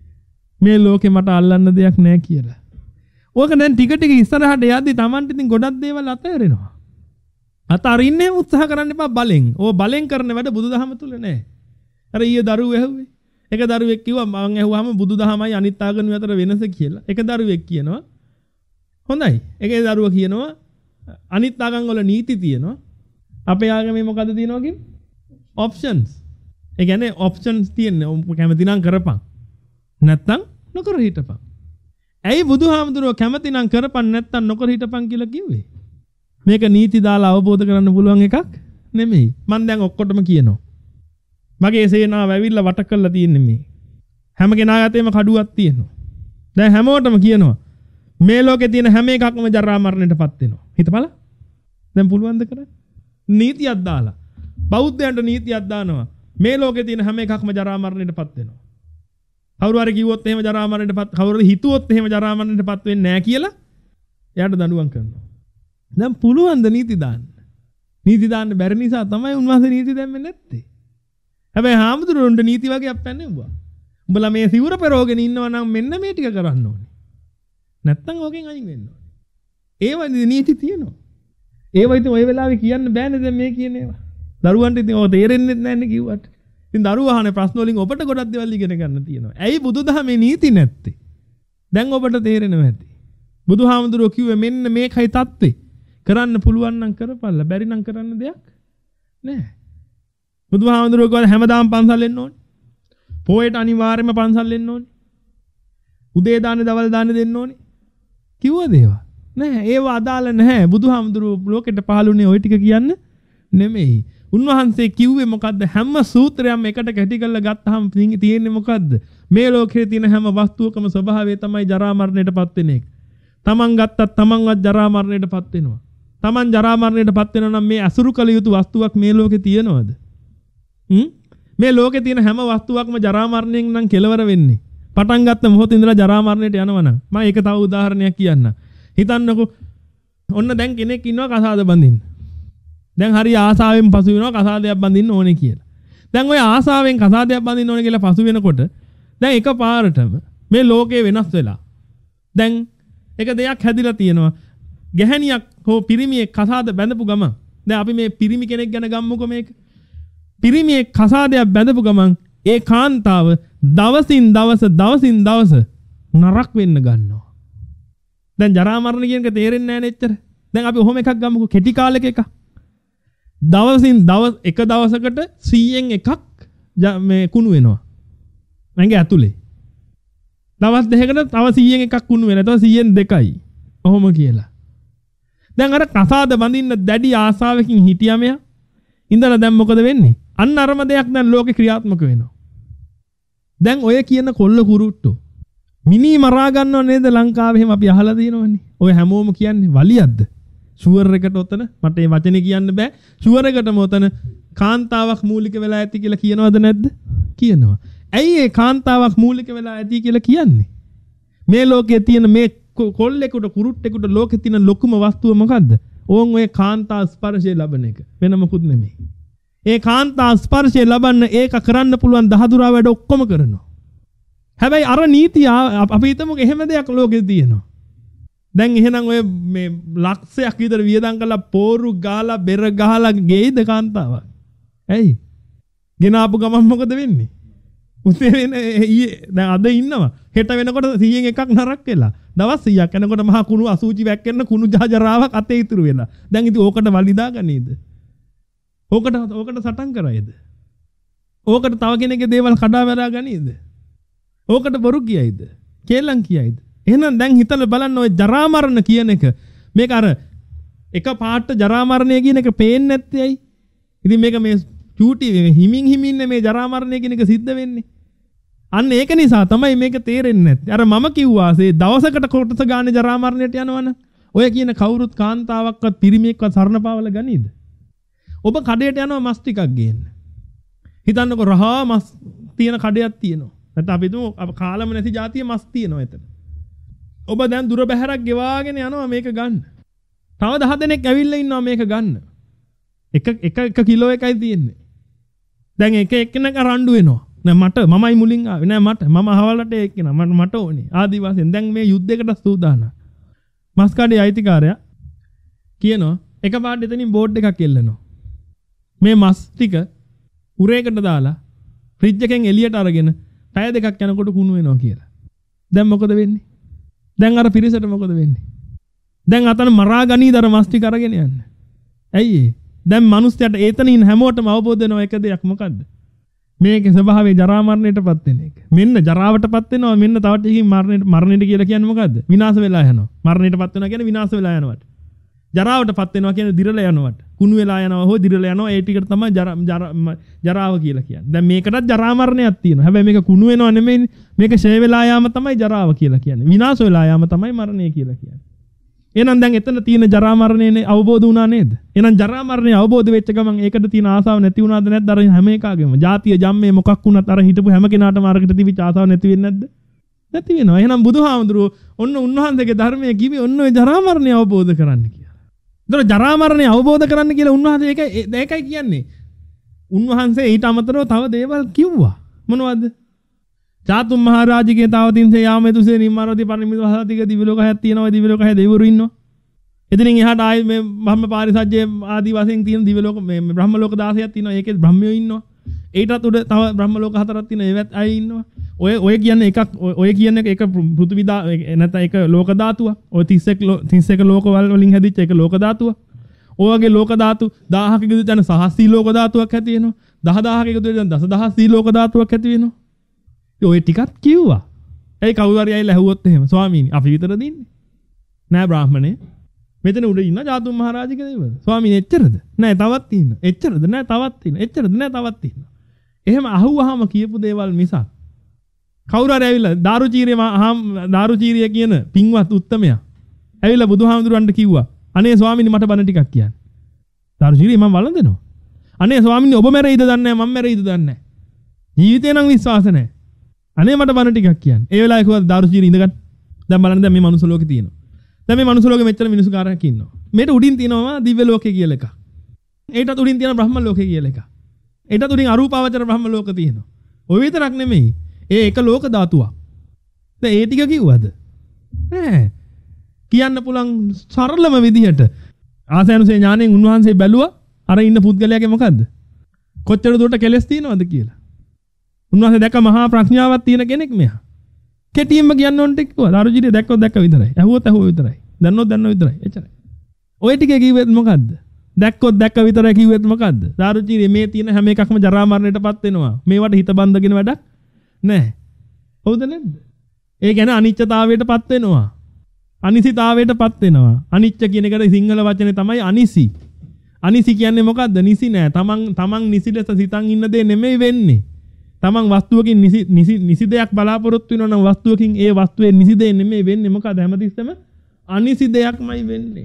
මේ ලෝකේ මට අල්ලන්න දෙයක් නැහැ කියලා. ඕක දැන් ටික ටික ඉස්සරහට යද්දි Tamanට ඉතින් ගොඩක් දේවල් අතහැරෙනවා. අතරින්නේ උත්සාහ කරන්න එපා බලෙන්. ඕ බලෙන් කරන වැඩ බුදුදහම තුල නැහැ. අර ඊයේ දරුවෝ ඇහුවේ. එක දරුවෙක් කිව්වා මම ඇහුවාම බුදුදහමයි අනිත් ආගම අතර වෙනස කියලා. එක දරුවෙක් කියනවා හොඳයි. එකේ දරුවා කියනවා අනිත් ආගම් වල නීති තියෙනවා. අපේ ආගමේ මොකද්ද තියෙනවා කියන්නේ? ඔප්ෂන්ස්. ඒ කියන්නේ ඔප්ෂන්ස් තියෙන්නේ. ඔබ කැමති නම් කරපන්. නැත්තම් නොකර හිටපන්. ඇයි බුදුහාමුදුරුවෝ කැමති නම් කරපන් නැත්තම් නොකර හිටපන් කියලා කිව්වේ? මේක නීති දාලා අවබෝධ කරන්න පුළුවන් එකක් නෙමෙයි. මම දැන් ඔක්කොටම කියනවා. මගේ සේනාව ඇවිල්ලා වට කරලා තියෙන්නේ මේ. හැම කෙනා යතේම කඩුවක් තියෙනවා. දැන් හැමෝටම කියනවා මේ ලෝකේ තියෙන හැම එකක්ම ජරා මරණයටපත් වෙනවා. හිතපළ. දැන් පුළුවන් ද කරන්න? නීතියක් දාලා. බෞද්ධයන්ට නීතියක් දානවා. මේ ලෝකේ තියෙන හැම එකක්ම ජරා මරණයටපත් වෙනවා. කවුරු හරි කිව්වොත් එහෙම ජරා මරණයටපත් කවුරු හරි හිතුවොත් එහෙම ජරා මරණයටපත් වෙන්නේ නැහැ කියලා එයාට දඬුවම් කරනවා. දැන් පුළුවන් ද නීති දාන්න? නීති දාන්න බැරි නිසා තමයි උන්වහන්සේ නීති දැම්මේ නැත්තේ. හැබැයි හාමුදුරුවන්ට නීති වගේ අප්පන්නේ උඹා. උඹලා මේ සිවුර පෙරෝගෙන ඉන්නවා නම් මෙන්න මේ ටික කරන්න ඕනේ. නැත්තම් ඕකෙන් අයින් වෙන්න ඕනේ. ඒ වගේ නීති තියෙනවා. ඒව ඉතින් ওই වෙලාවේ කියන්න බෑනේ දැන් මේ කියන ඒවා. දරුවන්ට ඉතින් ඔය තේරෙන්නේ නැහැ නේ කිව්වට. ඉතින් දරුවා අහන්නේ ප්‍රශ්න වලින් ඔබට ගොඩක් දේවල් ඉගෙන ගන්න තියෙනවා. ඇයි බුදුදහමේ නීති නැත්තේ? දැන් ඔබට තේරෙනවා ඇති. බුදුහාමුදුරුවෝ කිව්වේ මෙන්න මේකයි தත්ත්වේ. කරන්න පුළුවන් නම් කරපල්ලා. බැරි නම් කරන්න දෙයක් නැහැ. බුදුහාමුදුරුවෝ කිව්වා හැමදාම පන්සල් එන්න ඕනේ. පොයට අනිවාර්යයෙන්ම පන්සල් එන්න ඕනේ. උදේ දාන්නේ දවල් දාන්නේ දෙන්න ඕනේ. කිව්වද ඒවා? නැහැ. ඒවා අදාළ නැහැ. බුදුහාමුදුරුවෝ ලෝකෙට පහළුනේ ওই ටික කියන්න නෙමෙයි. උන්වහන්සේ කිව්වේ මොකද්ද? හැම සූත්‍රයක්ම එකට කැටි කරලා ගත්තාම තියෙන්නේ මොකද්ද? මේ ලෝකයේ තියෙන හැම වස්තුවකම ස්වභාවය තමයි ජරා මරණයටපත් වෙන එක. තමන් ගත්තත් තමන්වත් ජරා මරණයටපත් වෙනවා. තමන් ජරා මරණයටපත් වෙනවා නම් මේ අසුරු කළ යුතු වස්තුවක් මේ ලෝකේ තියෙනවද? හ්ම්? මේ ලෝකේ තියෙන හැම වස්තුවක්ම ජරා මරණයෙන් නම් කෙලවර වෙන්නේ. පටන් ගත්ත මොහොතේ ඉඳලා ජරා මරණයට යනවා නම් මම ඒක තව උදාහරණයක් කියන්න. හිතන්නකෝ ඔන්න දැන් කෙනෙක් ඉන්නවා කසාද බඳින්න. දැන් හරි ආසාවෙන් පසු වෙනවා කසාදයක් බඳින්න ඕනේ කියලා. දැන් ඔය ආසාවෙන් කසාදයක් බඳින්න ඕනේ කියලා පසු වෙනකොට දැන් එකපාරටම මේ ලෝකේ වෙනස් වෙලා. දැන් එක දෙයක් හැදිලා තියෙනවා. ගැහණියක් හෝ පිරිමියෙක් කසාද බැඳපු ගමන් දැන් අපි මේ පිරිමි කෙනෙක් ගැන ගම්මුකෝ මේක. පිරිමියෙක් කසාදයක් බැඳපු ගමන් ඒ කාන්තාව දවසින් දවස දවසින් දවස නරක වෙන්න ගන්නවා. දැන් ජරා මරණ කියන එක තේරෙන්නේ නැහැ නෙච්චර. දැන් අපි ඔහොම එකක් ගමුකෝ කෙටි කාලෙක එකක්. දවසින් දවස් එක දවසකට සීයෙන් එකක් මේ කුණු වෙනවා. මංගේ ඇතුලේ. දවස් දෙකකට තව සීයෙන් එකක් කුණු වෙනවා. තව සීයෙන් දෙකයි. ඔහොම කියලා. දැන් අර කසාද බඳින්න දැඩි ආසාවකින් හිටියා මෙයා. ඉඳලා දැන් මොකද වෙන්නේ? අන්න අරම දෙයක් දැන් ලෝකේ ක්‍රියාත්මක වෙනවා. දැන් ඔය කියන කොල්ල කුරුට්ටෝ මිනි මරා ගන්නව නේද ලංකාවේ එහෙම අපි අහලා තියෙනවනේ. ඔය හැමෝම කියන්නේ වලියක්ද? ෂුවර් එකට ඔතන මට මේ වචනේ කියන්න බෑ. ෂුවර් එකටම ඔතන කාන්තාවක් මූලික වෙලා ඇති කියලා කියනවද නැද්ද? කියනවා. ඇයි ඒ කාන්තාවක් මූලික වෙලා ඇති කියලා කියන්නේ? මේ ලෝකයේ තියෙන මේ කොල්ලෙකුට කුරුට්ටෙකුට ලෝකේ තියෙන ලොකුම වස්තුව මොකද්ද? ඕන් ඔය කාන්තා ස්පර්ශය ලබන එක. වෙන මොකුත් නෙමෙයි. ඒ කාන්තා ස්පර්ශය ලබන්න ඒක කරන්න පුළුවන් දහදුරා වැඩ ඔක්කොම කරනවා. හැබැයි අර නීතිය අපි හිතමුකෝ එහෙම දෙයක් ලෝකේ තියෙනවා. දැන් එහෙනම් ඔය මේ ලක්ෂයක් විතර වියදම් කරලා පෝරු ගාලා බෙර ගහලා ගෙයිද කාන්තාවක්? ඇයි? ගෙන ආපු ගමන් මොකද වෙන්නේ? උසේ වෙන ඊයේ දැන් අද ඉන්නවා. හෙට වෙනකොට සීයෙන් එකක් නරක් වෙලා. දවස් සීයක් යනකොට මහා කුණු අසූචි වැක්කෙන්න කුණු ජහජරාවක් අතේ ඉතුරු වෙලා. දැන් ඉතින් ඕකට වලිදා ගනීද? ඕකට ඕකට සටන් කරයිද? ඕකට තව කෙනෙක්ගේ දේවල් කඩා වැරා ගනීද? ඕකට බොරු කියයිද? කේලම් කියයිද? එහෙනම් දැන් හිතලා බලන්න ඔය ජරා මරණ කියන එක මේක අර එක පාට ජරා මරණය කියන එක පේන්නේ නැත්තේ ඇයි? ඉතින් මේක මේ චූටි හිමින් හිමින් මේ ජරා මරණය කියන එක සිද්ධ වෙන්නේ. අන්න ඒක නිසා තමයි මේක තේරෙන්නේ නැත්තේ. අර මම කිව්වාසේ දවසකට කොටස ගානේ ජරා මරණයට යනවනම් ඔය කියන කවුරුත් කාන්තාවක්වත් පිරිමියෙක්වත් සරණ පාවල ගනීද? ඔබ කඩේට යනවා මස් ටිකක් ගේන්න. හිතන්නකෝ රහා මස් තියෙන කඩයක් තියෙනවා. නැත්නම් අපි දුමු අප කාලම නැති જાතිය මස් තියෙනවා එතන. ඔබ දැන් දුර බැහැරක් ගෙවාගෙන යනවා මේක ගන්න. තව දහ දෙනෙක් ඇවිල්ලා ඉන්නවා මේක ගන්න. එක එක එක කිලෝ එකයි තියෙන්නේ. දැන් එක එක්කෙනෙක් රණ්ඩු වෙනවා. නෑ මට මමයි මුලින් ආවේ. නෑ මට මම අහවලට එක්කෙනා මට මට ඕනේ. ආදි වශයෙන් දැන් මේ යුද්ධයකට සූදානම්. මස් කඩේ අයිතිකාරයා කියනවා එකපාරට එතනින් බෝඩ් එකක් එල්ලනවා. මේ මස් ටික උරේකට දාලා ෆ්‍රිජ් එකෙන් එළියට අරගෙන පැය දෙකක් යනකොට කුණු වෙනවා කියලා. දැන් මොකද වෙන්නේ? දැන් අර පිරිසට මොකද වෙන්නේ? දැන් අතන මරා ගනීද අර මස් ටික අරගෙන යන්න? ඇයි ඒ? දැන් මිනිස්සුන්ට ඒතනින් හැමෝටම අවබෝධ වෙනවා එක දෙයක් මොකද්ද? මේකේ ස්වභාවය ජරා මරණයටපත් වෙන එක. මෙන්න ජරාවටපත් වෙනවා මෙන්න තව ටිකකින් මරණයට මරණයට කියලා කියන්නේ මොකද්ද? විනාශ වෙලා යනවා. මරණයටපත් වෙනවා කියන්නේ විනාශ වෙලා යනවට. ජරාවටපත් වෙනවා කියන්නේ දිරලා යනවට. කුණු වෙලා යනවා හෝ දිරලා යනවා ඒ ටිකට තමයි ජරාව කියලා කියන්නේ. දැන් මේකටත් ජරා මරණයක් තියෙනවා. හැබැයි මේක කුණු වෙනව නෙමෙයි. මේක ෂේ වෙලා යාම තමයි ජරාව කියලා කියන්නේ. විනාශ වෙලා යාම තමයි මරණය කියලා කියන්නේ. එහෙනම් දැන් එතන තියෙන ජරා මරණයනේ අවබෝධ වුණා නේද? එහෙනම් ජරා මරණය අවබෝධ වෙච්ච ගමන් ඒකට තියෙන ආසාව නැති වුණාද නැද්ද? අර හැම එකාගෙම. ජාතිය ජම්මේ මොකක් වුණත් අර හිටපු හැම කෙනාටම අරකට තිබිච්ච ආසාව නැති වෙන්නේ නැද්ද? නැති වෙනවා. එහෙනම් බුදුහාමුදුරුවෝ ඔන්න උන්වහන්සේගේ ධර්මයේ කිවි ඔන්න ඔය ජරා මරණය අවබෝධ කරන්න කියලා. ඒතර ජරා මරණය අවබෝධ කරන්න කියලා උන්වහන්සේ ඒකයි ඒකයි කියන්නේ. උන්වහන්සේ ඊට අමතරව තව දේවල් කිව්වා. මොනවද? චාතුම් මහරජගේ තාවතින්සේ යාමෙතුසේ නිම්මාරති පරිමිත වසතික දිව්‍ය ලෝක හයක් තියෙනවා. දිව්‍ය ලෝක හය දෙවිවරු ඉන්නවා. එතනින් එහාට ආයේ මේ බ්‍රහ්ම පාරිසජ්ජේ ආදී වශයෙන් තියෙන දිව්‍ය ලෝක මේ බ්‍රහ්ම ලෝක දාසයක් තියෙනවා. ඒකේ බ්‍රහ්මයෝ ඉන්නවා. ඊටත් උඩ තව බ්‍රහ්ම ලෝක හතරක් තියෙනවා. ඒවත් අය ඉන්නවා. ඔය ඔය කියන්නේ එකක් ඔය කියන්නේ එක පෘථිවි දා නැත්නම් එක ලෝක ධාතුවක්. ඔය තිස් එක තිස් එක ලෝකවල වලින් හැදිච්ච එක ලෝක ධාතුවක්. ඔය වගේ ලෝක ධාතු දහහක එකතු වෙන සහස්සී ලෝක ධාතුවක් ඇති වෙනවා. දහ දහහක එකතු වෙන දසදහස්සී ලෝක ධාතුවක් ඇති වෙනවා. ඔය ටිකක් කිව්වා. ඒ කවුරු හරි ඇවිල්ලා ඇහුවොත් එහෙම ස්වාමීනි අපි විතර දින්නේ. නෑ බ්‍රාහමණේ. මෙතන උඩ ඉන්න ජාතුම් මහරජගේ දේවල්. ස්වාමීනි එච්චරද? නෑ තවත් ඉන්න. එච්චරද? නෑ තවත් ඉන්න. එච්චරද? නෑ තවත් ඉන්න. එහෙම අහුවාම කියපු දේවල් මිසක් කවුරු හරි ඇවිල්ලා දාරුචීරිය දාරුචීරිය කියන පින්වත් උත්තමයා ඇවිල්ලා බුදුහාමුදුරන්ට කිව්වා අනේ ස්වාමීනි මට බණ ටිකක් කියන්න. දාරුචීරිය මම වළඳනවා. අනේ ස්වාමීනි ඔබ මැරෙයිද දන්නේ නැහැ මම මැරෙයිද දන්නේ නැහැ. ජීවිතේ නම් විශ්වාස නැහැ. අනේ මට බණ ටිකක් කියන්න. ඒ වෙලාවේ කිව්වා දාරුචීරිය ඉඳගන්න. දැන් බලන්න දැන් මේ මනුස්ස ලෝකේ තියෙනවා. දැන් මේ මනුස්ස ලෝකෙ මෙච්චර මිනිස්සු කාරණක් ඉන්නවා. මේට උඩින් තියෙනවා දිව්‍ය ලෝකේ කියලා එකක්. ඒටත් උඩින් තියෙනවා බ්‍රහ්ම ලෝකේ කියලා එකක්. ඒටත් උඩින් අරූපාවචර බ්‍රහ්ම ලෝක තියෙනවා. ඔය විතරක් නෙමෙයි. ඒ එක ලෝක ධාතුවක්. දැන් ඒ ටික කිව්වද? නෑ. කියන්න පුළුවන් සරලම විදිහට ආසයනුසේ ඥාණයෙන් උන්වහන්සේ බැලුවා අර ඉන්න පුද්ගලයාගේ මොකද්ද? කොච්චර දුරට කෙලස් තියෙනවද කියලා. උන්වහන්සේ දැක්ක මහා ප්‍රඥාවක් තියෙන කෙනෙක් මෙහා. කෙටියෙන්ම කියන්න ඕන ටික කිව්වා. දාරුචීරිය දැක්කොත් දැක්ක විතරයි. ඇහුවොත් ඇහුව විතරයි. දන්නොත් දන්නව විතරයි. එච්චරයි. ඔය ටික කිව්වෙත් මොකද්ද? දැක්කොත් දැක්ක විතරයි කිව්වෙත් මොකද්ද? දාරුචීරිය මේ තියෙන හැම එකක්ම ජරා මරණයටපත් වෙනවා. මේවට හිත බඳගෙන වැඩක් නැහැ. හවුද නැද්ද? ඒ කියන්නේ අනිත්‍යතාවයටපත් වෙනවා. අනිසිතාවයටපත් වෙනවා. අනිත්‍ය කියන එකට සිංහල වචනේ තමයි අනිසි. අනිසි කියන්නේ මොකද්ද? නිසි නෑ. තමන් තමන් නිසි ලෙස සිතන් ඉන්න දේ නෙමෙයි වෙන්නේ. තමන් වස්තුවකින් නිසි නිසි නිසි දෙයක් බලාපොරොත්තු වෙනවා නම් වස්තුවකින් ඒ වස්තුවේ නිසි දෙයක් නෙමෙයි වෙන්නේ. මොකද හැමතිස්සෙම අනිසි දෙයක්මයි වෙන්නේ.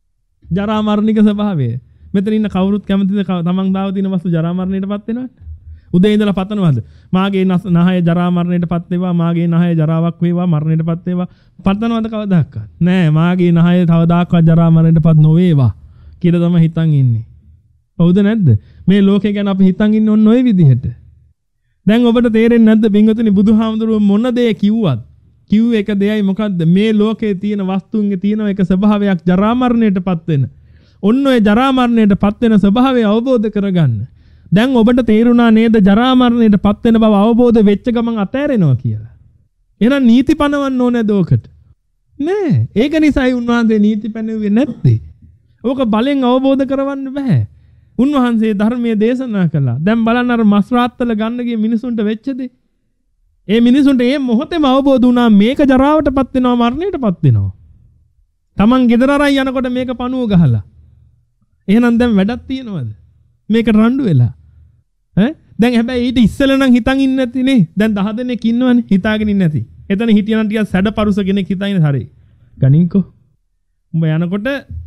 ජරා මරණික ස්වභාවය. මෙතන ඉන්න කවුරුත් කැමතිද තමන් දාව තියෙන වස්තු ජරා මරණයටපත් වෙනවද? උදේ ඉඳලා පතනවද? මාගේ නහය ජරා මරණයටපත් වේවා, මාගේ නහය ජරාවක් වේවා, මරණයටපත් වේවා. පතනවද කවදාවත්? නෑ, මාගේ නහය කවදාකවත් ජරා මරණයටපත් නොවේවා කියලා තමයි හිතන් ඉන්නේ. හවුද නැද්ද? මේ ලෝකේ ගැන අපි හිතන් ඉන්නේ ඔන්න ඔය විදිහට. දැන් ඔබට තේරෙන්නේ නැද්ද පින්වතුනි බුදුහාමුදුරුවෝ මොන දේ කිව්වත් කිව්ව එක දෙයයි මොකද්ද? මේ ලෝකේ තියෙන වස්තුන්ගේ තියෙන එක ස්වභාවයක් ජරා මරණයටපත් වෙන. ඔන්න ඔය ජරා මරණයටපත් වෙන ස්වභාවය අවබෝධ කරගන්න. දැන් ඔබට තේරුණා නේද ජරා මරණයටපත් වෙන බව අවබෝධ වෙච්ච ගමන් අතෑරෙනවා කියලා. එහෙනම් නීති පනවන්න ඕනේ දෝකට. නෑ. ඒක නිසායි උන්වහන්සේ නීති පනවුවේ නැත්තේ. ඕක බලෙන් අවබෝධ කරවන්න බෑ. උන්වහන්සේ ධර්මයේ දේශනා කළා. දැන් බලන්න අර මස් රාත්තල ගන්න ගිය මිනිසුන්ට වෙච්ච දේ. ඒ මිනිසුන්ට මේ මොහොතේම අවබෝධ වුණා මේක ජරාවටපත් වෙනවා මරණයටපත් වෙනවා. Taman ගෙදර අරන් යනකොට මේක පණුව ගහලා. එහෙනම් දැන් වැඩක් තියනවද? මේක රණ්ඩු වෙලා. ඈ දැන් හැබැයි ඊට ඉස්සෙල්ලා නම් හිතන් ඉන්නේ නැතිනේ. දැන් දහ දෙනෙක් ඉන්නවනේ හිතාගෙන ඉන්නේ නැති. එතන හිටියනම් ටිකක් සැඩපරුස කෙනෙක් හිතයිනේ හරි. ගණින්කෝ. උඹ යනකොට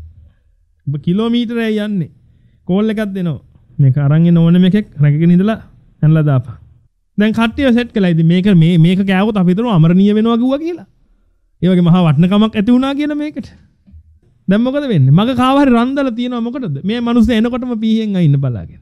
ඔබ කිලෝමීටරයක් යන්නේ. කෝල් එකක් දෙනවා. මේක අරන් එන ඕනෙම එකෙක් රැකගෙන ඉඳලා ඇනලා දාපන්. දැන් කට්ටිය සෙට් කළා. ඉතින් මේක මේ මේක කෑවොත් අපි හිතනවා අමරණීය වෙනවා කිව්වා කියලා. ඒ වගේ මහා වටිනකමක් ඇති වුණා කියලා මේකට. දැන් මොකද වෙන්නේ? මග කාව හරි රන්දලා තියනවා මොකටද? මේ මිනිස්සු එනකොටම පීහෙන් අයින්න බලාගෙන.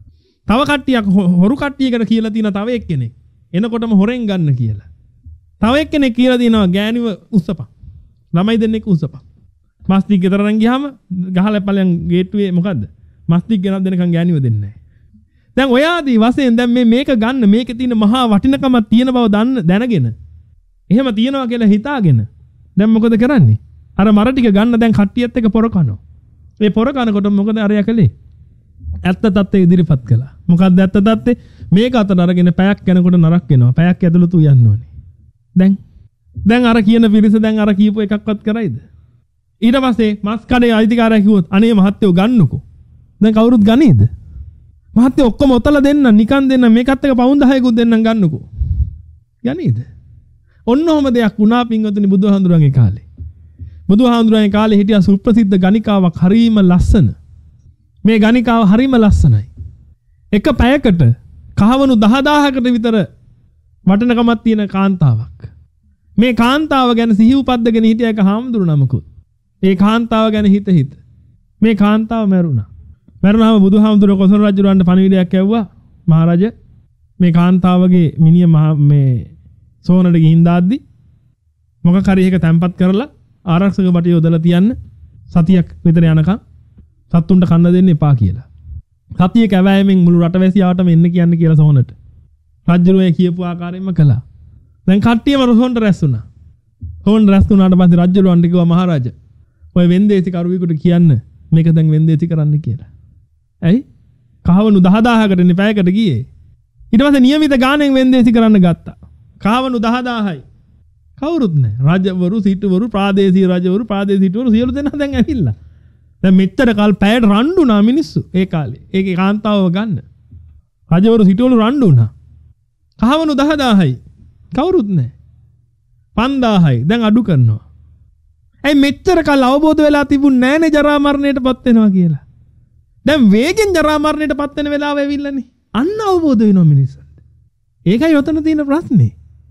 තව කට්ටියක් හොරු කට්ටියකට කියලා තියෙන තව එක්කෙනෙක් එනකොටම හොරෙන් ගන්න කියලා. තව එක්කෙනෙක් කියලා දිනවා ගෑණිව උස්සපන්. ළමයි දෙන්නෙක් උස්සපන්. මස්තික් ගෙදරන් ගියාම ගහලා පලයන් ගේට්ටුවේ මොකද්ද? මස්තික් ගෙනත් දෙනකන් ගෑණිව දෙන්නේ නැහැ. දැන් ඔය ආදී වශයෙන් දැන් මේ මේක ගන්න මේකේ තියෙන මහා වටිනකමක් තියෙන බව දන්න දැනගෙන එහෙම තියනවා කියලා හිතාගෙන දැන් මොකද කරන්නේ? අර මර ටික ගන්න දැන් කට්ටියත් එක්ක පොර කනවා. මේ පොර කනකොට මොකද අරයා කළේ? ඇත්ත තත්ත්වය ඉදිරිපත් කළා. මොකක්ද ඇත්ත තත්ත්වය? මේක අතට අරගෙන පැයක් යනකොට නරක වෙනවා. පැයක් ඇතුළත උයන්න ඕනේ. දැන් දැන් අර කියන පිරිස දැන් අර කියපු එකක්වත් කරයිද? ඊට පස්සේ මස් කඩේ අයිතිකාරයා කිව්වොත් අනේ මහත්තයෝ ගන්නකෝ. දැන් කවුරුත් ගනීද? මහත්තයෝ ඔක්කොම ඔතලා දෙන්න නිකන් දෙන්න මේකත් එක පවුන් දහයකුත් දෙන්නම් ගන්නකෝ. ගනීද? ඔන්න ඔහම දෙයක් වුණා පින්වතුනි බුදුහාඳුරන්ගේ කාලේ. බුදුහාඳුරන්ගේ කාලේ හිටියා සුප්‍රසිද්ධ ගණිකාවක් හරීම ලස්සන. මේ ගණිකාව හරීම ලස්සනයි. එක පැයකට කහවණු දහදාහකට විතර වටිනකමක් තියෙන කාන්තාවක්. මේ කාන්තාව ගැන සිහි උපද්දගෙන හිටිය එක හාමුදුරු නමකුත්. ඒ කාන්තාව ගැන හිත හිත මේ කාන්තාව මැරුණා. මැරුණාම බුදුහාමුදුරුවෝ කොසල් රජුරවන්ට පණිවිඩයක් ඇව්වා. මහරජා මේ කාන්තාවගේ මිනිය මේ සෝනට ගිහින් දාද්දි මොකක් හරි එක තැම්පත් කරලා ආරක්ෂක බටේ යොදලා තියන්න සතියක් විතර යනකම් සත්තුන්ට කන්න දෙන්න එපා කියලා. සතිය කැවෑමෙන් මුළු රටවැසියාටම එන්න කියන්න කියලා සෝනට. රජුරෝ කියපු ආකාරයෙන්ම කළා. දැන් කට්ටියම සෝනට රැස් වුණා. සෝන රැස් වුණාට පස්සේ රජුරවන්ට කිව්වා මහරජා ඔය වෙන්දේසි කරුවෙකුට කියන්න මේක දැන් වෙන්දේසි කරන්න කියලා. ඇයි? කහවණු දහදාහකටනේ පැයකට ගියේ. ඊට පස්සේ નિયમિત ගාණෙන් වෙන්දේසි කරන්න ගත්තා. කහවණු දහදාහයි. කවුරුත් නැහැ. රජවරු, සිටුවරු, ප්‍රාදේශීය රජවරු, ප්‍රාදේශීය සිටුවරු සියලු දෙනා දැන් ඇවිල්ලා. දැන් මෙච්චර කල් පැයට රණ්ඩුනා මිනිස්සු ඒ කාලේ. ඒකේ කාන්තාවව ගන්න. රජවරු සිටුවරු රණ්ඩුනා. කහවණු දහදාහයි. කවුරුත් නැහැ. පන්දාහයි. දැන් අඩු කරනවා. ඇයි මෙච්චර කල් අවබෝධ වෙලා තිබුණ නැහැනේ ජරා මරණයටපත් වෙනවා කියලා. දැන් වේගෙන් ජරා මරණයටපත් වෙන වෙලාව ඇවිල්ලානේ. අන්න අවබෝධ වෙනවා මිනිස්සුන්ට. ඒකයි ඔතන තියෙන ප්‍රශ්නේ.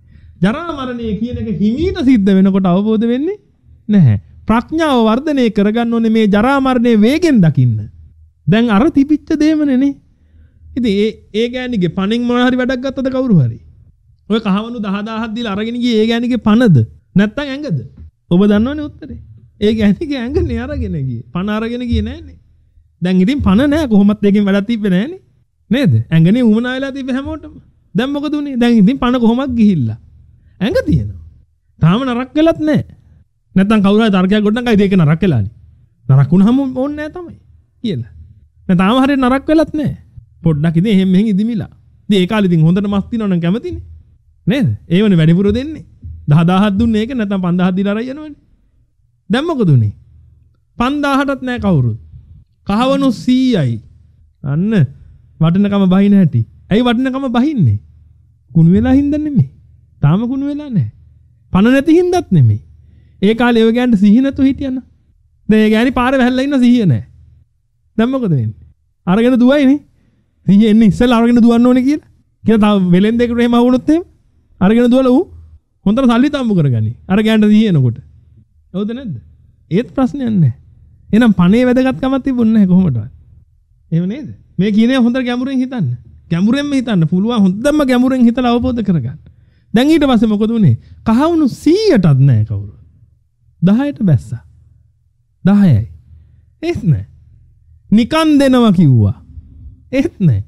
ජරා මරණය කියන එක හිමීට සිද්ධ වෙනකොට අවබෝධ වෙන්නේ නැහැ. ප්‍රඥාව වර්ධනය කරගන්න ඕනේ මේ ජරා මරණය වේගෙන් දකින්න. දැන් අර තිබිච්ච දේමනේ. ඉතින් ඒ ඒ ගෑණිගේ පණින් මොන හරි වැඩක් ගත්තද කවුරු හරි? ඔය කහවණු දහදාහක් දීලා අරගෙන ගියේ ඒ ගෑණිගේ පණද? නැත්තම් ඇඟද? ඔබ දන්නවනේ උත්තරේ. ඒ ගෑණිගේ ඇඟනේ අරගෙන ගියේ. පණ අරගෙන ගියේ නෑනේ. දැන් ඉතින් පණ නෑ කොහොමත් එකකින් වැඩක් තිබ්බේ නෑනේ. නේද? ඇඟනේ උමනා වෙලා තිබ්බ හැමෝටම. දැන් මොකද උනේ? දැන් ඉතින් පණ කොහොමද ගිහිල්ලා? ඇඟ තියෙනවා. තාම නරක් වෙලත් නැහැ. නැත්තම් කවුරු හරි තර්කයක් ගොඩනගයි ඒක නරක් වෙලානේ. නරක් වුණාම ඕනේ නැහැ තමයි කියලා. දැන් තාම හරියට නරක් වෙලත් නැහැ. පොඩ්ඩක් ඉතින් එහෙම මෙහෙන් ඉදිමිලා. ඉතින් ඒ කාලේ ඉතින් හොඳට මස් තිනවනම් කැමතිනේ. නේද? ඒවනේ වැඩිපුර දෙන්නේ. දහදාහක් දුන්නේ ඒක නැත්තම් පන්දාහක් දීලා අරයි යනවනේ. දැන් මොකද උනේ? පන්දාහටත් නැහැ කවුරුත්. කහවණු සීයයි. අන්න වටිනකම බහින හැටි. ඇයි වටිනකම බහින්නේ? කුණු වෙලා හින්දා නෙමෙයි. තාම කුණු වෙලා නැහැ. පණ නැති හින්දාත් නෙමෙයි. ඒ කාලේ ඔය ගෑනට සිහිය නැතු හිටියන. දැන් ඒ ගෑණි පාරේ වැහැල්ලා ඉන්න සිහිය නැහැ. දැන් මොකද වෙන්නේ? අරගෙන දුවයිනේ. සිහිය එන්නේ ඉස්සෙල්ලා අරගෙන දුවන්න ඕනේ කියලා. කියලා තව වෙලෙන් දෙකට එහෙම වුණොත් එහෙම අරගෙන දුවලා ඌ හොඳට සල්ලි තම්බු කරගනි. අර ගෑනට සිහිය එනකොට. හවුද නැද්ද? ඒත් ප්‍රශ්නයක් නැහැ. එහෙනම් පණේ වැදගත්කමක් තිබුණේ නැහැ කොහොමදවත්. එහෙම නේද? මේ කියන්නේ හොඳට ගැඹුරින් හිතන්න. ගැඹුරෙන්ම හිතන්න පුළුවන් හොඳම ගැඹුරෙන් හිතලා අවබෝධ කරගන්න. දැන් ඊට පස්සේ මොකද උනේ? කහවණු සීයටත් නැහැ කවුරු. දහයට බැස්සා. දහයයි. ඒත් නැහැ. නිකන් දෙනවා කිව්වා. ඒත් නැහැ.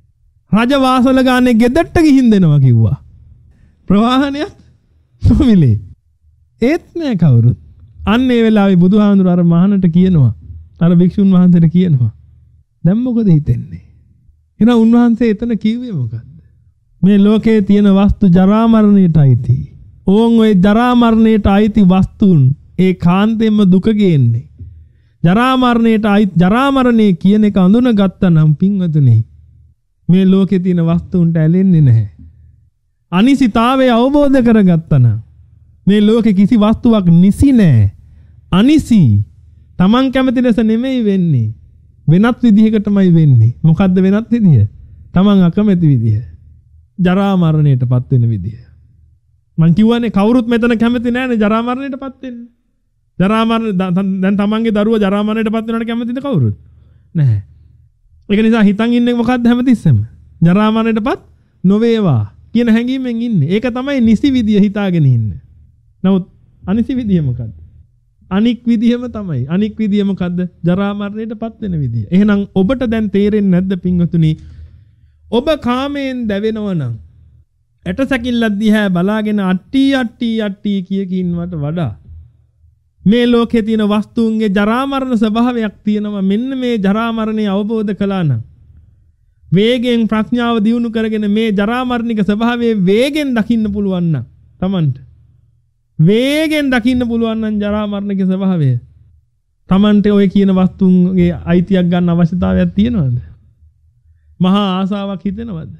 රජ වාසල ගානේ ගෙදරට ගිහින් දෙනවා කිව්වා. ප්‍රවාහනයත් නොමිලේ. ඒත් නැහැ කවුරුත්. අන්න ඒ වෙලාවේ බුදුහාමුදුර අර මහානට කියනවා. අර භික්ෂුන් වහන්සේට කියනවා. දැන් මොකද හිතෙන්නේ? එහෙනම් උන්වහන්සේ එතන කිව්වේ මොකද්ද? මේ ලෝකේ තියෙන වස්තු ජරා මරණයට අයිති. ඕන් ওই ජරා මරණයට අයිති වස්තුන් ඒ කාන්තෙන්ම දුක ගේන්නේ. ජරා මරණයට අයිති ජරා මරණය කියන එක අඳුනගත්තා නම් පින්වතුනි මේ ලෝකේ තියෙන වස්තුන්ට ඇලෙන්නේ නැහැ. අනිසිතාවය අවබෝධ කරගත්තා නම් මේ ලෝකේ කිසි වස්තුවක් නිසි නැහැ. අනිසි. Taman කැමති ලෙස නෙමෙයි වෙන්නේ. වෙනත් විදිහකටමයි වෙන්නේ. මොකද්ද වෙනත් විදිහ? Taman අකමැති විදිහ. ජරා මරණයටපත් වෙන විදිහ. මං කියවනේ කවුරුත් මෙතන කැමති නැහැනේ ජරා මරණයටපත් වෙන්න. ජරා මරණ දැන් Tamanගේ දරුවා ජරා මරණයටපත් වෙනවට කැමතිද කවුරුත්? නැහැ. ඒක නිසා හිතන් ඉන්නේ මොකද්ද හැමතිස්සෙම? ජරා මරණයටපත් නොවේවා කියන හැඟීමෙන් ඉන්නේ. ඒක තමයි නිසි විදිය හිතාගෙන ඉන්නේ. නමුත් අනිසි විදිය මොකද්ද? අනික් විදියම තමයි. අනික් විදිය මොකද්ද? ජරා මරණයටපත් වෙන විදිය. එහෙනම් ඔබට දැන් තේරෙන්නේ නැද්ද පින්වතුනි? ඔබ කාමයෙන් දැවෙනවා නම් ඇට සැකිල්ලක් දිහා බලාගෙන අට්ටි අට්ටි අට්ටි කිය කින්වට වඩා මේ ලෝකේ තියෙන වස්තුන්ගේ ජරා මරණ ස්වභාවයක් තියෙනවා. මෙන්න මේ ජරා මරණය අවබෝධ කළා නම් වේගෙන් ප්‍රඥාව දියුණු කරගෙන මේ ජරා මරණික ස්වභාවයේ වේගෙන් දකින්න පුළුවන් නම් Tamanට වේගෙන් දකින්න පුළුවන් නම් ජරා මරණික ස්වභාවය Tamanට ඔය කියන වස්තුන්ගේ අයිතියක් ගන්න අවශ්‍යතාවයක් තියෙනවද? මහා ආසාවක් හිතෙනවද?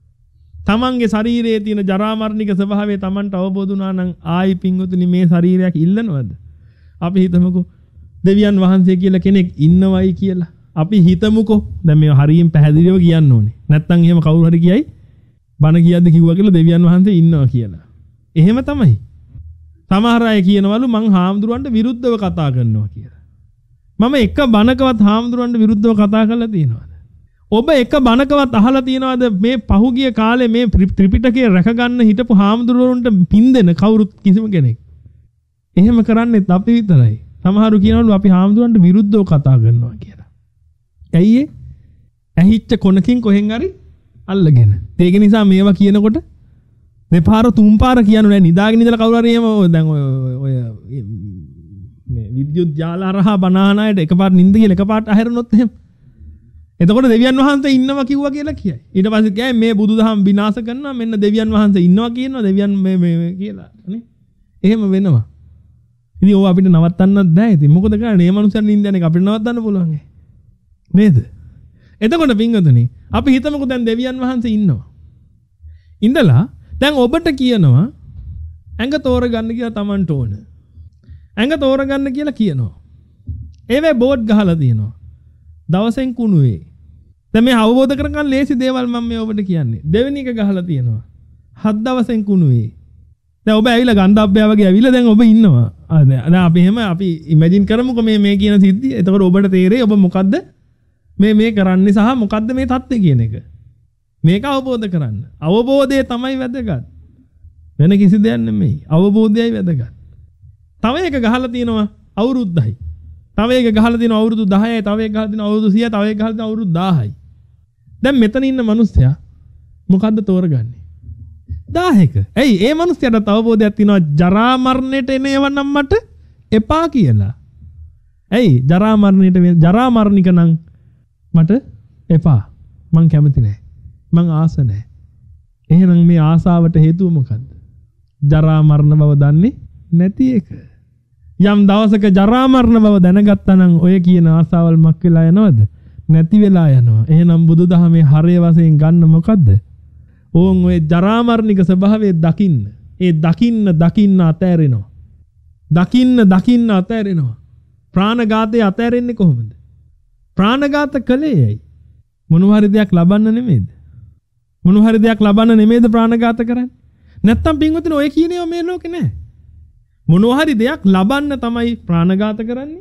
තමන්ගේ ශරීරයේ තියෙන ජරා මරණික ස්වභාවය තමන්ට අවබෝධ වුණා නම් ආයි පින්වතුනි මේ ශරීරයක් ඉල්ලනවද? අපි හිතමුකෝ දෙවියන් වහන්සේ කියලා කෙනෙක් ඉන්නවයි කියලා. අපි හිතමුකෝ දැන් මේ හරියෙන් පැහැදිලිව කියන්න ඕනේ. නැත්තම් එහෙම කවුරු හරි කියයි බණ කියද්දි කිව්වා කියලා දෙවියන් වහන්සේ ඉන්නවා කියලා. එහෙම තමයි. සමහර අය කියනවලු මං හාමුදුරුවන්ට විරුද්ධව කතා කරනවා කියලා. මම එක බණකවත් හාමුදුරුවන්ට විරුද්ධව කතා කරලා තියෙනවද? ඔබ එක බණකවත් අහලා තියෙනවද මේ පහුගිය කාලේ මේ ත්‍රිපිටකය රැකගන්න හිටපු හාමුදුරුවන්ට පින් දෙන කවුරුත් කිසිම කෙනෙක්? එහෙම කරන්නේත් අපි විතරයි. සමහරු කියනවලු අපි හාමුදුරුවන්ට විරුද්ධව කතා කරනවා කියලා. ඇයි ඒ? ඇහිච්ච කොනකින් කොහෙන් හරි අල්ලගෙන. ඒක නිසා මේවා කියනකොට දෙපාර තුන් පාර කියනු නෑ නිදාගෙන ඉඳලා කවුරු හරි එහෙම දැන් ඔය ඔය මේ විද්‍යුත් ජාල හරහා බනහන අයට එකපාර නිින්ද කියලා එකපාරට අහැරුණොත් එහෙම එතකොට දෙවියන් වහන්සේ ඉන්නවා කිව්වා කියලා කියයි. ඊට පස්සේ කියයි මේ බුදුදහම විනාශ කරනවා මෙන්න දෙවියන් වහන්සේ ඉන්නවා කියනවා දෙවියන් මේ මේ කියලා නේ. එහෙම වෙනවා. ඉතින් ඕව අපිට නවත්තන්නත් බෑ. ඉතින් මොකද කරන්නේ? මේ මනුස්සයන් නින්දන එක අපිට නවත්තන්න පුළුවන් නේද? එතකොට පින්වතුනි අපි හිතමුකෝ දැන් දෙවියන් වහන්සේ ඉන්නවා. ඉඳලා දැන් ඔබට කියනවා ඇඟ තෝරගන්න කියලා Tamanට ඕන. ඇඟ තෝරගන්න කියලා කියනවා. ඒවේ බෝඩ් ගහලා තියෙනවා. දවසෙන් කුණු වේ. දැන් මේ අවබෝධ කරගන්න ලේසි දේවල් මම මේ ඔබට කියන්නේ. දෙවෙනි එක ගහලා තියෙනවා. හත් දවසෙන් කුණු වේ. දැන් ඔබ ඇවිල්ලා ගන්ධබ්බයා වගේ ඇවිල්ලා දැන් ඔබ ඉන්නවා. දැන් අපි එහෙම අපි ඉමේජින් කරමුකෝ මේ මේ කියන සිද්ධිය. එතකොට ඔබට තේරෙයි ඔබ මොකද්ද මේ මේ කරන්නේ සහ මොකද්ද මේ தත්ත්වය කියන එක. මේක අවබෝධ කරන්න. අවබෝධය තමයි වැදගත්. වෙන කිසි දෙයක් නෙමෙයි. අවබෝධයයි වැදගත්. තව එක ගහලා තියෙනවා අවුරුද්දයි. තව එක ගහලා තියෙනවා අවුරුදු දහයයි, තව එක ගහලා තියෙනවා අවුරුදු සියයයි, තව එක ගහලා තියෙනවා අවුරුදු දහයයි. දැන් මෙතන ඉන්න මිනිස්සයා මොකද්ද තෝරගන්නේ? දාහක. ඇයි ඒ මිනිස්සයාට අවබෝධයක් තියෙනවා ජරා මරණයට එන ඒවා නම් මට එපා කියලා. ඇයි ජරා මරණයට ජරා මරණික නම් මට එපා. මං කැමති නැහැ. මං ආස නැහැ. එහෙනම් මේ ආසාවට හේතුව මොකද්ද? ජරා මරණ බව දන්නේ නැති එක. යම් දවසක ජරා මරණ බව දැනගත්තා නම් ඔය කියන ආසාවල් මක් වෙලා යනවද? නැති වෙලා යනවා. එහෙනම් බුදුදහමේ හරය වශයෙන් ගන්න මොකද්ද? ඕන් ඔය ජරා මරණික ස්වභාවය දකින්න. ඒ දකින්න දකින්න අතෑරෙනවා. දකින්න දකින්න අතෑරෙනවා. ප්‍රාණඝාතය අතෑරෙන්නේ කොහොමද? ප්‍රාණඝාත කළේ ඇයි? මොනවා හරි දෙයක් ලබන්න නෙමෙයිද? මොනවා හරි දෙයක් ලබන්න නෙමෙයිද ප්‍රාණඝාත කරන්නේ? නැත්තම් පින්වතුනි ඔය කියන ඒවා මේ ලෝකේ නැහැ. මොනවා හරි දෙයක් ලබන්න තමයි ප්‍රාණඝාත කරන්නේ.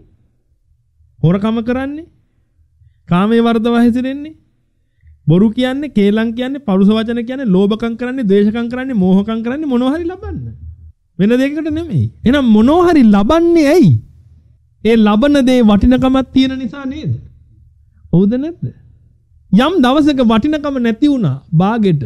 හොරකම කරන්නේ. කාමයේ වර්ධව හැසිරෙන්නේ. බොරු කියන්නේ, කේලම් කියන්නේ, පරුස වචන කියන්නේ, ලෝභකම් කරන්නේ, ද්වේෂකම් කරන්නේ, මෝහකම් කරන්නේ මොනවා හරි ලබන්න. වෙන දෙයකට නෙමෙයි. එහෙනම් මොනවා හරි ලබන්නේ ඇයි? ඒ ලබන දේ වටිනකමක් තියෙන නිසා නේද? හවුද නැද්ද? යම් දවසක වටිනකම නැති වුණා බාගෙට.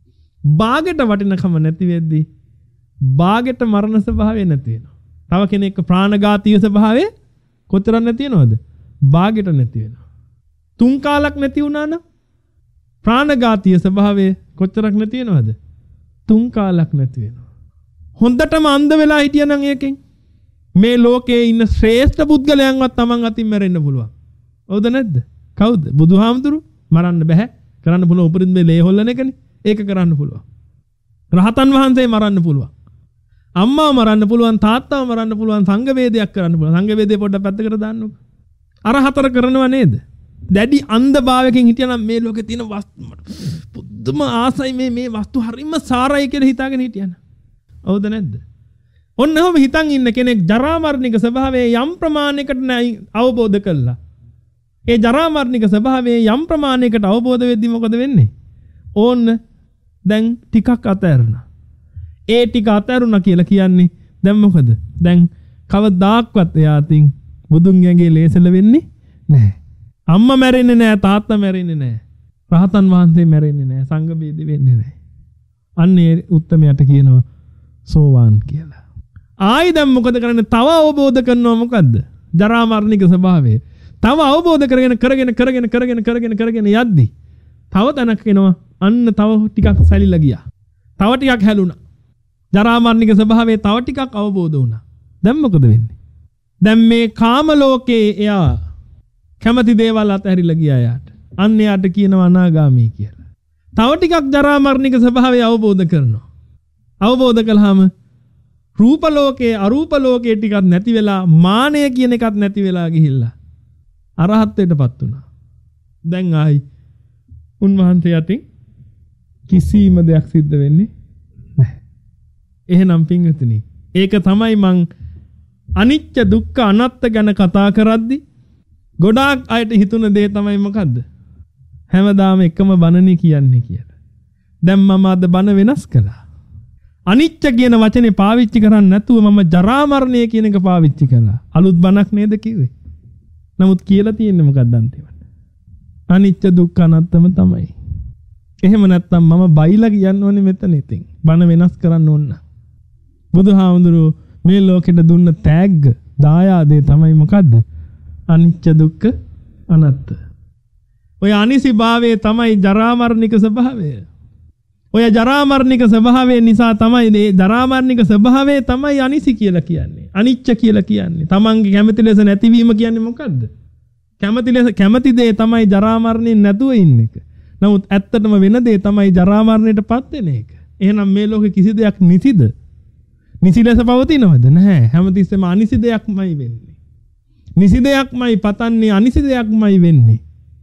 බාගෙට වටිනකම නැති වෙද්දී බාගෙට මරණ ස්වභාවය නැති වෙනවා. තව කෙනෙක් ප්‍රාණඝාතීය ස්වභාවය කොතරම් නැති වෙනවද? බාගෙට නැති වෙනවා. තුන් කාලක් නැති වුණා නම් ප්‍රාණඝාතීය ස්වභාවය කොතරක් නැති වෙනවද? තුන් කාලක් නැති වෙනවා. හොඳටම අන්ධ වෙලා හිටියනම් ඒකෙන් මේ ලෝකේ ඉන්න ශ්‍රේෂ්ඨ පුද්ගලයන්වත් Taman අතින් මැරෙන්න පුළුවන්. හවුද නැද්ද? කවුද? බුදුහාමුදුරු මරන්න බෑ. කරන්න පුළුවන් උපරිම මේ ලේ හොල්ලන එකනේ. ඒක කරන්න පුළුවන්. රහතන් වහන්සේ මරන්න පුළුවන්. අම්මා මරන්න පුළුවන්, තාත්තා මරන්න පුළුවන්, සංඝ වේදයක් කරන්න පුළුවන්. සංඝ වේදේ පොඩ්ඩක් පැත්තකට දාන්නකො. අර හතර කරනව නේද? දැඩි අන්ධභාවයකින් හිටියනම් මේ ලෝකේ තියෙන වස්තු පුදුම ආසයි මේ මේ වස්තු හරිම සාරයි කියලා හිතාගෙන හිටියන. හවුද නැද්ද? ඔන්න ඔහම හිතන් ඉන්න කෙනෙක් ජරා මරණික ස්වභාවයේ යම් ප්‍රමාණයකට අවබෝධ කළා. ඒ ජරා මරණික ස්වභාවයේ යම් ප්‍රමාණයකට අවබෝධ වෙද්දි මොකද වෙන්නේ? ඕන්න දැන් ටිකක් අතහැරුණා. ඒ ටික අතහැරුණා කියලා කියන්නේ දැන් මොකද? දැන් කවදාක්වත් එයාටින් බුදුන් ගැගේ ලේසල වෙන්නේ නැහැ. අම්මා මැරෙන්නේ නැහැ, තාත්තා මැරෙන්නේ නැහැ. රහතන් වහන්සේ මැරෙන්නේ නැහැ, සංඝ බේදි වෙන්නේ නැහැ. අන්නේ උත්තමයට කියනවා සෝවාන් කියලා. ආයි දැන් මොකද කරන්නේ? තව අවබෝධ කරනවා මොකද්ද? ජරා මරණික ස්වභාවය. තව අවබෝධ කරගෙන කරගෙන කරගෙන කරගෙන කරගෙන කරගෙන යද්දි තව තැනක් එනවා. අන්න තව ටිකක් සැලිලා ගියා. තව ටිකක් හැලුණා. ජරා මරණික ස්වභාවය තව ටිකක් අවබෝධ වුණා. දැන් මොකද වෙන්නේ? දැන් මේ කාම ලෝකේ එයා කැමති දේවල් අතහැරිලා ගියා යාට. අන්න යාට කියනවා අනාගාමී කියලා. තව ටිකක් ජරා මරණික ස්වභාවය අවබෝධ කරනවා. අවබෝධ කළාම රූප ලෝකේ අරූප ලෝකේ ටිකක් නැති වෙලා මානය කියන එකත් නැති වෙලා ගිහිල්ලා අරහත්ත්වයටපත් වුණා. දැන් ආයි උන්වහන්සේ යටින් කිසිම දෙයක් සිද්ධ වෙන්නේ නැහැ. එහෙනම් පින්වතුනි, ඒක තමයි මං අනිච්ච දුක්ඛ අනාත්ත ගැන කතා කරද්දි ගොඩාක් අයට හිතුන දේ තමයි මොකද්ද? හැමදාම එකම බණනේ කියන්නේ කියලා. දැන් මම අද බණ වෙනස් කළා. අනිච්ච කියන වචනේ පාවිච්චි කරන්නේ නැතුව මම ජරා මරණය කියන එක පාවිච්චි කළා. අලුත් බණක් නේද කිව්වේ? නමුත් කියලා තියෙන්නේ මොකක්ද අන්තිමට? අනිච්ච දුක්ඛ අනාත්තම තමයි. එහෙම නැත්නම් මම බයිලා කියන්න ඕනේ මෙතන ඉතින්. බණ වෙනස් කරන්න ඕන. බුදුහාමුදුරුවෝ මේ ලෝකෙට දුන්න තෑග්ග දායාදේ තමයි මොකද්ද? අනිච්ච දුක්ඛ අනාත්ත. ඔය අනිසි භාවයේ තමයි ජරා මරණික ස්වභාවය. ඔය ජරා මරණික ස්වභාවය නිසා තමයි මේ ජරා මරණික ස්වභාවය තමයි අනිසි කියලා කියන්නේ. අනිච්ච කියලා කියන්නේ. තමන්ගේ කැමති ලෙස නැතිවීම කියන්නේ මොකද්ද? කැමති ලෙස කැමති දේ තමයි ජරා මරණයෙන් නැතුව ඉන්න එක. නමුත් ඇත්තටම වෙන දේ තමයි ජරා මරණයටපත් වෙන එක. එහෙනම් මේ ලෝකේ කිසි දෙයක් නිසිද? නිසි ලෙස පවතිනවද? නැහැ. හැමතිස්සෙම අනිසි දෙයක්මයි වෙන්නේ. නිසි දෙයක්මයි පතන්නේ, අනිසි දෙයක්මයි වෙන්නේ.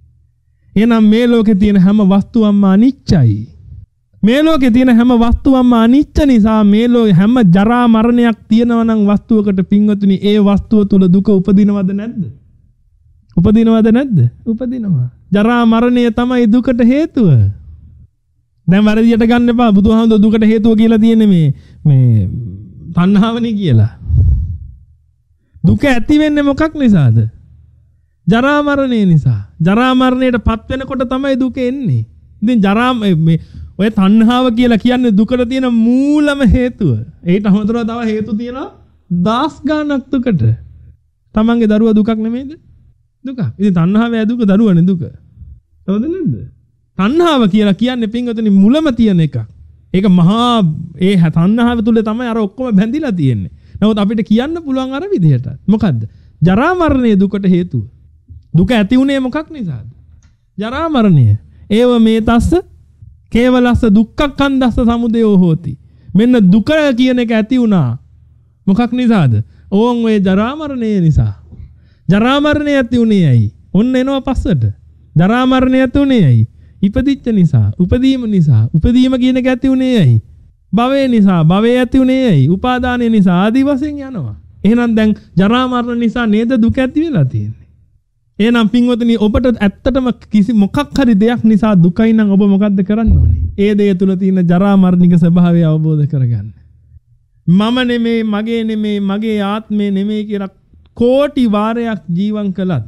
එහෙනම් මේ ලෝකේ තියෙන හැම වස්තුවක්ම අනිච්චයි. මේ ලෝකේ තියෙන හැම වස්තුවක්ම අනිච්ච නිසා මේ ලෝකේ හැම ජරා මරණයක් තියෙනවා නම් වස්තුවකට පින්වතුනි ඒ වස්තුව තුල දුක උපදිනවද නැද්ද? උපදිනවද නැද්ද? උපදිනවා. ජරා මරණය තමයි දුකට හේතුව. දැන් වැරදියට ගන්න එපා. බුදුහාමුදුරුවෝ දුකට හේතුව කියලා තියෙන්නේ මේ මේ තණ්හාවනේ කියලා. දුක ඇති වෙන්නේ මොකක් නිසාද? ජරා මරණය නිසා. ජරා මරණයට පත් වෙනකොට තමයි දුක එන්නේ. ඉතින් ජරා මේ ඔය තණ්හාව කියලා කියන්නේ දුකට තියෙන මූලම හේතුව. ඒකට අමතරව තව හේතු තියෙනවා දහස් ගාණක් දුකට. තමන්ගේ දරුවා දුකක් නෙමෙයිද? දුක. ඉතින් තණ්හාවයි දුක දරුවනේ දුක. හවුද නැද්ද? තණ්හාව කියලා කියන්නේ පින්වතුනි මුලම තියෙන එකක්. ඒක මහා ඒ තණ්හාව තුල තමයි අර ඔක්කොම බැඳිලා තියෙන්නේ. නමුත් අපිට කියන්න පුළුවන් අර විදිහට. මොකද්ද? ජරා මරණය දුකට හේතුව. දුක ඇති උනේ මොකක් නිසාද? ජරා මරණය. ඒව මේ තස්ස කේවලස්ස දුක්ඛක්ඛන්දස්ස සමුදයෝ හෝති. මෙන්න දුක කියන එක ඇති වුණා. මොකක් නිසාද? ඕන් ඔය ජරා මරණය නිසා. ජරා මරණය ඇති උනේ ඇයි? ඔන්න එනවා පස්සට. ජරා මරණය ඇති උනේ ඇයි? ඉපදිච්ච නිසා. උපදීම නිසා. උපදීම කියන එක ඇති උනේ ඇයි? භවය නිසා. භවය ඇති උනේ ඇයි? උපාදානය නිසා. ආදි වශයෙන් යනවා. එහෙනම් දැන් ජරා මරණ නිසා නේද දුක ඇති වෙලා තියෙන්නේ. එහෙනම් පින්වතුනි ඔබට ඇත්තටම කිසි මොකක් හරි දෙයක් නිසා දුකයි නම් ඔබ මොකද්ද කරන්න ඕනේ? ඒ දේ තුල තියෙන ජරා මරණික ස්වභාවය අවබෝධ කරගන්න. මම නෙමේ, මගේ නෙමේ, මගේ ආත්මේ නෙමේ කියලා කෝටි වාරයක් ජීවන් කළත්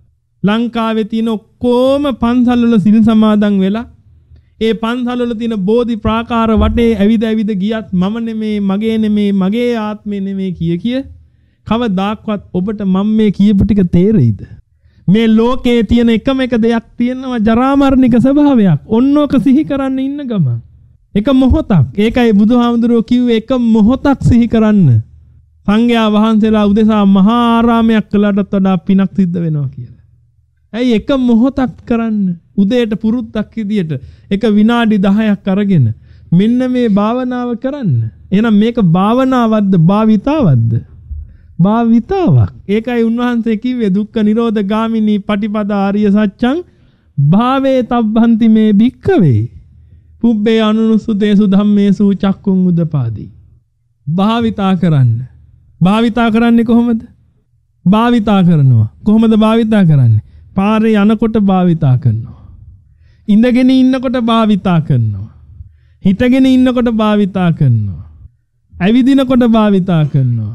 ලංකාවේ තියෙන ඔක්කොම පන්සල් වල සිල් සමාදන් වෙලා ඒ පන්සල් වල තියෙන බෝධි ප්‍රාකාර වටේ ඇවිද ඇවිද ගියත් මම නෙමේ, මගේ නෙමේ, මගේ ආත්මේ නෙමේ කිය කිය කවදාක්වත් ඔබට මම මේ කියපු ටික තේරෙයිද? මේ ලෝකේ තියෙන එකම එක දෙයක් තියෙනවා ජරා මරණික ස්වභාවයක්. ඔන්නෝක සිහි කරන්න ඉන්න ගම. එක මොහොතක්. ඒකයි බුදුහාමුදුරුවෝ කිව්වේ එක මොහොතක් සිහි කරන්න. සංඝයා වහන්සේලා උදෙසා මහා ආරාමයක් කළාටත් වඩා පිනක් සිද්ධ වෙනවා කියලා. ඇයි එක මොහොතක් කරන්න? උදේට පුරුද්දක් විදියට එක විනාඩි දහයක් අරගෙන මෙන්න මේ භාවනාව කරන්න. එහෙනම් මේක භාවනාවක්ද භාවිතාවක්ද? භාවිතාවක්. ඒකයි උන්වහන්සේ කිව්වේ දුක්ඛ නිරෝධ ගාමිනී පටිපදා ආර්ය සත්‍යං භාවේ තබ්බන්ති මේ භික්ඛවේ පුබ්බේ අනුනුසුතේසු ධම්මේසු චක්කුං උදපාදී. භාවිතා කරන්න. භාවිතා කරන්නේ කොහොමද? භාවිතා කරනවා. කොහොමද භාවිතා කරන්නේ? පාරේ යනකොට භාවිතා කරනවා. ඉඳගෙන ඉන්නකොට භාවිතා කරනවා. හිටගෙන ඉන්නකොට භාවිතා කරනවා. ඇවිදිනකොට භාවිතා කරනවා.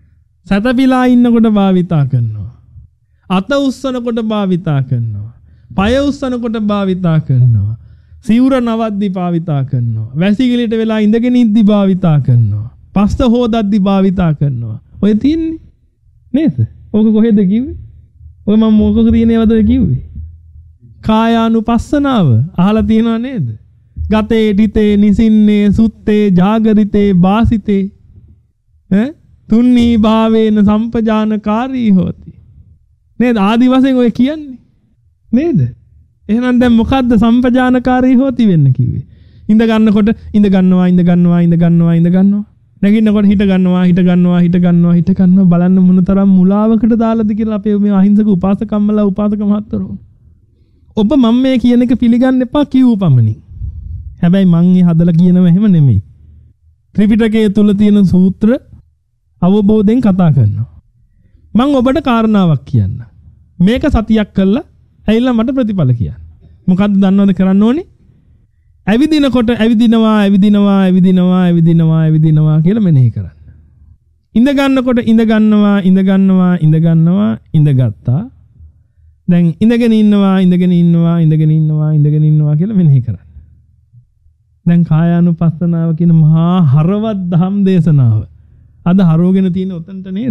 සතපිලා ඉන්නකොට භාවිතා කරනවා. අත උස්සනකොට භාවිතා කරනවා. පය උස්සනකොට භාවිතා කරනවා. සිවුර නවද්දි භාවිතා කරනවා. වැසිකිළිට වෙලා ඉඳගෙන ඉද්දි භාවිතා කරනවා. පස්ත හොදද්දි භාවිතා කරනවා. ඔය තියන්නේ නේද? ඕක කොහෙද කිව්වේ? ඔය මම මොකක තියෙනවද කිව්වේ? කායානුපස්සනාව අහලා තියෙනව නේද? ගතේ ඩිතේ නිසින්නේ සුත්තේ ජාගරිතේ වාසිතේ ඈ තුන්නී භාවේන සම්පජානකාරී හෝති. නේද? ආදි වශයෙන් ඔය කියන්නේ. නේද? එහෙනම් දැන් මොකද්ද සම්පජානකාරී හෝති වෙන්න කිව්වේ? ඉඳ ගන්නකොට ඉඳ ගන්නවා ඉඳ ගන්නවා ඉඳ ගන්නවා ඉඳ ගන්නවා. නැගින්නකොට හිට ගන්නවා හිට ගන්නවා හිට ගන්නවා හිට ගන්නවා. බලන්න මොනතරම් මුලාවකට දාලාද කියලා අපේ මේ අහිංසක උපාසකම්මලා උපාසක මහත්වරු. ඔබ මම මේ කියන එක පිළිගන්න එපා කියූ පමණින්. හැබැයි මං මේ හදලා කියනව එහෙම නෙමෙයි. ත්‍රිපිටකයේ තුල තියෙන සූත්‍ර අවබෝධයෙන් කතා කරනවා. මං ඔබට කාරණාවක් කියන්න. මේක සතියක් කළා ඇවිල්ලා මට ප්‍රතිඵල කියන්න. මොකද්ද දන්නවද කරන්න ඕනේ? ඇවිදිනකොට ඇවිදිනවා ඇවිදිනවා ඇවිදිනවා ඇවිදිනවා ඇවිදිනවා කියලා මෙනෙහි කරන්න. ඉඳ ගන්නකොට ඉඳ ගන්නවා ඉඳ ගන්නවා ඉඳ ගන්නවා ඉඳගත්තා. දැන් ඉඳගෙන ඉන්නවා ඉඳගෙන ඉන්නවා ඉඳගෙන ඉන්නවා ඉඳගෙන ඉන්නවා කියලා මෙනෙහි කරන්න. දැන් කායානුපස්සනාව කියන මහා හරවත් ධම් දේශනාව අද හරවගෙන තියෙන උතන්ට නේද?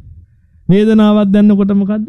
වේදනාවක් දැනනකොට මොකද්ද?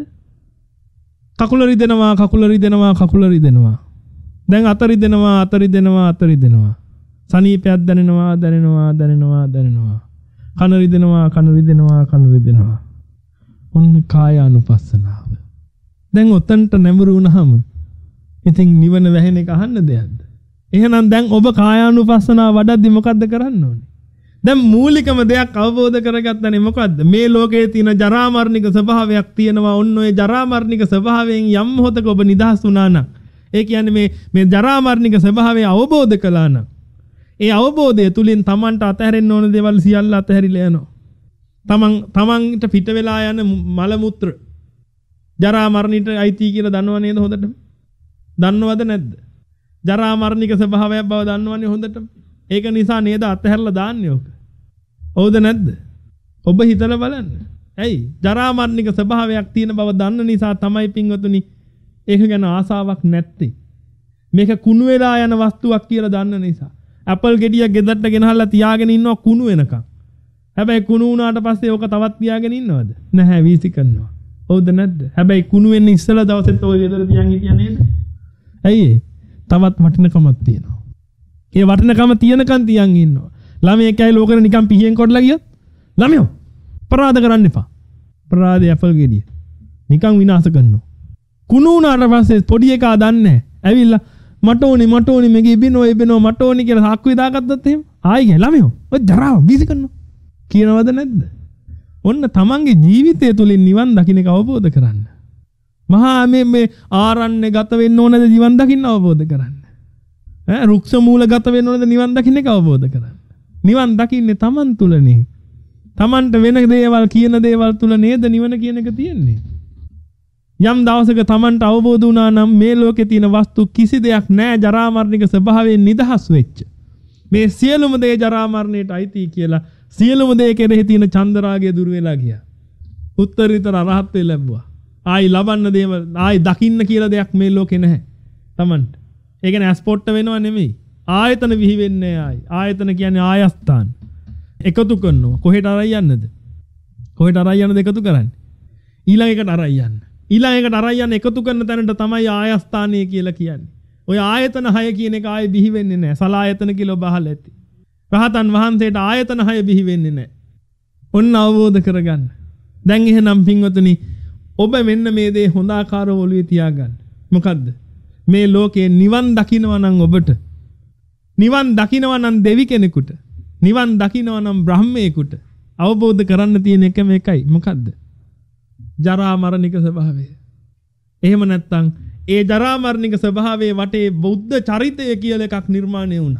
කකුල රිදෙනවා කකුල රිදෙනවා කකුල රිදෙනවා. දැන් අත රිදෙනවා අත රිදෙනවා අත රිදෙනවා. සනීපයක් දැනෙනවා දැනෙනවා දැනෙනවා දැනෙනවා. කන රිදෙනවා කන රිදෙනවා කන රිදෙනවා. ඔන්න කායානුපස්සනාව. දැන් උතන්ට නැඹුරු වුණාම ඉතින් නිවන වැහෙන එක අහන්න දෙයක්ද? එහෙනම් දැන් ඔබ කායානුපස්සනාව වඩද්දි මොකද්ද කරන්න ඕනේ? දැන් මූලිකම දෙයක් අවබෝධ කරගත්තනේ මොකද්ද? මේ ලෝකයේ තියෙන ජරා මරණික ස්වභාවයක් තියෙනවා. ඔන්න ඔය ජරා මරණික ස්වභාවයෙන් යම් මොහොතක ඔබ නිදහස් වුණා නම්, ඒ කියන්නේ මේ මේ ජරා මරණික ස්වභාවය අවබෝධ කළා නම්, ඒ අවබෝධය තුලින් Tamanට අතහැරෙන්න ඕන දේවල් සියල්ල අතහැරිලා යනවා. Taman Tamanට පිට වෙලා යන මල මුත්‍ර ජරා මරණිට අයිති කියලා දන්නව නේද හොඳටම? දන්නවද නැද්ද? ජරා මරණික ස්වභාවයක් බව දන්නවනේ හොඳටම. ඒක නිසා නේද අතහැරලා දාන්නේ ඔක. හවුද නැද්ද? ඔබ හිතලා බලන්න. ඇයි? ජරා මරණික ස්වභාවයක් තියෙන බව දන්න නිසා තමයි පින්වතුනි ඒක ගැන ආසාවක් නැත්තේ. මේක කුණු වෙලා යන වස්තුවක් කියලා දන්න නිසා. ඇපල් ගෙඩියක් ගෙදරට ගෙනහල්ලා තියාගෙන ඉන්නවා කුණු වෙනකන්. හැබැයි කුණු වුණාට පස්සේ ඕක තවත් තියාගෙන ඉන්නවද? නැහැ, වීසි කරනවා. හවුද නැද්ද? හැබැයි කුණු වෙන්න ඉස්සලා දවසෙත් ඔය ගෙදර තියන් හිටියා නේද? ඇයි? තවත් වටිනකමක් තියෙනවා. ඒ වටිනකම තියනකන් තියන් ඉන්නවා. ළමයෙක්යි ලෝකෙට නිකන් පිහියෙන් කොටලා ගියොත් ළමයෝ අපරාධ කරන්න එපා. අපරාධය ඇපල් ගෙඩිය. නිකන් විනාශ කරනවා. කුණු වුණාට පස්සේ පොඩි එකා දන්නේ ඇවිල්ලා මට ඕනේ මට ඕනේ මේක ඉබිනෝ ඉබිනෝ මට ඕනේ කියලා සාක්කුවේ දාගත්තොත් එහෙම ආයි ගියා ළමයෝ ඔය ජරාව බීසි කරනවා කියනවද නැද්ද? ඔන්න තමන්ගේ ජීවිතය තුළින් නිවන් දකින්න එක අවබෝධ කරන්න. මහා මේ මේ ආරණ්‍ය ගත වෙන්න ඕනද නිවන් දකින්න අවබෝධ කරන්න. ඈ රුක්ෂ මූල ගත වෙන්න ඕනද නිවන් දකින්න එක අවබෝධ කරන්න. නිවන් දකින්නේ තමන් තුළනේ. තමන්ට වෙන දේවල් කියන දේවල් තුළ නේද නිවන කියන එක තියෙන්නේ. යම් දවසක තමන්ට අවබෝධ වුණා නම් මේ ලෝකේ තියෙන වස්තු කිසි දෙයක් නැහැ ජරා මරණික ස්වභාවයෙන් නිදහස් වෙච්ච. මේ සියලුම දේ ජරා මරණයට අයිති කියලා සියලුම දේ කෙරෙහි තියෙන චන්දරාගය දුර වෙලා ගියා. උත්තරීතර අරහත් වේ ලැබුවා. ආයි ලබන්න දේවල් ආයි දකින්න කියලා දෙයක් මේ ලෝකේ නැහැ තමන්ට. ඒ කියන්නේ ඇස්පොට්ට වෙනව නෙමෙයි. ආයතන විහි වෙන්නේ ආයි. ආයතන කියන්නේ ආයස්ථාන. එකතු කරනවා. කොහෙට අරයි යන්නද? කොහෙට අරයි යන්නද එකතු කරන්නේ? ඊළඟ එකට අරයි යන්න. ඊළඟ එකට අරයි යන්න එකතු කරන තැනට තමයි ආයස්ථානය කියලා කියන්නේ. ඔය ආයතන හය කියන එක ආයේ බිහි වෙන්නේ නැහැ. සලායතන කියලා ඔබ අහලා ඇති. රහතන් වහන්සේට ආයතන හය බිහි වෙන්නේ නැහැ. ඔන්න අවබෝධ කරගන්න. දැන් එහෙනම් පින්වතුනි ඔබ මෙන්න මේ දේ හොඳ ආකාරව ඔළුවේ තියාගන්න. මොකද්ද? මේ ලෝකේ නිවන් දකින්නවා නම් ඔබට නිවන් දකින්නවා නම් දෙවි කෙනෙකුට නිවන් දකින්නවා නම් බ්‍රහ්මයෙකුට අවබෝධ කරන්න තියෙන එකම එකයි. මොකද්ද? ජරා මරණික ස්වභාවය. එහෙම නැත්නම් ඒ ජරා මරණික ස්වභාවයේ වටේ බුද්ධ චරිතය කියලා එකක් නිර්මාණය වුණා.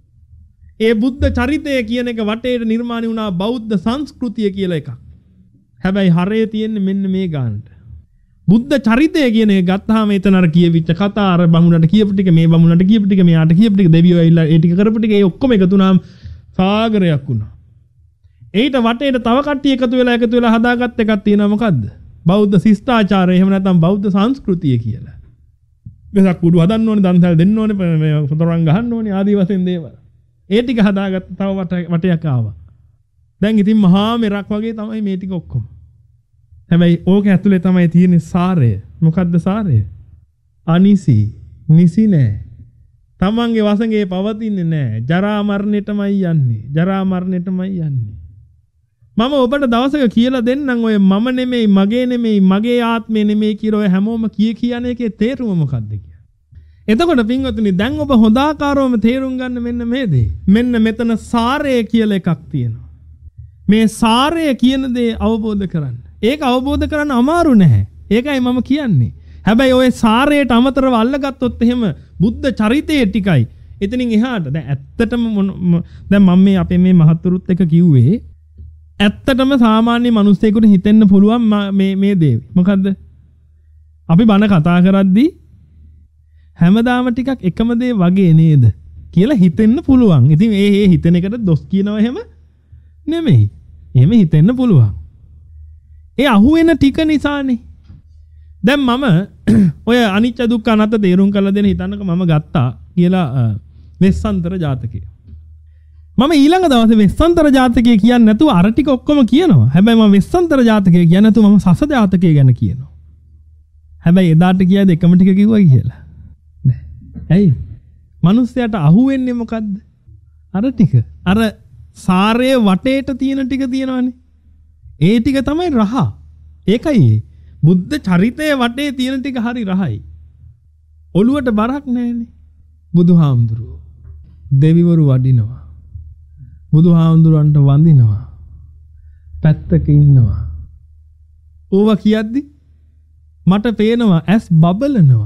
ඒ බුද්ධ චරිතය කියන එක වටේට නිර්මාණය වුණා බෞද්ධ සංස්කෘතිය කියලා එකක්. හැබැයි හරය තියෙන්නේ මෙන්න මේ ගානට. බුද්ධ චරිතය කියන එක ගත්තාම එතන අර කියවිච්ච කතා අර බමුණට කියපු ටික මේ බමුණට කියපු ටික මෙයාට කියපු ටික දෙවියෝ ඇවිල්ලා ඒ ටික කරපු ටික ඒ ඔක්කොම එකතු වුණාම සාගරයක් වුණා. ඒිට වටේට තව කට්ටිය එකතු වෙලා එකතු වෙලා හදාගත්ත එකක් තියෙනවා මොකද්ද? බෞද්ධ ශිෂ්ටාචාරය එහෙම නැත්නම් බෞද්ධ සංස්කෘතිය කියලා. වෙසක් කුඩු හදන්න ඕනේ, දන්සල් දෙන්න ඕනේ, මේ පොතරන් ගහන්න ඕනේ ආදී වශයෙන් දේවල්. ඒ ටික හදාගත්ත තව වටයක් ආවා. දැන් ඉතින් මහා මෙරක් වගේ තමයි මේ ටික ඔක්කොම. හැබැයි ඕක ඇතුලේ තමයි තියෙන සාරය. මොකද්ද සාරය? අනිසි, නිසි නෑ. තමන්ගේ වසඟේ පවතින්නේ නෑ. ජරා මරණයටමයි යන්නේ. ජරා මරණයටමයි යන්නේ. මම ඔබට දවසක කියලා දෙන්නම් ඔය මම නෙමෙයි, මගේ නෙමෙයි, මගේ ආත්මය නෙමෙයි කියලා ඔය හැමෝම කිය කියන එකේ තේරුම මොකද්ද කියලා. එතකොට පින්වතුනි දැන් ඔබ හොඳ ආකාරවම තේරුම් ගන්න මෙන්න මේ දේ. මෙන්න මෙතන සාරය කියලා එකක් තියෙනවා. මේ සාරය කියන දේ අවබෝධ කරගන්න. ඒක අවබෝධ කරගන්න අමාරු නැහැ. ඒකයි මම කියන්නේ. හැබැයි ඔය සාරයට අමතරව අල්ලගත්තොත් එහෙම බුද්ධ චරිතයේ ටිකයි. එතනින් එහාට දැන් ඇත්තටම දැන් මම මේ අපේ මේ මහත්තුරුත් එක කිව්වේ ඇත්තටම සාමාන්‍ය මිනිස්සෙකුට හිතෙන්න පුළුවන් මේ මේ දේ. මොකද්ද? අපි බණ කතා කරද්දී හැමදාම ටිකක් එකම දේ වගේ නේද කියලා හිතෙන්න පුළුවන්. ඉතින් ඒ ඒ හිතන එකට දොස් කියනවා එහෙම නෙමෙයි. එහෙම හිතෙන්න පුළුවන්. ඒ අහුවෙන ටික නිසානේ. දැන් මම ඔය අනිච්ච දුක්ඛ අනාත්ම තේරුම් කරලා දෙන්න හිතන්නක මම ගත්තා කියලා වෙස්සන්තර ජාතකය. මම ඊළඟ දවසේ වෙස්සන්තර ජාතකය කියන්නේ නැතුව අර ටික ඔක්කොම කියනවා. හැබැයි මම වෙස්සන්තර ජාතකය කියන්නේ නැතුව මම සස ජාතකය ගැන කියනවා. හැබැයි එදාට කියයිද එකම ටික කිව්වා කියලා. නෑ. ඇයි? මිනිස්සයාට අහුවෙන්නේ මොකද්ද? අර ටික. අර සාරයේ වටේට තියෙන ටික තියෙනවනේ. ඒ ටික තමයි රහ. ඒකයි බුද්ධ චරිතයේ වටේ තියෙන ටික හරි රහයි. ඔළුවට බරක් නැහැනේ. බුදුහාමුදුරුවෝ දෙවිවරු වඩිනවා. බුදුහාමුදුරන්ට වඳිනවා. පැත්තක ඉන්නවා. ඕවා කියද්දි මට පේනවා ඇස් බබලනවා.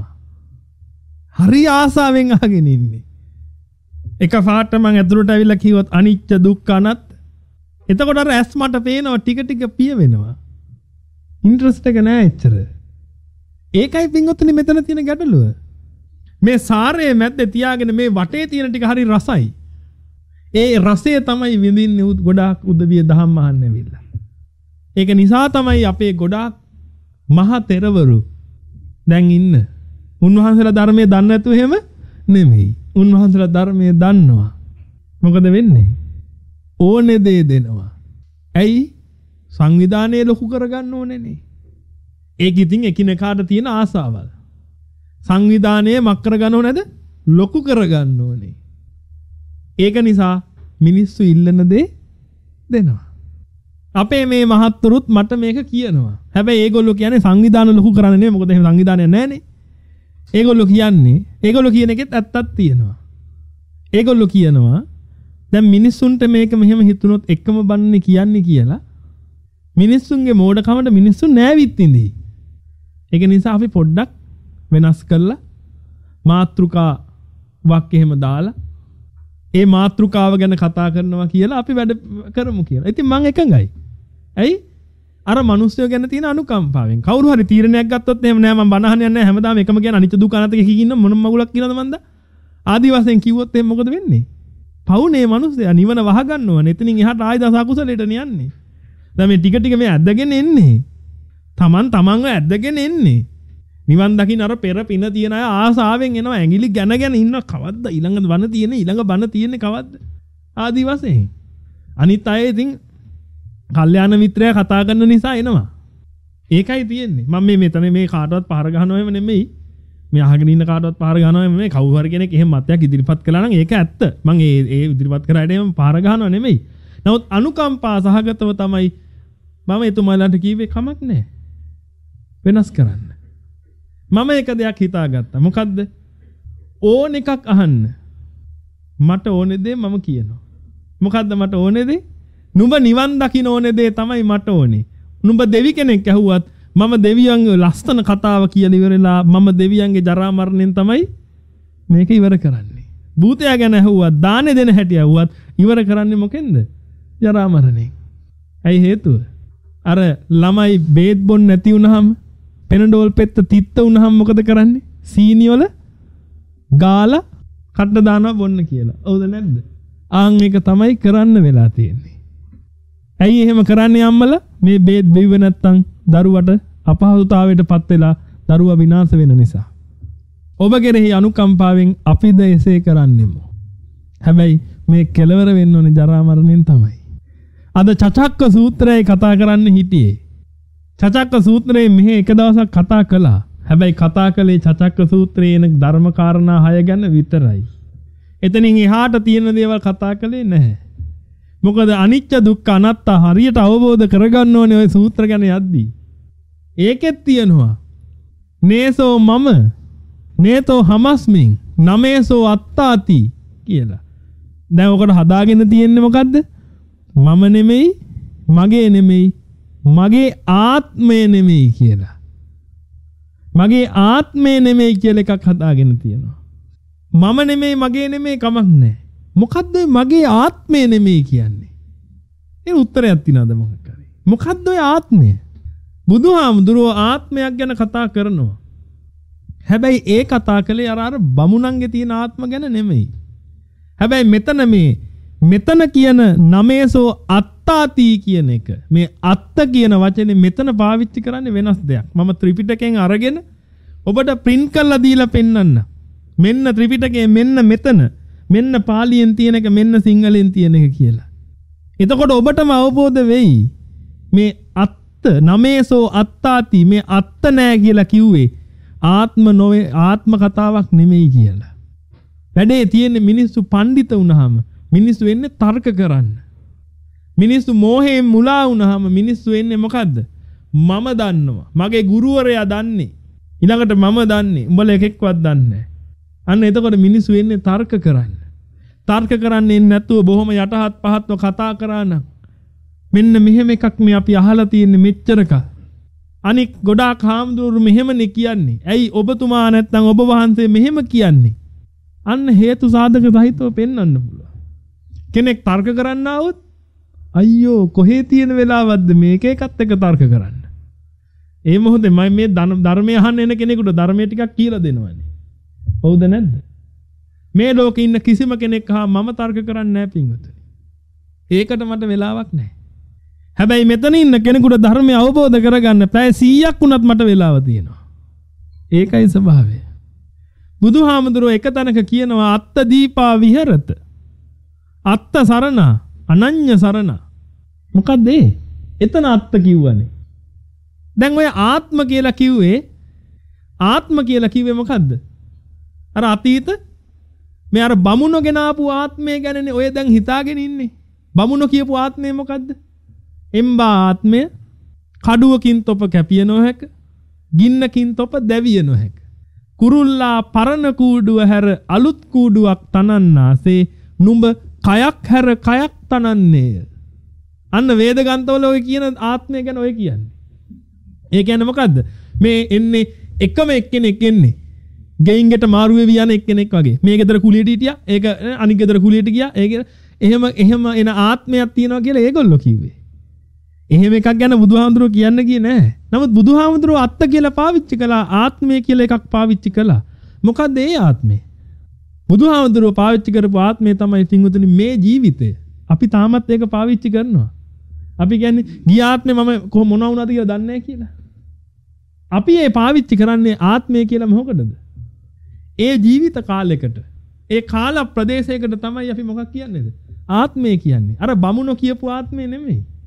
හරි ආසාවෙන් අහගෙන ඉන්නේ. එක පාට මං ඇතුළට ඇවිල්ලා කිව්වොත් අනිච්ච දුක්ඛ අනාත්ම. එතකොට අර ඇස් මට පේනවා ටික ටික පිය වෙනවා. ඉන්ට්‍රස්ට් එක නෑ එච්චර. ඒකයි පින්වත්නි මෙතන තියෙන ගැටලුව. මේ සාරයේ මැද්දේ තියාගෙන මේ වටේ තියෙන ටික හරි රසයි. ඒ රසය තමයි විඳින්නේ ගොඩාක් උදවිය දහම් අහන්න ඇවිල්ලා. ඒක නිසා තමයි අපේ ගොඩාක් මහා තෙරවරු දැන් ඉන්න. උන්වහන්සේලා ධර්මයේ දන්නේ නැතුව එහෙම නෙමෙයි. උන්වහන්සේලා ධර්මයේ දන්නවා. මොකද වෙන්නේ? ඕනේ දේ දෙනවා. ඇයි? සංවිධානය ලොකු කරගන්න ඕනේනේ. ඒක ඉතින් එකිනෙකාට තියෙන ආසාවල්. සංවිධානය මක් කරගන්න ඕනේද? ලොකු කරගන්න ඕනේ. ඒක නිසා මිනිස්සු ඉල්ලන දේ දෙනවා. අපේ මේ මහත්තුරුත් මට මේක කියනවා. හැබැයි ඒගොල්ලෝ කියන්නේ සංවිධාන ලොකු කරන්නේ නෙමෙයි. මොකද එහෙම සංවිධානයක් නැහැනේ. ඒගොල්ලෝ කියන්නේ ඒගොල්ලෝ කියන එකෙත් ඇත්තක් තියෙනවා. ඒගොල්ලෝ කියනවා දැන් මිනිස්සුන්ට මේක මෙහෙම හිතුනොත් එකම බන්නේ කියන්නේ කියලා මිනිස්සුන්ගේ මෝඩකමට මිනිස්සුන් නෑවිත් ඉඳී. ඒක නිසා අපි පොඩ්ඩක් වෙනස් කරලා මාත්‍රිකා වක් එහෙම දාලා ඒ මාත්‍රිකාව ගැන කතා කරනවා කියලා අපි වැඩ කරමු කියලා. ඉතින් මම එකඟයි. ඇයි? අර මිනිස්සුયો ගැන තියෙන අනුකම්පාවෙන්. කවුරු හරි තීරණයක් ගත්තොත් එහෙම නෑ මම බනහන් යන්නේ නෑ හැමදාම එකම කියන අනිත්‍ය දුක අනාත්ම කිය ඉන්න මොන මගුලක් කියනද මන්ද? ආදි වශයෙන් කිව්වොත් එහෙම මොකද වෙන්නේ? පවුනේ මිනිස්සයා නිවන වහ ගන්නවනේ. එතනින් එහාට ආයි දස අකුසලයට යන්නේ. දැන් මේ ටික ටික මේ ඇද්දගෙන එන්නේ. Taman tamanව ඇද්දගෙන එන්නේ. නිවන් දකින්න අර පෙර පින තියන අය ආසාවෙන් එනවා ඇඟිලි ගැන ගැන ඉන්න කවද්ද ඊළඟ බන තියෙන ඊළඟ බන තියෙන්නේ කවද්ද ආදි වශයෙන් අනිත් අය ඉතින් කල්යාණ මිත්‍රයා කතා කරන නිසා එනවා ඒකයි තියෙන්නේ මම මේ මෙතන මේ කාටවත් පහර ගහනව එහෙම නෙමෙයි මේ අහගෙන ඉන්න කාටවත් පහර ගහනව නෙමෙයි කවුරු හරි කෙනෙක් එහෙම මතයක් ඉදිරිපත් කළා නම් ඒක ඇත්ත මම ඒ ඒ ඉදිරිපත් කරාට එහෙම පහර ගහනව නෙමෙයි නමුත් අනුකම්පා සහගතව තමයි මම එතුමාලන්ට කිව්වේ කමක් නැහැ වෙනස් කරන්න මම එක දෙයක් හිතාගත්තා. මොකද්ද? ඕන එකක් අහන්න. මට ඕනේ දේ මම කියනවා. මොකද්ද මට ඕනේ දේ? නුඹ නිවන් දකින්න ඕනේ දේ තමයි මට ඕනේ. නුඹ දෙවි කෙනෙක් ඇහුවත් මම දෙවියන්ගේ ලස්සන කතාව කියලා ඉවරලා මම දෙවියන්ගේ ජරා මරණයෙන් තමයි මේක ඉවර කරන්නේ. භූතයා ගැන ඇහුවත් දානේ දෙන හැටි ඇහුවත් ඉවර කරන්නේ මොකෙන්ද? ජරා මරණයෙන්. ඇයි හේතුව? අර ළමයි බේත් බොන්න නැති වුනහම පෙනඩෝල් පෙත්ත තිත්ත වුණාම මොකද කරන්නේ? සීනි වල ගාලා කඩ දානවා බොන්න කියලා. හවුද නැද්ද? ආන් එක තමයි කරන්න වෙලා තියෙන්නේ. ඇයි එහෙම කරන්නේ අම්මලා? මේ බේත් බිව්ව නැත්තම් දරුවට අපහසුතාවයටපත් වෙලා දරුවා විනාශ වෙන නිසා. ඔබ කෙරෙහි අනුකම්පාවෙන් අපිද එසේ කරන්නෙමු. හැබැයි මේ කෙලවර වෙන්න ඕනේ ජරා මරණයෙන් තමයි. අද චචක්ක සූත්‍රයයි කතා කරන්න හිටියේ. චචක්ක සූත්‍රයේ මෙහි එක දවසක් කතා කළා. හැබැයි කතා කළේ චචක්ක සූත්‍රයේ එන ධර්ම කාරණා හය ගැන විතරයි. එතනින් එහාට තියෙන දේවල් කතා කළේ නැහැ. මොකද අනිච්ච දුක්ඛ අනාත්ත හරියට අවබෝධ කරගන්න ඕනේ ওই සූත්‍ර ගැන යද්දී. ඒකෙත් තියෙනවා නේසෝ මම නේතෝ හමස්මින් නමේසෝ අත්තාති කියලා. දැන් ඔකට හදාගෙන තියෙන්නේ මොකද්ද? මම නෙමෙයි මගේ නෙමෙයි මගේ ආත්මය නෙමෙයි කියලා. මගේ ආත්මය නෙමෙයි කියලා එකක් හදාගෙන තියෙනවා. මම නෙමෙයි මගේ නෙමෙයි කමක් නැහැ. මොකද්ද මගේ ආත්මය නෙමෙයි කියන්නේ? ඒ උත්තරයක් තියනද මොකක් හරි? මොකද්ද ඔය ආත්මය? බුදුහාමුදුරුවෝ ආත්මයක් ගැන කතා කරනවා. හැබැයි ඒ කතා කළේ අර අර බමුණන්ගේ තියෙන ආත්ම ගැන නෙමෙයි. හැබැයි මෙතන මේ මෙතන කියන නමේසෝ අත්තාති කියන එක මේ අත්ත කියන වචනේ මෙතන පාවිච්චි කරන්නේ වෙනස් දෙයක්. මම ත්‍රිපිටකයෙන් අරගෙන ඔබට print කරලා දීලා පෙන්නන්න. මෙන්න ත්‍රිපිටකයේ මෙන්න මෙතන මෙන්න පාලියෙන් තියෙන එක මෙන්න සිංහලෙන් තියෙන එක කියලා. එතකොට ඔබටම අවබෝධ වෙයි මේ අත්ත නමේසෝ අත්තාති මේ අත්ත නෑ කියලා කිව්වේ ආත්ම නොවේ ආත්ම කතාවක් නෙමෙයි කියලා. වැඩේ තියෙන්නේ මිනිස්සු පඬිත වුණාම මිනිස්සු වෙන්නේ තර්ක කරන්න. මිනිස්සු මෝහයෙන් මුලා වුණාම මිනිස්සු වෙන්නේ මොකද්ද? මම දන්නවා. මගේ ගුරුවරයා දන්නේ. ඊළඟට මම දන්නේ. උඹලා එකෙක්වත් දන්නේ නැහැ. අන්න එතකොට මිනිස්සු වෙන්නේ තර්ක කරන්න. තර්ක කරන්නේ නැතුව බොහොම යටහත් පහත්ව කතා කරා නම් මෙන්න මෙහෙම එකක් මේ අපි අහලා තියෙන්නේ මෙච්චරක. අනික් ගොඩාක් හාමුදුරු මෙහෙමනේ කියන්නේ. ඇයි ඔබතුමා නැත්තම් ඔබ වහන්සේ මෙහෙම කියන්නේ? අන්න හේතු සාධක සහිතව පෙන්වන්න පුළුවන්. කෙනෙක් තර්ක කරන්න આવොත් අයියෝ කොහේ තියෙන වෙලාවක්ද මේක එකත් එක තර්ක කරන්න. ඒ මොහොතේ මම මේ ධර්මය අහන්න එන කෙනෙකුට ධර්මය ටිකක් කියලා දෙනවනේ. හවුද නැද්ද? මේ ලෝකේ ඉන්න කිසිම කෙනෙක් හා මම තර්ක කරන්නේ නැහැ පින්වතුනි. ඒකට මට වෙලාවක් නැහැ. හැබැයි මෙතන ඉන්න කෙනෙකුට ධර්මය අවබෝධ කරගන්න පැය සීයක් වුණත් මට වෙලාව තියෙනවා. ඒකයි ස්වභාවය. බුදුහාමුදුරුවෝ එක තැනක කියනවා අත්ත දීපා විහෙරත. අත්ත සරණ අනඤ්‍ය සරණ. මොකක්ද ඒ? එතන අත්ත කිව්වනේ. දැන් ඔය ආත්ම කියලා කිව්වේ ආත්ම කියලා කිව්වේ මොකද්ද? අර අතීත මේ අර බමුණෝ ගෙන ආපු ආත්මය ගැනනේ ඔය දැන් හිතාගෙන ඉන්නේ. බමුණෝ කියපු ආත්මය මොකද්ද? එම්බා ආත්මය කඩුවකින් තොප කැපිය නොහැක, ගින්නකින් තොප දැවිය නොහැක. කුරුල්ලා පරණ කූඩුව හැර අලුත් කූඩුවක් තනන්නාසේ නුඹ කයක් හැර කයක් තනන්නේය. අන්න වේදගන්තවල ඔය කියන ආත්මය ගැන ඔය කියන්නේ. ඒ කියන්නේ මොකද්ද? මේ එන්නේ එකම එක්කෙනෙක් එන්නේ. ගෙයින්ගෙට මාරු වෙවි යන එක්කෙනෙක් වගේ. මේ ගෙදර කුලියට හිටියා. ඒක අනිත් ගෙදර කුලියට ගියා. ඒක එහෙම එහෙම එන ආත්මයක් තියෙනවා කියලා ඒගොල්ලෝ කිව්වේ. එහෙම එකක් ගැන බුදුහාමුදුරුවෝ කියන්න ගියේ නෑ. නමුත් බුදුහාමුදුරුවෝ අත්ත කියලා පාවිච්චි කළා, ආත්මය කියලා එකක් පාවිච්චි කළා. මොකද්ද ඒ ආත්මය? බුදුහාමුදුරුවෝ පාවිච්චි කරපු ආත්මය තමයි පින්වතුනි මේ ජීවිතය. අපි තාමත් ඒක පාවිච්චි කරනවා. අපි කියන්නේ ගිය ආත්මේ මම කොහොම මොනවා වුණාද කියලා දන්නේ නැහැ කියලා. අපි ඒ පාවිච්චි කරන්නේ ආත්මය කියලා මොකටද? ඒ ජීවිත කාලයකට, ඒ කාල ප්‍රදේශයකට තමයි අපි මොකක් කියන්නේද? ආත්මය කියන්නේ. අර බමුණෝ කියපු ආත්මය නෙමෙයි.